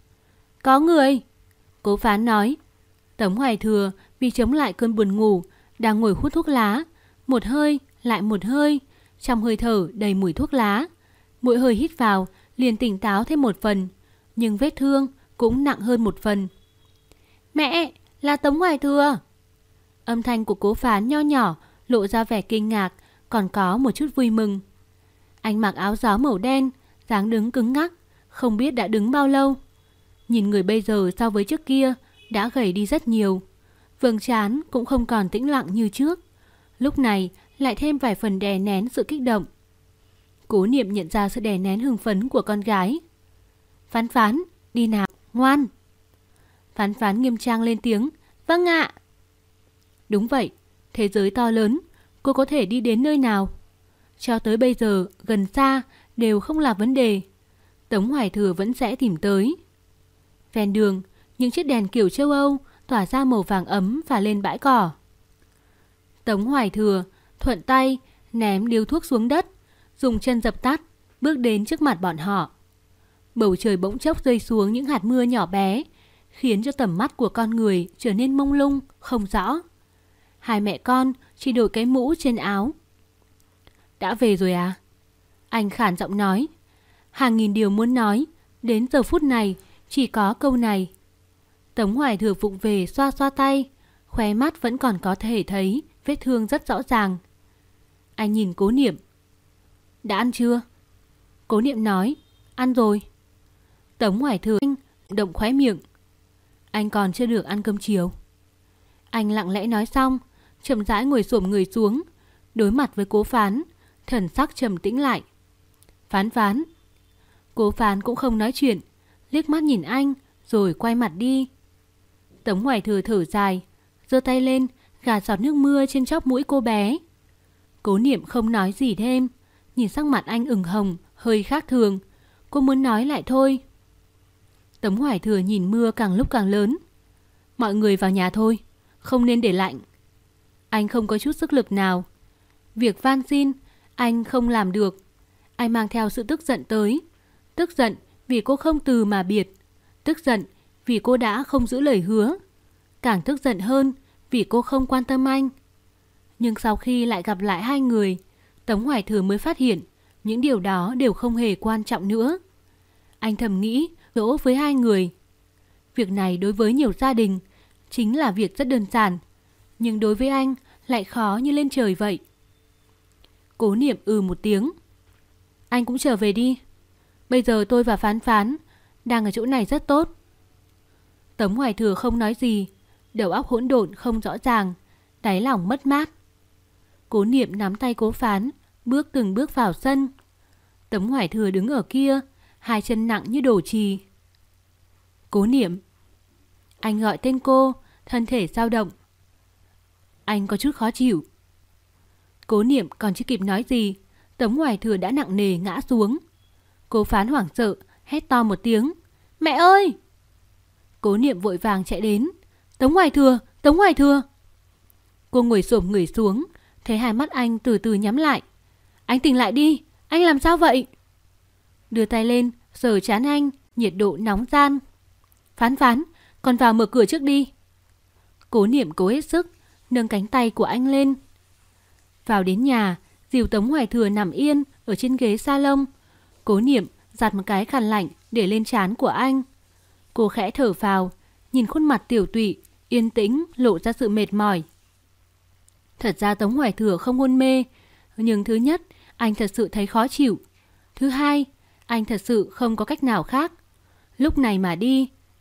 Có người, Cố Phán nói. Tống Hoài Thừa vì chống lại cơn buồn ngủ đang ngồi hút thuốc lá, một hơi lại một hơi, trong hơi thở đầy mùi thuốc lá. Mỗi hơi hít vào liền tỉnh táo thêm một phần, nhưng vết thương cũng nặng hơn một phần. Mẹ, là Tống Hoài Thừa. Âm thanh của Cố Phán nho nhỏ lộ ra vẻ kinh ngạc, còn có một chút vui mừng. Anh mặc áo gió màu đen, dáng đứng cứng ngắc, không biết đã đứng bao lâu. Nhìn người bây giờ so với trước kia đã gầy đi rất nhiều. Vầng trán cũng không còn tĩnh lặng như trước, lúc này lại thêm vài phần đè nén sự kích động. Cố Niệm nhận ra sự đè nén hưng phấn của con gái. Phán Phán, đi nào, ngoan. Phán Phán nghiêm trang lên tiếng. Vâng ạ. Đúng vậy, thế giới to lớn, cô có thể đi đến nơi nào? Cho tới bây giờ, gần xa đều không là vấn đề. Tống Hoài Thừa vẫn sẽ tìm tới. Ven đường, những chiếc đèn kiểu châu Âu tỏa ra màu vàng ấm phả lên bãi cỏ. Tống Hoài Thừa thuận tay ném điếu thuốc xuống đất, dùng chân dập tắt, bước đến trước mặt bọn họ. Bầu trời bỗng chốc rơi xuống những hạt mưa nhỏ bé, khiến cho tầm mắt của con người trở nên mông lung, không rõ. Hai mẹ con chỉ đổi cái mũ trên áo. Đã về rồi à? Anh khản giọng nói. Hàng nghìn điều muốn nói, đến giờ phút này chỉ có câu này. Tống Hoài Thừa vụng về xoa xoa tay, khóe mắt vẫn còn có thể thấy vết thương rất rõ ràng. Anh nhìn Cố Niệm. Đã ăn chưa? Cố Niệm nói. Ăn rồi. Tống Hoài Thừa động khóe miệng. Anh còn chưa được ăn cơm chiều. Anh lặng lẽ nói xong, chậm rãi ngồi xổm người xuống, đối mặt với Cố Phán, thần sắc trầm tĩnh lại. Phán Phán. Cố Phán cũng không nói chuyện, liếc mắt nhìn anh rồi quay mặt đi. Tống Hoài Thừa thở dài, giơ tay lên gạt giọt nước mưa trên chóp mũi cô bé. Cố Niệm không nói gì thêm, nhìn sắc mặt anh ửng hồng, hơi khác thường. Cô muốn nói lại thôi. Tống Hoài Thừa nhìn mưa càng lúc càng lớn. Mọi người vào nhà thôi, không nên để lạnh. Anh không có chút sức lực nào. Việc van xin anh không làm được. Anh mang theo sự tức giận tới. Tức giận vì cô không từ mà biệt. Tức giận vì cô đã không giữ lời hứa. Càng tức giận hơn vì cô không quan tâm anh. Nhưng sau khi lại gặp lại hai người, Tống Hoài Thừa mới phát hiện những điều đó đều không hề quan trọng nữa. Anh thầm nghĩ dỗ với hai người. Việc này đối với nhiều gia đình chính là việc rất đơn giản, nhưng đối với anh lại khó như lên trời vậy. Cố Niệm một tiếng. Anh cũng trở về đi. Bây giờ tôi và Phán Phán đang ở chỗ này rất tốt. Tống Hoài Thừa không nói gì, đầu óc hỗn độn không rõ ràng, đáy lòng mất mát. Cố Niệm nắm tay Cố Phán, bước từng bước vào sân. Tống Hoài Thừa đứng ở kia, hai chân nặng như đổ chì. Cố Niệm. Anh gọi tên cô, thân thể dao động. Anh có chút khó chịu. Cố Niệm còn chưa kịp nói gì, Tống Hoài Thừa đã nặng nề ngã xuống. Cố Phán hoảng sợ, hét to một tiếng. Mẹ ơi! Cố Niệm vội vàng chạy đến. Tống Hoài Thừa! Tống Hoài Thừa! Cô ngồi xổm người xuống, thấy hai mắt anh từ từ nhắm lại. Anh tỉnh lại đi! Anh làm sao vậy? Đưa tay lên, sờ trán anh, nhiệt độ nóng ran. Phán Phán, con vào mở cửa trước đi. Cố Niệm cố hết sức, nâng cánh tay của anh lên. Vào đến nhà, dìu Tống Hoài Thừa nằm yên ở trên ghế salon. Cố Niệm giặt một cái khăn lạnh để lên trán của anh. Cô khẽ thở phào, nhìn khuôn mặt tiểu tụy, yên tĩnh, lộ ra sự mệt mỏi. Thật ra Tống Hoài Thừa không hôn mê, nhưng thứ nhất, anh thật sự thấy khó chịu. Thứ hai, anh thật sự không có cách nào khác. Lúc này mà đi,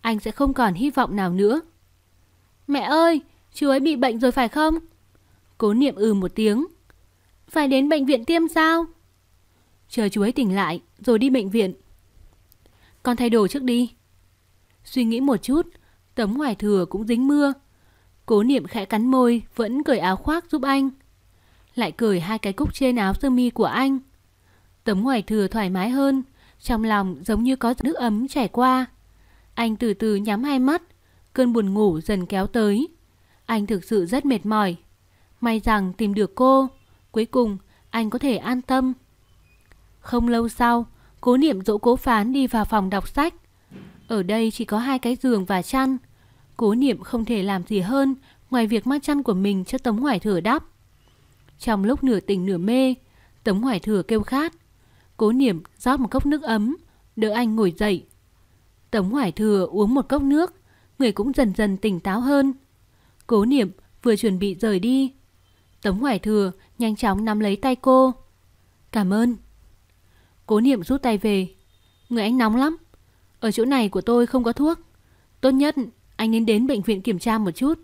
anh sẽ không còn hy vọng nào nữa. Mẹ ơi, chú ấy bị bệnh rồi phải không? Cố Niệm một tiếng. Phải đến bệnh viện tiêm sao? Chờ chú ấy tỉnh lại rồi đi bệnh viện. Con thay đồ trước đi. Suy nghĩ một chút, Tấm Hoài Thừa cũng dính mưa. Cố Niệm khẽ cắn môi, vẫn cởi áo khoác giúp anh. Lại cởi 2 cái cúc trên áo sơ mi của anh. Tấm Hoài Thừa thoải mái hơn, trong lòng giống như có nước ấm chảy qua. Anh từ từ nhắm hai mắt, cơn buồn ngủ dần kéo tới. Anh thực sự rất mệt mỏi. May rằng tìm được cô, cuối cùng anh có thể an tâm. Không lâu sau, Cố Niệm dỗ Cố Phán đi vào phòng đọc sách. Ở đây chỉ có 2 cái giường và chăn. Cố Niệm không thể làm gì hơn ngoài việc mang chăn của mình cho Tấm Hoài Thừa đắp. Trong lúc nửa tỉnh nửa mê, Tấm Hoài Thừa kêu khát. Cố Niệm rót một cốc nước ấm, đỡ anh ngồi dậy. Tấm Hoài Thừa uống một cốc nước, người cũng dần dần tỉnh táo hơn. Cố Niệm vừa chuẩn bị rời đi, Tấm Hoài Thừa nhanh chóng nắm lấy tay cô. Cảm ơn. Cố Niệm rút tay về. Người anh nóng lắm. Ở chỗ này của tôi không có thuốc. Tốt nhất anh nên đến bệnh viện kiểm tra một chút.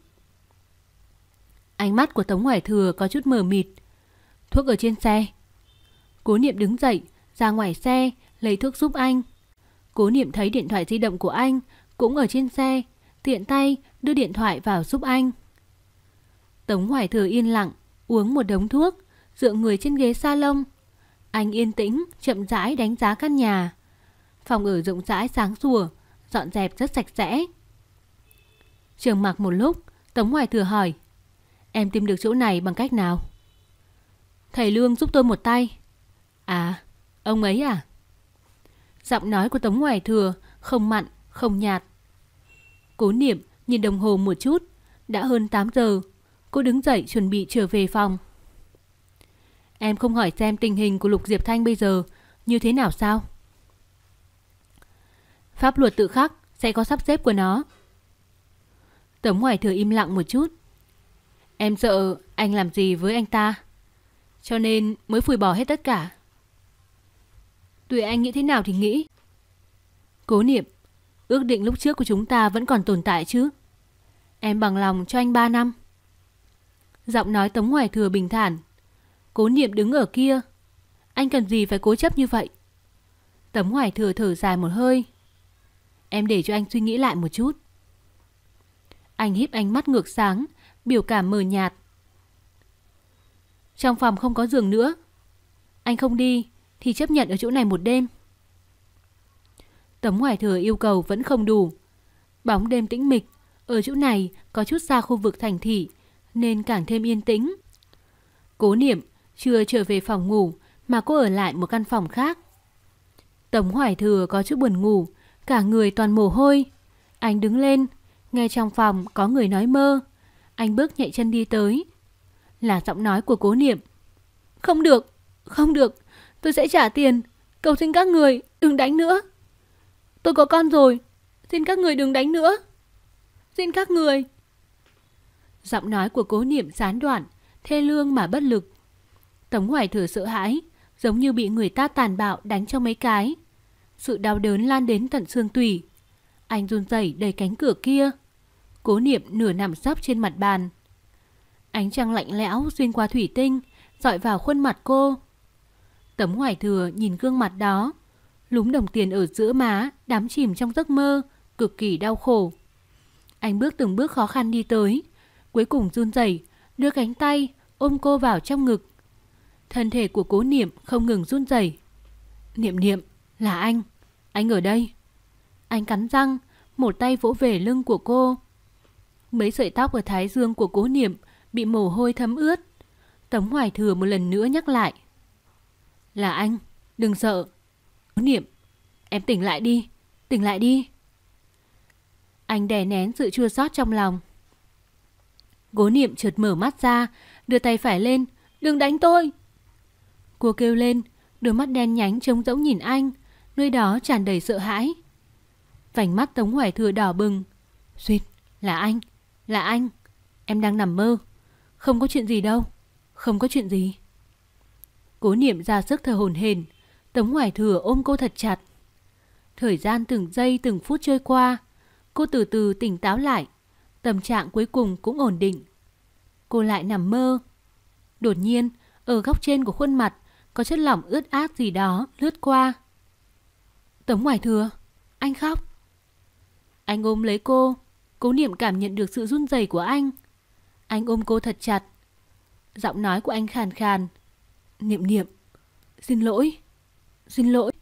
Ánh mắt của Tống Hoài Thừa có chút mờ mịt. Thuốc ở trên xe. Cố Niệm đứng dậy, ra ngoài xe, lấy thuốc giúp anh. Cố Niệm thấy điện thoại di động của anh cũng ở trên xe, tiện tay đưa điện thoại vào giúp anh. Tống Hoài Thừa yên lặng, uống một đống thuốc, dựa người trên ghế salon. Anh yên tĩnh, chậm rãi đánh giá căn nhà. Phòng ở rộng rãi sáng sủa, dọn dẹp rất sạch sẽ. Trầm mặc một lúc, Tống Hoài Thừa hỏi: Em tìm được chỗ này bằng cách nào? Thầy Lương giúp tôi một tay. À, ông ấy à? Giọng nói của Tống Hoài Thừa không mặn, không nhạt. Cố Niệm nhìn đồng hồ một chút, đã hơn 8 giờ. Cô đứng dậy chuẩn bị trở về phòng. Em không hỏi xem tình hình của Lục Diệp Thanh bây giờ như thế nào sao? Pháp luật tự khắc sẽ có sắp xếp của nó. Tống Hoài Thừa im lặng một chút. Em sợ anh làm gì với anh ta, cho nên mới phủi bỏ hết tất cả. Tùy anh nghĩ thế nào thì nghĩ. Cố Niệm, ước định lúc trước của chúng ta vẫn còn tồn tại chứ? Em bằng lòng cho anh 3 năm. Giọng nói Tống Hoài Thừa bình thản. Cố Niệm đứng ở kia. Anh cần gì phải cố chấp như vậy? Tống Hoài Thừa thở dài một hơi. Em để cho anh suy nghĩ lại một chút. Anh híp ánh mắt ngược sáng, biểu cảm mờ nhạt. Trong phòng không có giường nữa. Anh không đi thì chấp nhận ở chỗ này một đêm. Tống Hoài Thừa yêu cầu vẫn không đủ. Bóng đêm tĩnh mịch, ở chỗ này có chút xa khu vực thành thị nên càng thêm yên tĩnh. Cố Niệm chưa trở về phòng ngủ mà cô ở lại một căn phòng khác. Tống Hoài Thừa có chút buồn ngủ, cả người toàn mồ hôi. Anh đứng lên, nghe trong phòng có người nói mơ. Anh bước nhẹ chân đi tới. Là giọng nói của Cố Niệm. Không được, không được, tôi sẽ trả tiền. Cầu xin các người đừng đánh nữa. Tôi có con rồi, xin các người đừng đánh nữa. Xin các người. Giọng nói của Cố Niệm gián đoạn, thê lương mà bất lực. Tống Hoài Thừa sợ hãi, giống như bị người ta tàn bạo đánh cho mấy cái. Sự đau đớn lan đến tận xương tủy. Anh run rẩy đẩy cánh cửa kia. Cố Niệm nửa nằm sấp trên mặt bàn. Ánh trăng lạnh lẽo xuyên qua thủy tinh, dọi vào khuôn mặt cô. Tống Hoài Thừa nhìn gương mặt đó, lúm đồng tiền ở giữa má, đắm chìm trong giấc mơ, cực kỳ đau khổ. Anh bước từng bước khó khăn đi tới, cuối cùng run rẩy đưa cánh tay ôm cô vào trong ngực. Thân thể của Cố Niệm không ngừng run rẩy. Niệm Niệm, là anh ở đây. Anh cắn răng, một tay vỗ về lưng của cô. Mấy sợi tóc ở thái dương của Cố Niệm bị mồ hôi thấm ướt. Tống Hoài Thừa một lần nữa nhắc lại. Là anh, đừng sợ. Cố Niệm, em tỉnh lại đi, tỉnh lại đi. Anh đè nén sự chua xót trong lòng. Cố Niệm chợt mở mắt ra, đưa tay phải lên. Đừng đánh tôi. Cô kêu lên, đôi mắt đen nhánh trống rỗng nhìn anh, nơi đó tràn đầy sợ hãi. Vành mắt Tống Hoài Thừa đỏ bừng. Suýt, là anh, em đang nằm mơ. Không có chuyện gì đâu, không có chuyện gì. Cố Niệm ra sức thở hổn hển. Tống Hoài Thừa ôm cô thật chặt. Thời gian từng giây từng phút trôi qua. Cô từ từ tỉnh táo lại, tâm trạng cuối cùng cũng ổn định. Cô lại nằm mơ. Đột nhiên, ở góc trên của khuôn mặt có chất lỏng ướt át gì đó lướt qua. Tống Hoài Thừa, anh khóc. Anh ôm lấy cô, Cố Niệm cảm nhận được sự run rẩy của anh. Anh ôm cô thật chặt. Giọng nói của anh khàn khàn. Niệm Niệm, xin lỗi, xin lỗi.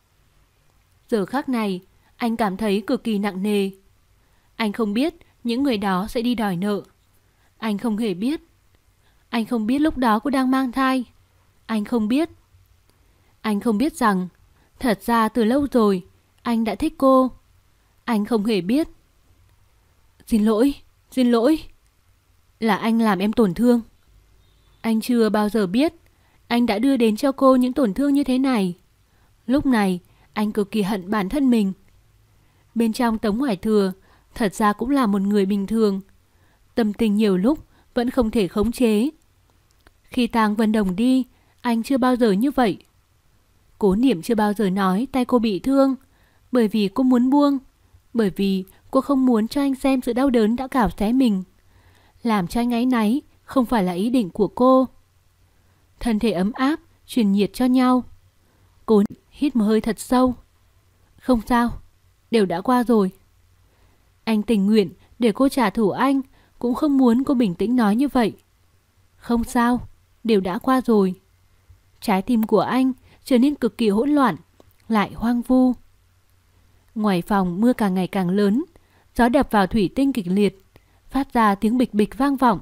Giờ khắc này, anh cảm thấy cực kỳ nặng nề. Anh không biết những người đó sẽ đi đòi nợ. Anh không hề biết. Anh không biết lúc đó cô đang mang thai. Anh không biết. Anh không biết rằng thật ra từ lâu rồi anh đã thích cô. Anh không hề biết. Xin lỗi, xin lỗi. Là anh làm em tổn thương. Anh chưa bao giờ biết anh đã đưa đến cho cô những tổn thương như thế này. Lúc này anh cực kỳ hận bản thân mình. Bên trong Tống Hoài Thừa thật ra cũng là một người bình thường. Tâm tình nhiều lúc vẫn không thể khống chế. Khi Tang Vân Đồng đi, anh chưa bao giờ như vậy. Cố Niệm chưa bao giờ nói tay cô bị thương, bởi vì cô muốn buông, bởi vì cô không muốn cho anh xem sự đau đớn đã cào xé mình. Làm cho anh áy náy không phải là ý định của cô. Thân thể ấm áp, truyền nhiệt cho nhau. Cố hít một hơi thật sâu. Không sao, đều đã qua rồi. Anh tình nguyện để cô trả thù anh, cũng không muốn cô bình tĩnh nói như vậy. Không sao, đều đã qua rồi. Trái tim của anh trở nên cực kỳ hỗn loạn, lại hoang vu. Ngoài phòng mưa càng ngày càng lớn, gió đập vào thủy tinh kịch liệt, phát ra tiếng bịch bịch vang vọng.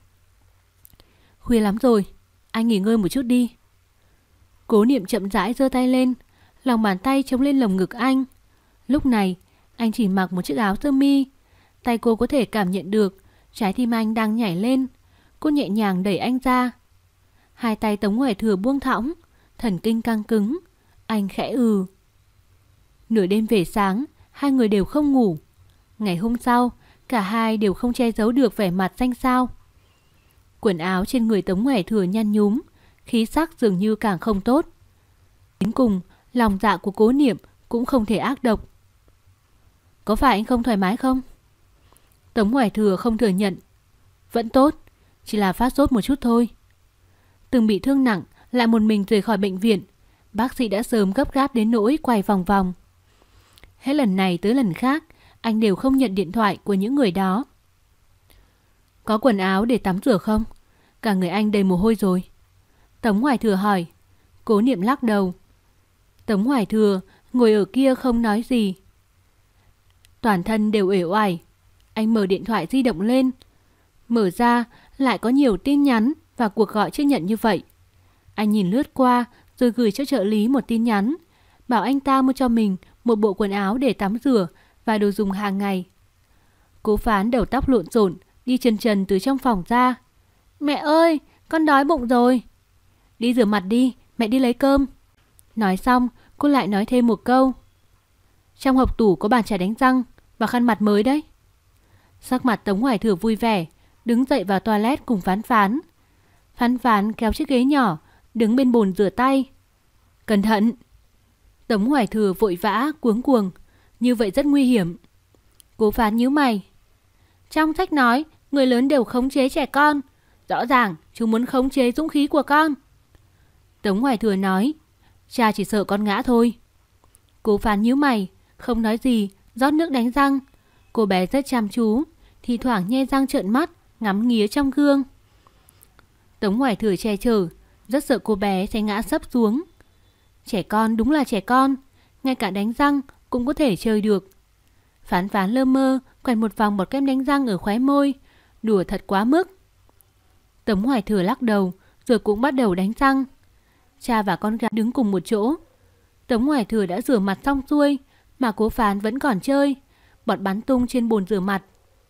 Khuya lắm rồi, anh nghỉ ngơi một chút đi. Cố Niệm chậm rãi giơ tay lên, lòng bàn tay chống lên lồng ngực anh. Lúc này, anh chỉ mặc một chiếc áo sơ mi. Tay cô có thể cảm nhận được trái tim anh đang nhảy lên. Cô nhẹ nhàng đẩy anh ra. Hai tay Tống Hoài Thừa buông thõng, thần kinh căng cứng. Anh khẽ ừ. Nửa đêm về sáng, hai người đều không ngủ. Ngày hôm sau, cả hai đều không che giấu được vẻ mặt xanh xao. Quần áo trên người Tống Hoài Thừa nhăn nhúm, khí sắc dường như càng không tốt. Đến cùng, lòng dạ của Cố Niệm cũng không thể ác độc. Có phải anh không thoải mái không? Tống Hoài Thừa không thừa nhận. Vẫn tốt, chỉ là phát sốt một chút thôi. Từng bị thương nặng, lại một mình rời khỏi bệnh viện. Bác sĩ đã sớm gấp gáp đến nỗi quay vòng vòng. Hết lần này tới lần khác, anh đều không nhận điện thoại của những người đó. Có quần áo để tắm rửa không? Cả người anh đầy mồ hôi rồi. Tống Hoài Thừa hỏi. Cố Niệm lắc đầu. Tống Hoài Thừa ngồi ở kia không nói gì. Toàn thân đều uể oải. Anh mở điện thoại di động lên. Mở ra lại có nhiều tin nhắn và cuộc gọi chưa nhận như vậy. Anh nhìn lướt qua rồi gửi cho trợ lý một tin nhắn, bảo anh ta mua cho mình một bộ quần áo để tắm rửa và đồ dùng hàng ngày. Cố Phán đầu tóc lộn xộn đi chân trần từ trong phòng ra. Mẹ ơi, con đói bụng rồi. Đi rửa mặt đi, mẹ đi lấy cơm. Nói xong, cô lại nói thêm một câu. Trong hộp tủ có bàn chải đánh răng và khăn mặt mới đấy. Sắc mặt Tống Hoài Thừa vui vẻ, đứng dậy vào toilet cùng Phán Phán. Phán Phán kéo chiếc ghế nhỏ, đứng bên bồn rửa tay. Cẩn thận. Tống Hoài Thừa vội vã, cuống cuồng. Như vậy rất nguy hiểm. Cố Phán nhíu mày. Trong sách nói, người lớn đều khống chế trẻ con. Rõ ràng, chúng muốn khống chế dũng khí của con. Tống Hoài Thừa nói. Cha chỉ sợ con ngã thôi. Cố Phán nhíu mày, không nói gì, rót nước đánh răng. Cô bé rất chăm chú, thì thoảng nhe răng trợn mắt, ngắm nghía trong gương. Tống Hoài Thừa che chở, rất sợ cô bé sẽ ngã sấp xuống. Trẻ con đúng là trẻ con, ngay cả đánh răng cũng có thể chơi được. Phán Phán lơ mơ quẹt một vòng bọt kem đánh răng ở khóe môi, đùa thật quá mức. Tống Hoài Thừa lắc đầu, rồi cũng bắt đầu đánh răng. Cha và con gái đứng cùng một chỗ. Tống Hoài Thừa đã rửa mặt xong xuôi, mà Cố Phán vẫn còn chơi, bọt bắn tung trên bồn rửa mặt.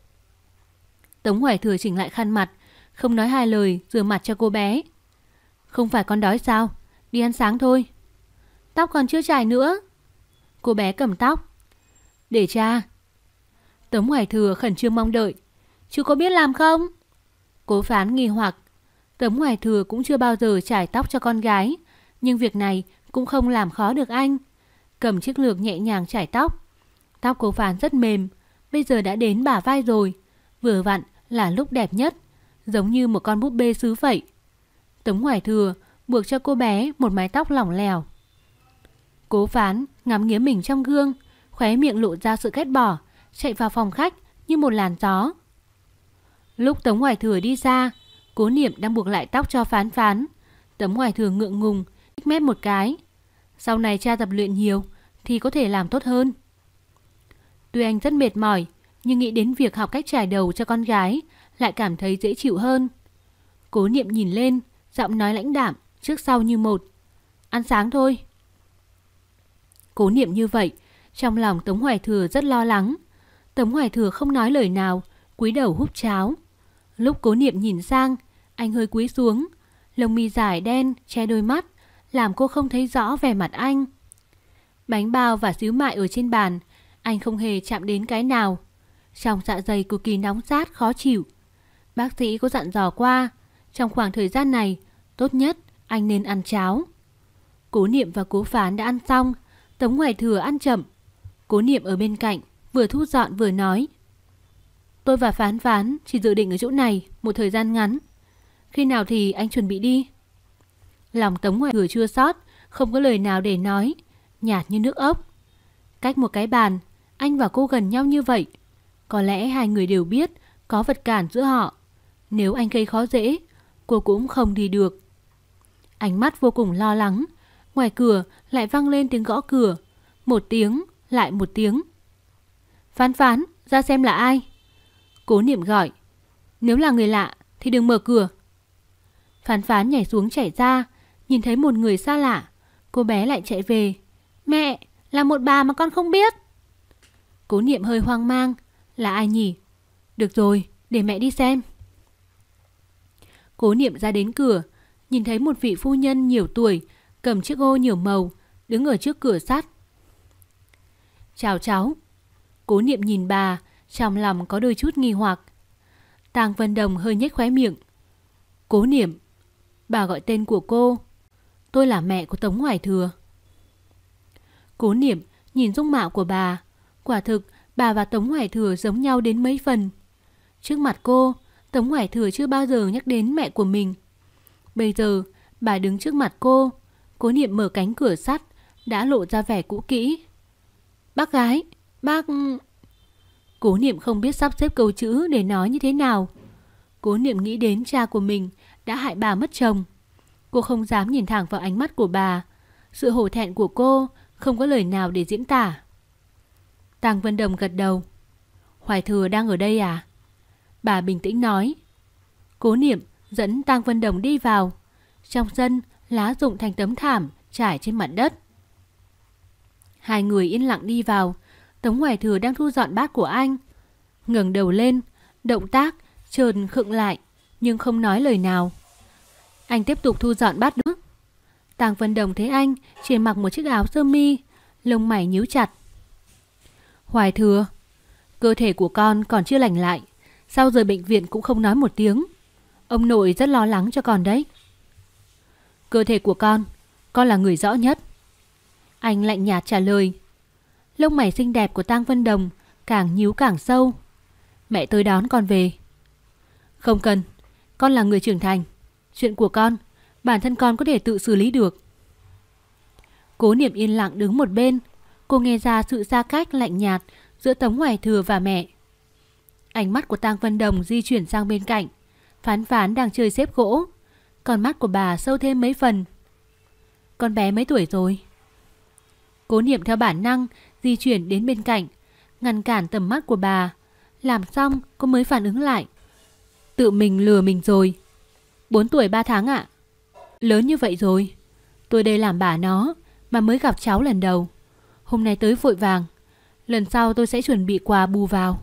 Tống Hoài Thừa chỉnh lại khăn mặt, không nói hai lời, rửa mặt cho cô bé. Không phải con đói sao? Đi ăn sáng thôi. Tóc còn chưa chải nữa. Cô bé cầm tóc. Để cha. Tống Hoài Thừa khẩn trương mong đợi. Chú có biết làm không? Cố Phán nghi hoặc. Tống Hoài Thừa cũng chưa bao giờ chải tóc cho con gái, nhưng việc này cũng không làm khó được anh. Cầm chiếc lược nhẹ nhàng chải tóc. Tóc Cố Phán rất mềm, bây giờ đã đến bả vai rồi, vừa vặn là lúc đẹp nhất, giống như một con búp bê sứ vậy. Tống Hoài Thừa buộc cho cô bé một mái tóc lỏng lẻo. Cố Phán ngắm nghía mình trong gương, khóe miệng lộ ra sự ghét bỏ, chạy vào phòng khách như một làn gió. Lúc Tống Hoài Thừa đi ra, Cố Niệm đang buộc lại tóc cho Phán Phán. Tống Hoài Thừa ngượng ngùng, nhếch mép một cái. Sau này cha tập luyện nhiều thì có thể làm tốt hơn. Tuy anh rất mệt mỏi, nhưng nghĩ đến việc học cách trải đầu cho con gái lại cảm thấy dễ chịu hơn. Cố Niệm nhìn lên, giọng nói lãnh đạm, trước sau như một. Ăn sáng thôi. Cố Niệm như vậy, trong lòng Tống Hoài Thừa rất lo lắng. Tống Hoài Thừa không nói lời nào, cúi đầu húp cháo. Lúc Cố Niệm nhìn sang, anh hơi cúi xuống, lông mi dài đen che đôi mắt, làm cô không thấy rõ vẻ mặt anh. Bánh bao và xíu mại ở trên bàn, anh không hề chạm đến cái nào. Trong dạ dày cực kỳ nóng rát khó chịu. Bác sĩ có dặn dò qua, trong khoảng thời gian này, tốt nhất anh nên ăn cháo. Cố Niệm và Cố Phán đã ăn xong, Tống Hoài Thừa ăn chậm. Cố Niệm ở bên cạnh, vừa thu dọn vừa nói. Tôi và Phán Phán chỉ dự định ở chỗ này một thời gian ngắn. Khi nào thì anh chuẩn bị đi? Lòng Tống Hoài Thừa chua xót, không có lời nào để nói, nhạt như nước ốc. Cách một cái bàn, anh và cô gần nhau như vậy. Có lẽ hai người đều biết có vật cản giữa họ. Nếu anh gây khó dễ, cô cũng không đi được. Ánh mắt vô cùng lo lắng. Ngoài cửa lại vang lên tiếng gõ cửa. Một tiếng, lại một tiếng. Phán Phán, ra xem là ai? Cố Niệm gọi. Nếu là người lạ thì đừng mở cửa. Phán Phán nhảy xuống chạy ra, nhìn thấy một người xa lạ. Cô bé lại chạy về. Mẹ, là một bà mà con không biết. Cố Niệm hơi hoang mang. Là ai nhỉ? Được rồi, để mẹ đi xem. Cố Niệm ra đến cửa, nhìn thấy một vị phu nhân nhiều tuổi, cầm chiếc ô nhiều màu, đứng ở trước cửa sắt. Chào cháu. Cố Niệm nhìn bà, trong lòng có đôi chút nghi hoặc. Tang Vân Đồng hơi nhếch khóe miệng. Cố Niệm, bà gọi tên của cô. Tôi là mẹ của Tống Hoài Thừa. Cố Niệm nhìn dung mạo của bà. Quả thực, bà và Tống Hoài Thừa giống nhau đến mấy phần. Trước mặt cô, Tống Hoài Thừa chưa bao giờ nhắc đến mẹ của mình. Bây giờ, bà đứng trước mặt cô. Cố Niệm mở cánh cửa sắt, đã lộ ra vẻ cũ kỹ. Bác gái, bác... Cố Niệm không biết sắp xếp câu chữ để nói như thế nào. Cố Niệm nghĩ đến cha của mình đã hại bà mất chồng. Cô không dám nhìn thẳng vào ánh mắt của bà. Sự hổ thẹn của cô không có lời nào để diễn tả. Tang Vân Đồng gật đầu. Hoài Thừa đang ở đây à? Bà bình tĩnh nói. Cố Niệm dẫn Tang Vân Đồng đi vào. Trong sân, lá rụng thành tấm thảm trải trên mặt đất. Hai người yên lặng đi vào. Tống Hoài Thừa đang thu dọn bát của anh. Ngẩng đầu lên, động tác chợt khựng lại, nhưng không nói lời nào. Anh tiếp tục thu dọn bát nước. Tang Vân Đồng thấy anh chỉ mặc một chiếc áo sơ mi, lông mày nhíu chặt. Hoài Thừa, cơ thể của con còn chưa lành lại, sao rời bệnh viện cũng không nói một tiếng. Ông nội rất lo lắng cho con đấy. Cơ thể của con là người rõ nhất. Anh lạnh nhạt trả lời. Lông mày xinh đẹp của Tang Vân Đồng càng nhíu càng sâu. Mẹ tới đón con về. Không cần, con là người trưởng thành. Chuyện của con, bản thân con có thể tự xử lý được. Cố Niệm yên lặng đứng một bên. Cô nghe ra sự xa cách lạnh nhạt giữa Tống Hoài Thừa và mẹ. Ánh mắt của Tang Vân Đồng di chuyển sang bên cạnh. Phán Phán đang chơi xếp gỗ. Con mắt của bà sâu thêm mấy phần. Con bé mấy tuổi rồi? Cố Niệm theo bản năng di chuyển đến bên cạnh, ngăn cản tầm mắt của bà. Làm xong cô mới phản ứng lại. Tự mình lừa mình rồi. 4 tuổi 3 tháng ạ. Lớn như vậy rồi. Tôi đây làm bà nó mà mới gặp cháu lần đầu. Hôm nay tới vội vàng. Lần sau tôi sẽ chuẩn bị quà bù vào.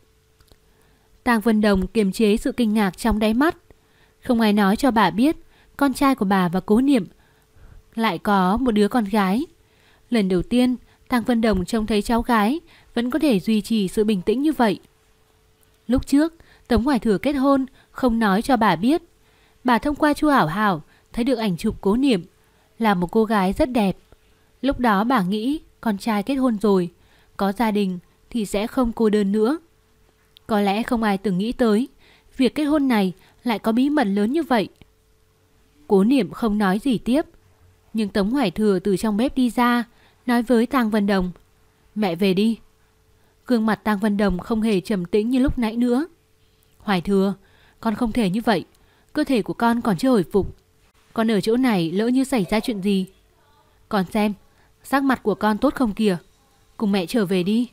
Tang Vân Đồng kiềm chế sự kinh ngạc trong đáy mắt. Không ai nói cho bà biết con trai của bà và Cố Niệm lại có một đứa con gái. Lần đầu tiên Tang Vân Đồng trông thấy cháu gái vẫn có thể duy trì sự bình tĩnh như vậy. Lúc trước Tống Hoài Thừa kết hôn không nói cho bà biết. Bà thông qua Chu Hảo Hảo thấy được ảnh chụp Cố Niệm, là một cô gái rất đẹp. Lúc đó bà nghĩ con trai kết hôn rồi, có gia đình thì sẽ không cô đơn nữa. Có lẽ không ai từng nghĩ tới việc kết hôn này lại có bí mật lớn như vậy. Cố Niệm không nói gì tiếp, nhưng Tống Hoài Thừa từ trong bếp đi ra, nói với Tang Vân Đồng: "Mẹ về đi." Gương mặt Tang Vân Đồng không hề trầm tĩnh như lúc nãy nữa. "Hoài Thừa, con không thể như vậy. Cơ thể của con còn chưa hồi phục. Con ở chỗ này lỡ như xảy ra chuyện gì. Con xem, sắc mặt của con tốt không kìa. Cùng mẹ trở về đi."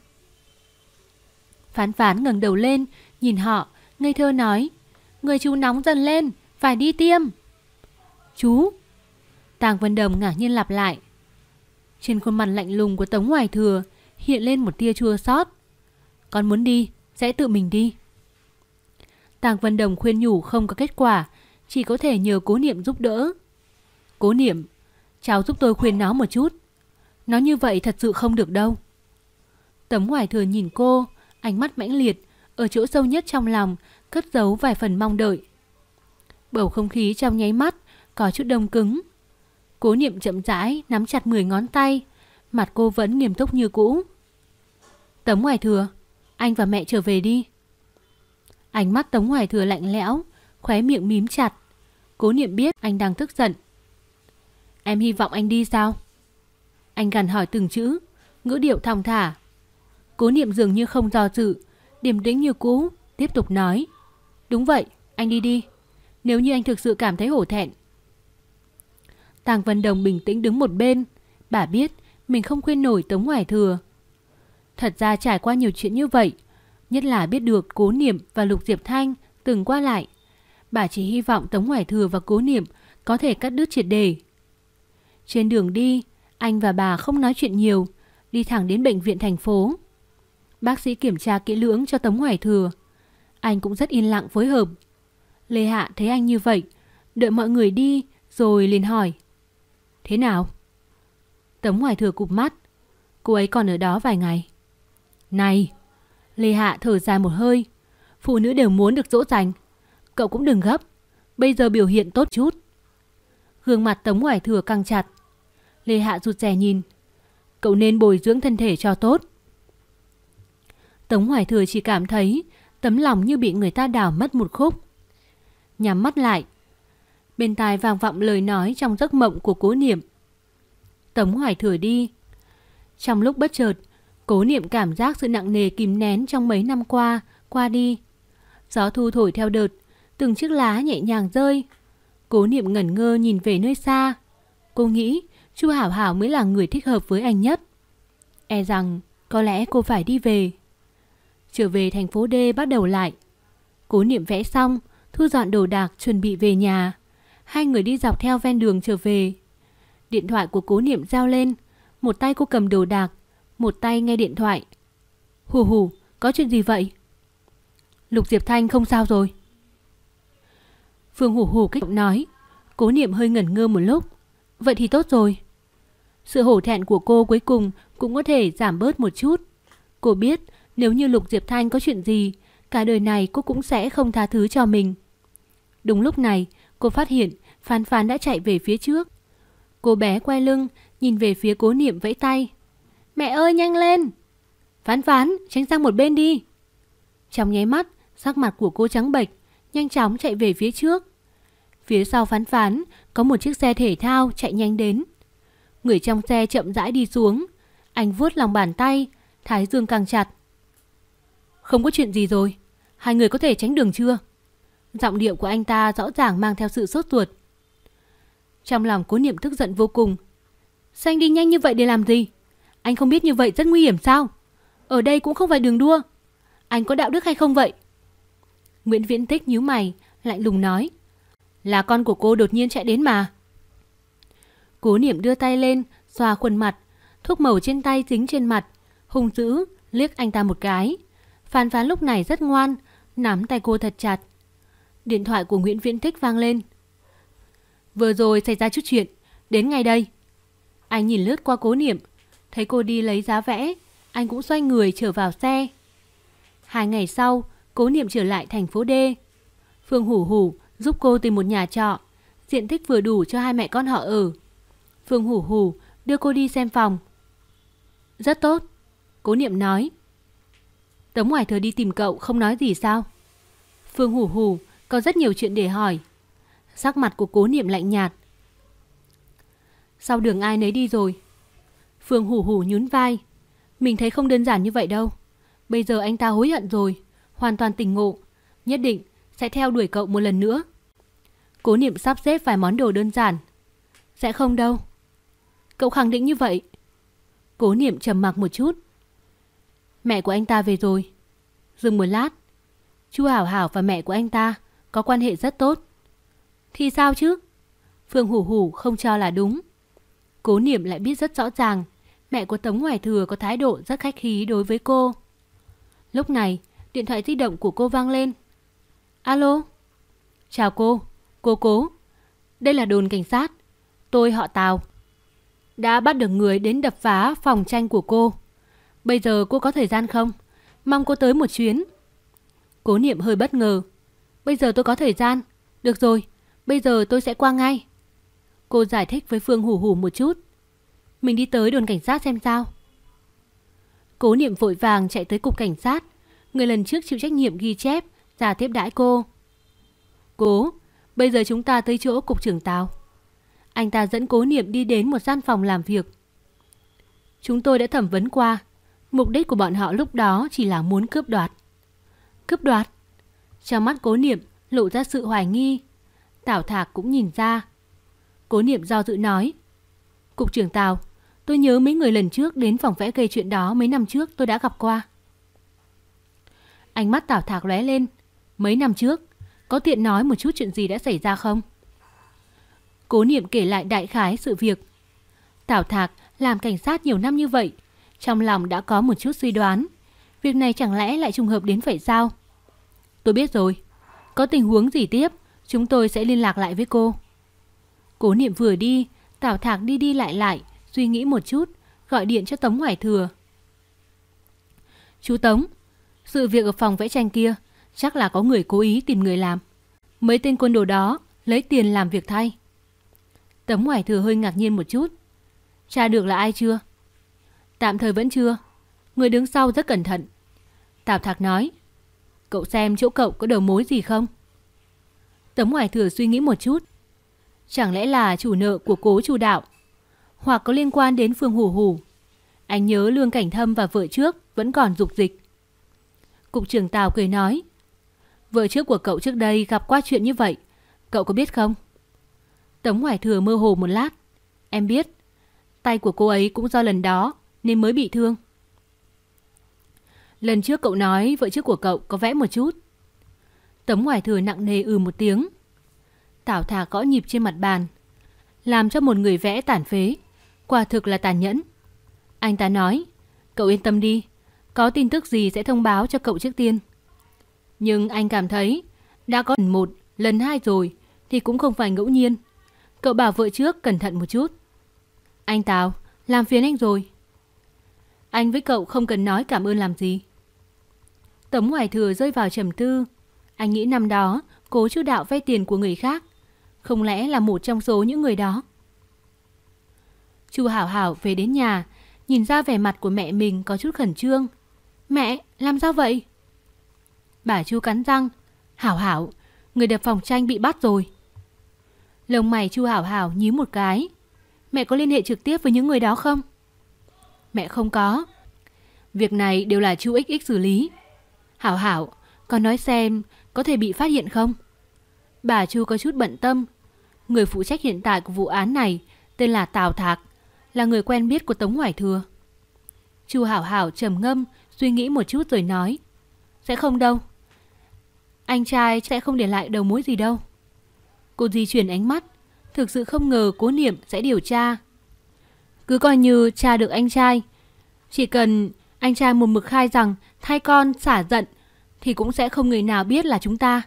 Phán Phán ngẩng đầu lên, nhìn họ, ngây thơ nói: "Người chú nóng dần lên, phải đi tiêm." "Chú?" Tang Vân Đồng ngạc nhiên lặp lại. Trên khuôn mặt lạnh lùng của Tống Hoài Thừa hiện lên một tia chua xót. "Con muốn đi, sẽ tự mình đi." Tang Vân Đồng khuyên nhủ không có kết quả, chỉ có thể nhờ Cố Niệm giúp đỡ. "Cố Niệm, cháu giúp tôi khuyên nó một chút. Nó như vậy thật sự không được đâu." Tống Hoài Thừa nhìn cô, ánh mắt mãnh liệt, ở chỗ sâu nhất trong lòng cất giấu vài phần mong đợi. Bầu không khí trong nháy mắt có chút đông cứng. Cố Niệm chậm rãi nắm chặt 10 ngón tay, mặt cô vẫn nghiêm túc như cũ. "Tống Hoài Thừa, anh và mẹ trở về đi." Ánh mắt Tống Hoài Thừa lạnh lẽo, khóe miệng mím chặt. Cố Niệm biết anh đang tức giận. "Em hy vọng anh đi sao?" Anh gằn hỏi từng chữ, ngữ điệu thong thả. Cố Niệm dường như không do dự, điềm tĩnh như cũ, tiếp tục nói: "Đúng vậy, anh đi đi. Nếu như anh thực sự cảm thấy hổ thẹn." Tang Vân Đồng bình tĩnh đứng một bên. Bà biết mình không khuyên nổi Tống Hoài Thừa. Thật ra trải qua nhiều chuyện như vậy, nhất là biết được Cố Niệm và Lục Diệp Thanh từng qua lại, bà chỉ hy vọng Tống Hoài Thừa và Cố Niệm có thể cắt đứt triệt để. Trên đường đi, anh và bà không nói chuyện nhiều, đi thẳng đến bệnh viện thành phố. Bác sĩ kiểm tra kỹ lưỡng cho Tống Hoài Thừa. Anh cũng rất yên lặng phối hợp. Lê Hạ thấy anh như vậy, đợi mọi người đi rồi liền hỏi: "Thế nào?" Tống Hoài Thừa cụp mắt. "Cô ấy còn ở đó vài ngày." "Này!" Lê Hạ thở dài một hơi. "Phụ nữ đều muốn được dỗ dành. Cậu cũng đừng gấp. Bây giờ biểu hiện tốt chút." Gương mặt Tống Hoài Thừa căng chặt. Lê Hạ rụt rè nhìn. "Cậu nên bồi dưỡng thân thể cho tốt." Tống Hoài Thừa chỉ cảm thấy tấm lòng như bị người ta đào mất một khúc. Nhắm mắt lại, bên tai vang vọng lời nói trong giấc mộng của Cố Niệm. Tống Hoài Thừa đi. Trong lúc bất chợt, Cố Niệm cảm giác sự nặng nề kìm nén trong mấy năm qua đi. Gió thu thổi theo đợt, từng chiếc lá nhẹ nhàng rơi. Cố Niệm ngẩn ngơ nhìn về nơi xa. Cô nghĩ Chu Hảo Hảo mới là người thích hợp với anh nhất. E rằng có lẽ cô phải đi về. Trở về thành phố D bắt đầu lại. Cố Niệm vẽ xong, thu dọn đồ đạc chuẩn bị về nhà. Hai người đi dọc theo ven đường trở về. Điện thoại của Cố Niệm reo lên. Một tay cô cầm đồ đạc, một tay nghe điện thoại. "Hù hù, có chuyện gì vậy?" "Lục Diệp Thanh không sao rồi." Phương Hù Hù kích động nói. Cố Niệm hơi ngẩn ngơ một lúc. "Vậy thì tốt rồi." Sự hổ thẹn của cô cuối cùng cũng có thể giảm bớt một chút. Cô biết nếu như Lục Diệp Thanh có chuyện gì, cả đời này cô cũng sẽ không tha thứ cho mình. Đúng lúc này, cô phát hiện Phán Phán đã chạy về phía trước. Cô bé quay lưng, nhìn về phía Cố Niệm vẫy tay. "Mẹ ơi, nhanh lên! Phán Phán, tránh sang một bên đi!" Trong nháy mắt, sắc mặt của cô trắng bệch, nhanh chóng chạy về phía trước. Phía sau Phán Phán có một chiếc xe thể thao chạy nhanh đến. Người trong xe chậm rãi đi xuống. Anh vuốt lòng bàn tay, thái dương căng chặt. "Không có chuyện gì rồi, hai người có thể tránh đường chưa?" Giọng điệu của anh ta rõ ràng mang theo sự sốt ruột. Trong lòng Cố Niệm tức giận vô cùng. "Sao anh đi nhanh như vậy để làm gì? Anh không biết như vậy rất nguy hiểm sao? Ở đây cũng không phải đường đua. Anh có đạo đức hay không vậy?" Nguyễn Viễn Tích nhíu mày, lạnh lùng nói. "Là con của cô đột nhiên chạy đến mà." Cố Niệm đưa tay lên, xoa khuôn mặt. Thuốc màu trên tay dính trên mặt, hung dữ liếc anh ta một cái. Phán Phán lúc này rất ngoan, nắm tay cô thật chặt. Điện thoại của Nguyễn Viễn Tích vang lên. "Vừa rồi xảy ra chút chuyện, đến ngay đây." Anh nhìn lướt qua Cố Niệm, thấy cô đi lấy giá vẽ, anh cũng xoay người trở vào xe. 2 ngày sau, Cố Niệm trở lại thành phố D. Phương Hủ Hủ giúp cô tìm một nhà trọ, diện tích vừa đủ cho hai mẹ con họ ở. Phương Hủ Hủ đưa cô đi xem phòng. "Rất tốt," Cố Niệm nói. Tống Hoài Thừa đi tìm cậu không nói gì sao? Phương Hủ Hủ có rất nhiều chuyện để hỏi. Sắc mặt của Cố Niệm lạnh nhạt. Sau đường ai nấy đi rồi. Phương Hủ Hủ nhún vai. Mình thấy không đơn giản như vậy đâu. Bây giờ anh ta hối hận rồi, hoàn toàn tỉnh ngộ, nhất định sẽ theo đuổi cậu một lần nữa. Cố Niệm sắp xếp vài món đồ đơn giản. Sẽ không đâu. Cậu khẳng định như vậy? Cố Niệm trầm mặc một chút. Mẹ của anh ta về rồi. Dừng một lát. Chu Hảo Hảo và mẹ của anh ta có quan hệ rất tốt. Thì sao chứ? Phương Hủ Hủ không cho là đúng. Cố Niệm lại biết rất rõ ràng mẹ của Tống Hoài Thừa có thái độ rất khách khí đối với cô. Lúc này, điện thoại di động của cô vang lên. Alo? Chào cô, Cố. Đây là đồn cảnh sát. Tôi họ Tào. Đã bắt được người đến đập phá phòng tranh của cô. Bây giờ cô có thời gian không? Mong cô tới một chuyến. Cố Niệm hơi bất ngờ. Bây giờ tôi có thời gian. Được rồi, bây giờ tôi sẽ qua ngay. Cô giải thích với Phương Hủ Hủ một chút. Mình đi tới đồn cảnh sát xem sao. Cố Niệm vội vàng chạy tới cục cảnh sát. Người lần trước chịu trách nhiệm ghi chép ra tiếp đãi cô. Cố, bây giờ chúng ta tới chỗ cục trưởng Tào. Anh ta dẫn Cố Niệm đi đến một gian phòng làm việc. Chúng tôi đã thẩm vấn qua. Mục đích của bọn họ lúc đó chỉ là muốn cướp đoạt. Cướp đoạt? Trong mắt Cố Niệm lộ ra sự hoài nghi. Tảo Thạc cũng nhìn ra. Cố Niệm do dự nói. Cục trưởng Tào, tôi nhớ mấy người lần trước đến phòng vẽ gây chuyện đó mấy năm trước tôi đã gặp qua. Ánh mắt Tảo Thạc lóe lên. Mấy năm trước, có tiện nói một chút chuyện gì đã xảy ra không? Cố Niệm kể lại đại khái sự việc. Tảo Thạc làm cảnh sát nhiều năm như vậy, trong lòng đã có một chút suy đoán. Việc này chẳng lẽ lại trùng hợp đến vậy sao? Tôi biết rồi. Có tình huống gì tiếp, chúng tôi sẽ liên lạc lại với cô. Cố Niệm vừa đi, Tảo Thạc đi đi lại, suy nghĩ một chút, gọi điện cho Tống Hoài Thừa. Chú Tống, sự việc ở phòng vẽ tranh kia chắc là có người cố ý tìm người làm. Mấy tên côn đồ đó lấy tiền làm việc thay. Tống Hoài Thừa hơi ngạc nhiên một chút. Tra được là ai chưa? Tạm thời vẫn chưa. Người đứng sau rất cẩn thận. Tảo Thạc nói. Cậu xem chỗ cậu có đầu mối gì không? Tống Hoài Thừa suy nghĩ một chút. Chẳng lẽ là chủ nợ của Cố Chu Đạo, hoặc có liên quan đến Phương Hủ Hủ. Anh nhớ Lương Cảnh Thâm và vợ trước vẫn còn dục dịch. Cục trưởng Tào cười nói. Vợ trước của cậu trước đây gặp qua chuyện như vậy, cậu có biết không? Tống Hoài Thừa mơ hồ một lát. Em biết. Tay của cô ấy cũng do lần đó nên mới bị thương. Lần trước cậu nói vợ trước của cậu có vẽ một chút. Tống Hoài Thừa nặng nề một tiếng. Tảo Thạc gõ nhịp trên mặt bàn. Làm cho một người vẽ tàn phế, quả thực là tàn nhẫn. Anh ta nói. Cậu yên tâm đi, có tin tức gì sẽ thông báo cho cậu trước tiên. Nhưng anh cảm thấy đã có lần 1, lần 2 rồi thì cũng không phải ngẫu nhiên. Cậu bảo vợ trước cẩn thận một chút. Anh Tào, làm phiền anh rồi. Anh với cậu không cần nói cảm ơn làm gì. Tống Hoài Thừa rơi vào trầm tư. Anh nghĩ năm đó Cố Chu Đạo vay tiền của người khác, không lẽ là một trong số những người đó? Chu Hảo Hảo về đến nhà, nhìn ra vẻ mặt của mẹ mình có chút khẩn trương. Mẹ, làm sao vậy? Bà Chu cắn răng. Hảo Hảo, người đẹp phòng tranh bị bắt rồi. Lông mày Chu Hảo Hảo nhíu một cái. Mẹ có liên hệ trực tiếp với những người đó không? Mẹ không có. Việc này đều là Chu XX xử lý. Hảo Hảo, con nói xem có thể bị phát hiện không? Bà Chu có chút bận tâm. Người phụ trách hiện tại của vụ án này tên là Tào Thạc, là người quen biết của Tống Hoài Thừa. Chu Hảo Hảo trầm ngâm, suy nghĩ một chút rồi nói. Sẽ không đâu. Anh trai sẽ không để lại đầu mối gì đâu. Cô di chuyển ánh mắt. Thực sự không ngờ Cố Niệm sẽ điều tra. Cứ coi như tra được anh trai. Chỉ cần anh trai một mực khai rằng thay con xả giận thì cũng sẽ không người nào biết là chúng ta.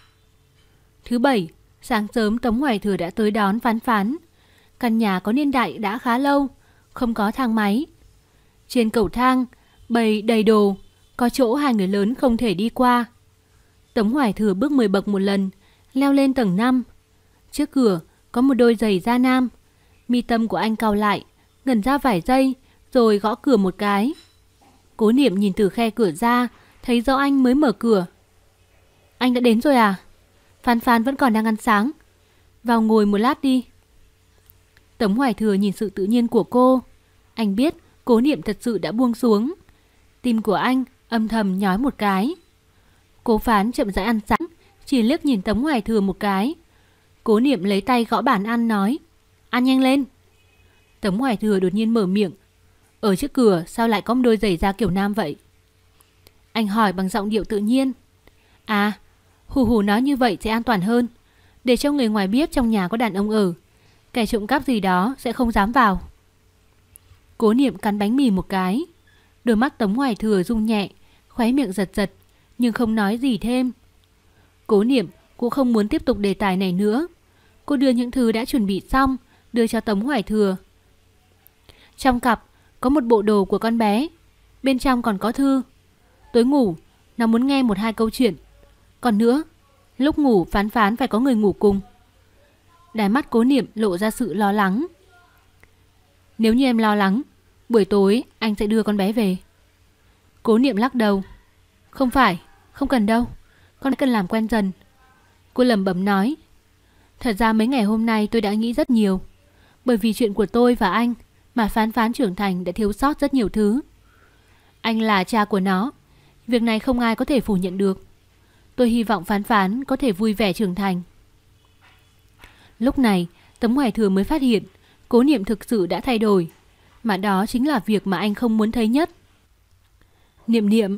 Thứ Bảy, sáng sớm Tống Hoài Thừa đã tới đón Phán Phán. Căn nhà có niên đại đã khá lâu, không có thang máy. Trên cầu thang bày đầy đồ, có chỗ hai người lớn không thể đi qua. Tống Hoài Thừa bước 10 bậc một lần, leo lên tầng 5. Trước cửa có một đôi giày da nam. Mi tâm của anh cau lại, ngẩn ra vài giây rồi gõ cửa một cái. Cố Niệm nhìn từ khe cửa ra, thấy rõ anh mới mở cửa. Anh đã đến rồi à? Phán Phán vẫn còn đang ăn sáng. Vào ngồi một lát đi. Tống Hoài Thừa nhìn sự tự nhiên của cô. Anh biết Cố Niệm thật sự đã buông xuống. Tim của anh âm thầm nhói một cái. Cố Phán chậm rãi ăn sáng, chỉ liếc nhìn Tống Hoài Thừa một cái. Cố Niệm lấy tay gõ bàn ăn nói, ăn nhanh lên. Tống Hoài Thừa đột nhiên mở miệng, ở trước cửa sao lại có một đôi giày da kiểu nam vậy? Anh hỏi bằng giọng điệu tự nhiên. À, Hù Hù nói như vậy sẽ an toàn hơn, để cho người ngoài biết trong nhà có đàn ông ở, kẻ trộm cắp gì đó sẽ không dám vào. Cố Niệm cắn bánh mì một cái. Đôi mắt Tống Hoài Thừa rung nhẹ, khóe miệng giật giật, nhưng không nói gì thêm. Cố Niệm cũng không muốn tiếp tục đề tài này nữa. Cô đưa những thứ đã chuẩn bị xong, đưa cho Tống Hoài Thừa. Trong cặp có một bộ đồ của con bé, bên trong còn có thư. Tối ngủ, nó muốn nghe 1-2 câu chuyện. Còn nữa, lúc ngủ Phán Phán phải có người ngủ cùng. Đáy mắt Cố Niệm lộ ra sự lo lắng. Nếu như em lo lắng, buổi tối anh sẽ đưa con bé về. Cố Niệm lắc đầu. Không phải, không cần đâu, con cần làm quen dần. Cô lẩm bẩm nói. Thật ra mấy ngày hôm nay tôi đã nghĩ rất nhiều. Bởi vì chuyện của tôi và anh mà Phán Phán trưởng thành đã thiếu sót rất nhiều thứ. Anh là cha của nó, việc này không ai có thể phủ nhận được. Tôi hy vọng Phán Phán có thể vui vẻ trưởng thành. Lúc này Tống Hoài Thừa mới phát hiện Cố Niệm thực sự đã thay đổi, mà đó chính là việc mà anh không muốn thấy nhất. Niệm Niệm.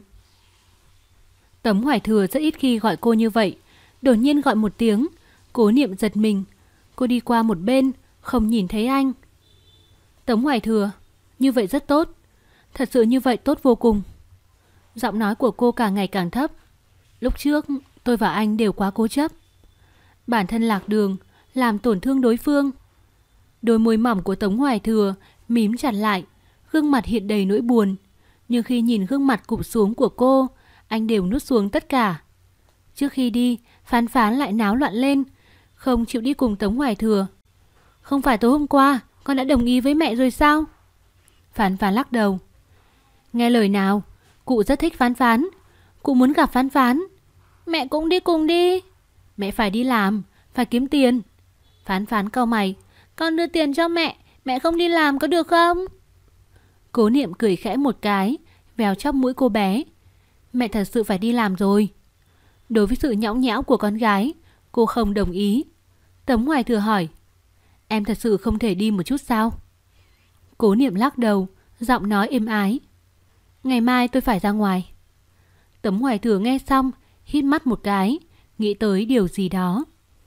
Tống Hoài Thừa rất ít khi gọi cô như vậy. Đột nhiên gọi một tiếng, Cố Niệm giật mình. Cô đi qua một bên, không nhìn thấy anh. Tống Hoài Thừa, như vậy rất tốt. Thật sự như vậy tốt vô cùng. Giọng nói của cô càng ngày càng thấp. Lúc trước tôi và anh đều quá cố chấp. Bản thân lạc đường, làm tổn thương đối phương. Đôi môi mỏng của Tống Hoài Thừa mím chặt lại, gương mặt hiện đầy nỗi buồn. Nhưng khi nhìn gương mặt cụp xuống của cô, anh đều nuốt xuống tất cả. Trước khi đi, Phán Phán lại náo loạn lên, không chịu đi cùng Tống Hoài Thừa. Không phải tối hôm qua con đã đồng ý với mẹ rồi sao? Phán Phán lắc đầu. Nghe lời nào, cụ rất thích Phán Phán. Cụ muốn gặp Phán Phán. Mẹ cũng đi cùng đi. Mẹ phải đi làm, phải kiếm tiền. Phán Phán cau mày. Con đưa tiền cho mẹ, mẹ không đi làm có được không? Cố Niệm cười khẽ một cái, vèo chóp mũi cô bé. Mẹ thật sự phải đi làm rồi. Đối với sự nhõng nhẽo của con gái, cô không đồng ý. Tống Hoài Thừa hỏi, em thật sự không thể đi một chút sao? Cố Niệm lắc đầu, giọng nói êm ái. Ngày mai tôi phải ra ngoài. Tống Hoài Thừa nghe xong, hít mắt một cái, nghĩ tới điều gì đó.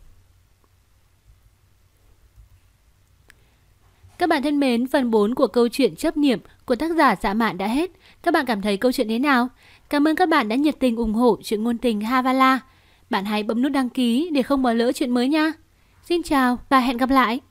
Các bạn thân mến, phần 4 của câu chuyện Chấp Niệm của tác giả Dạ Mạn đã hết. Các bạn cảm thấy câu chuyện thế nào? Cảm ơn các bạn đã nhiệt tình ủng hộ chuyện ngôn tình Havala. Bạn hãy bấm nút đăng ký để không bỏ lỡ chuyện mới nha. Xin chào và hẹn gặp lại!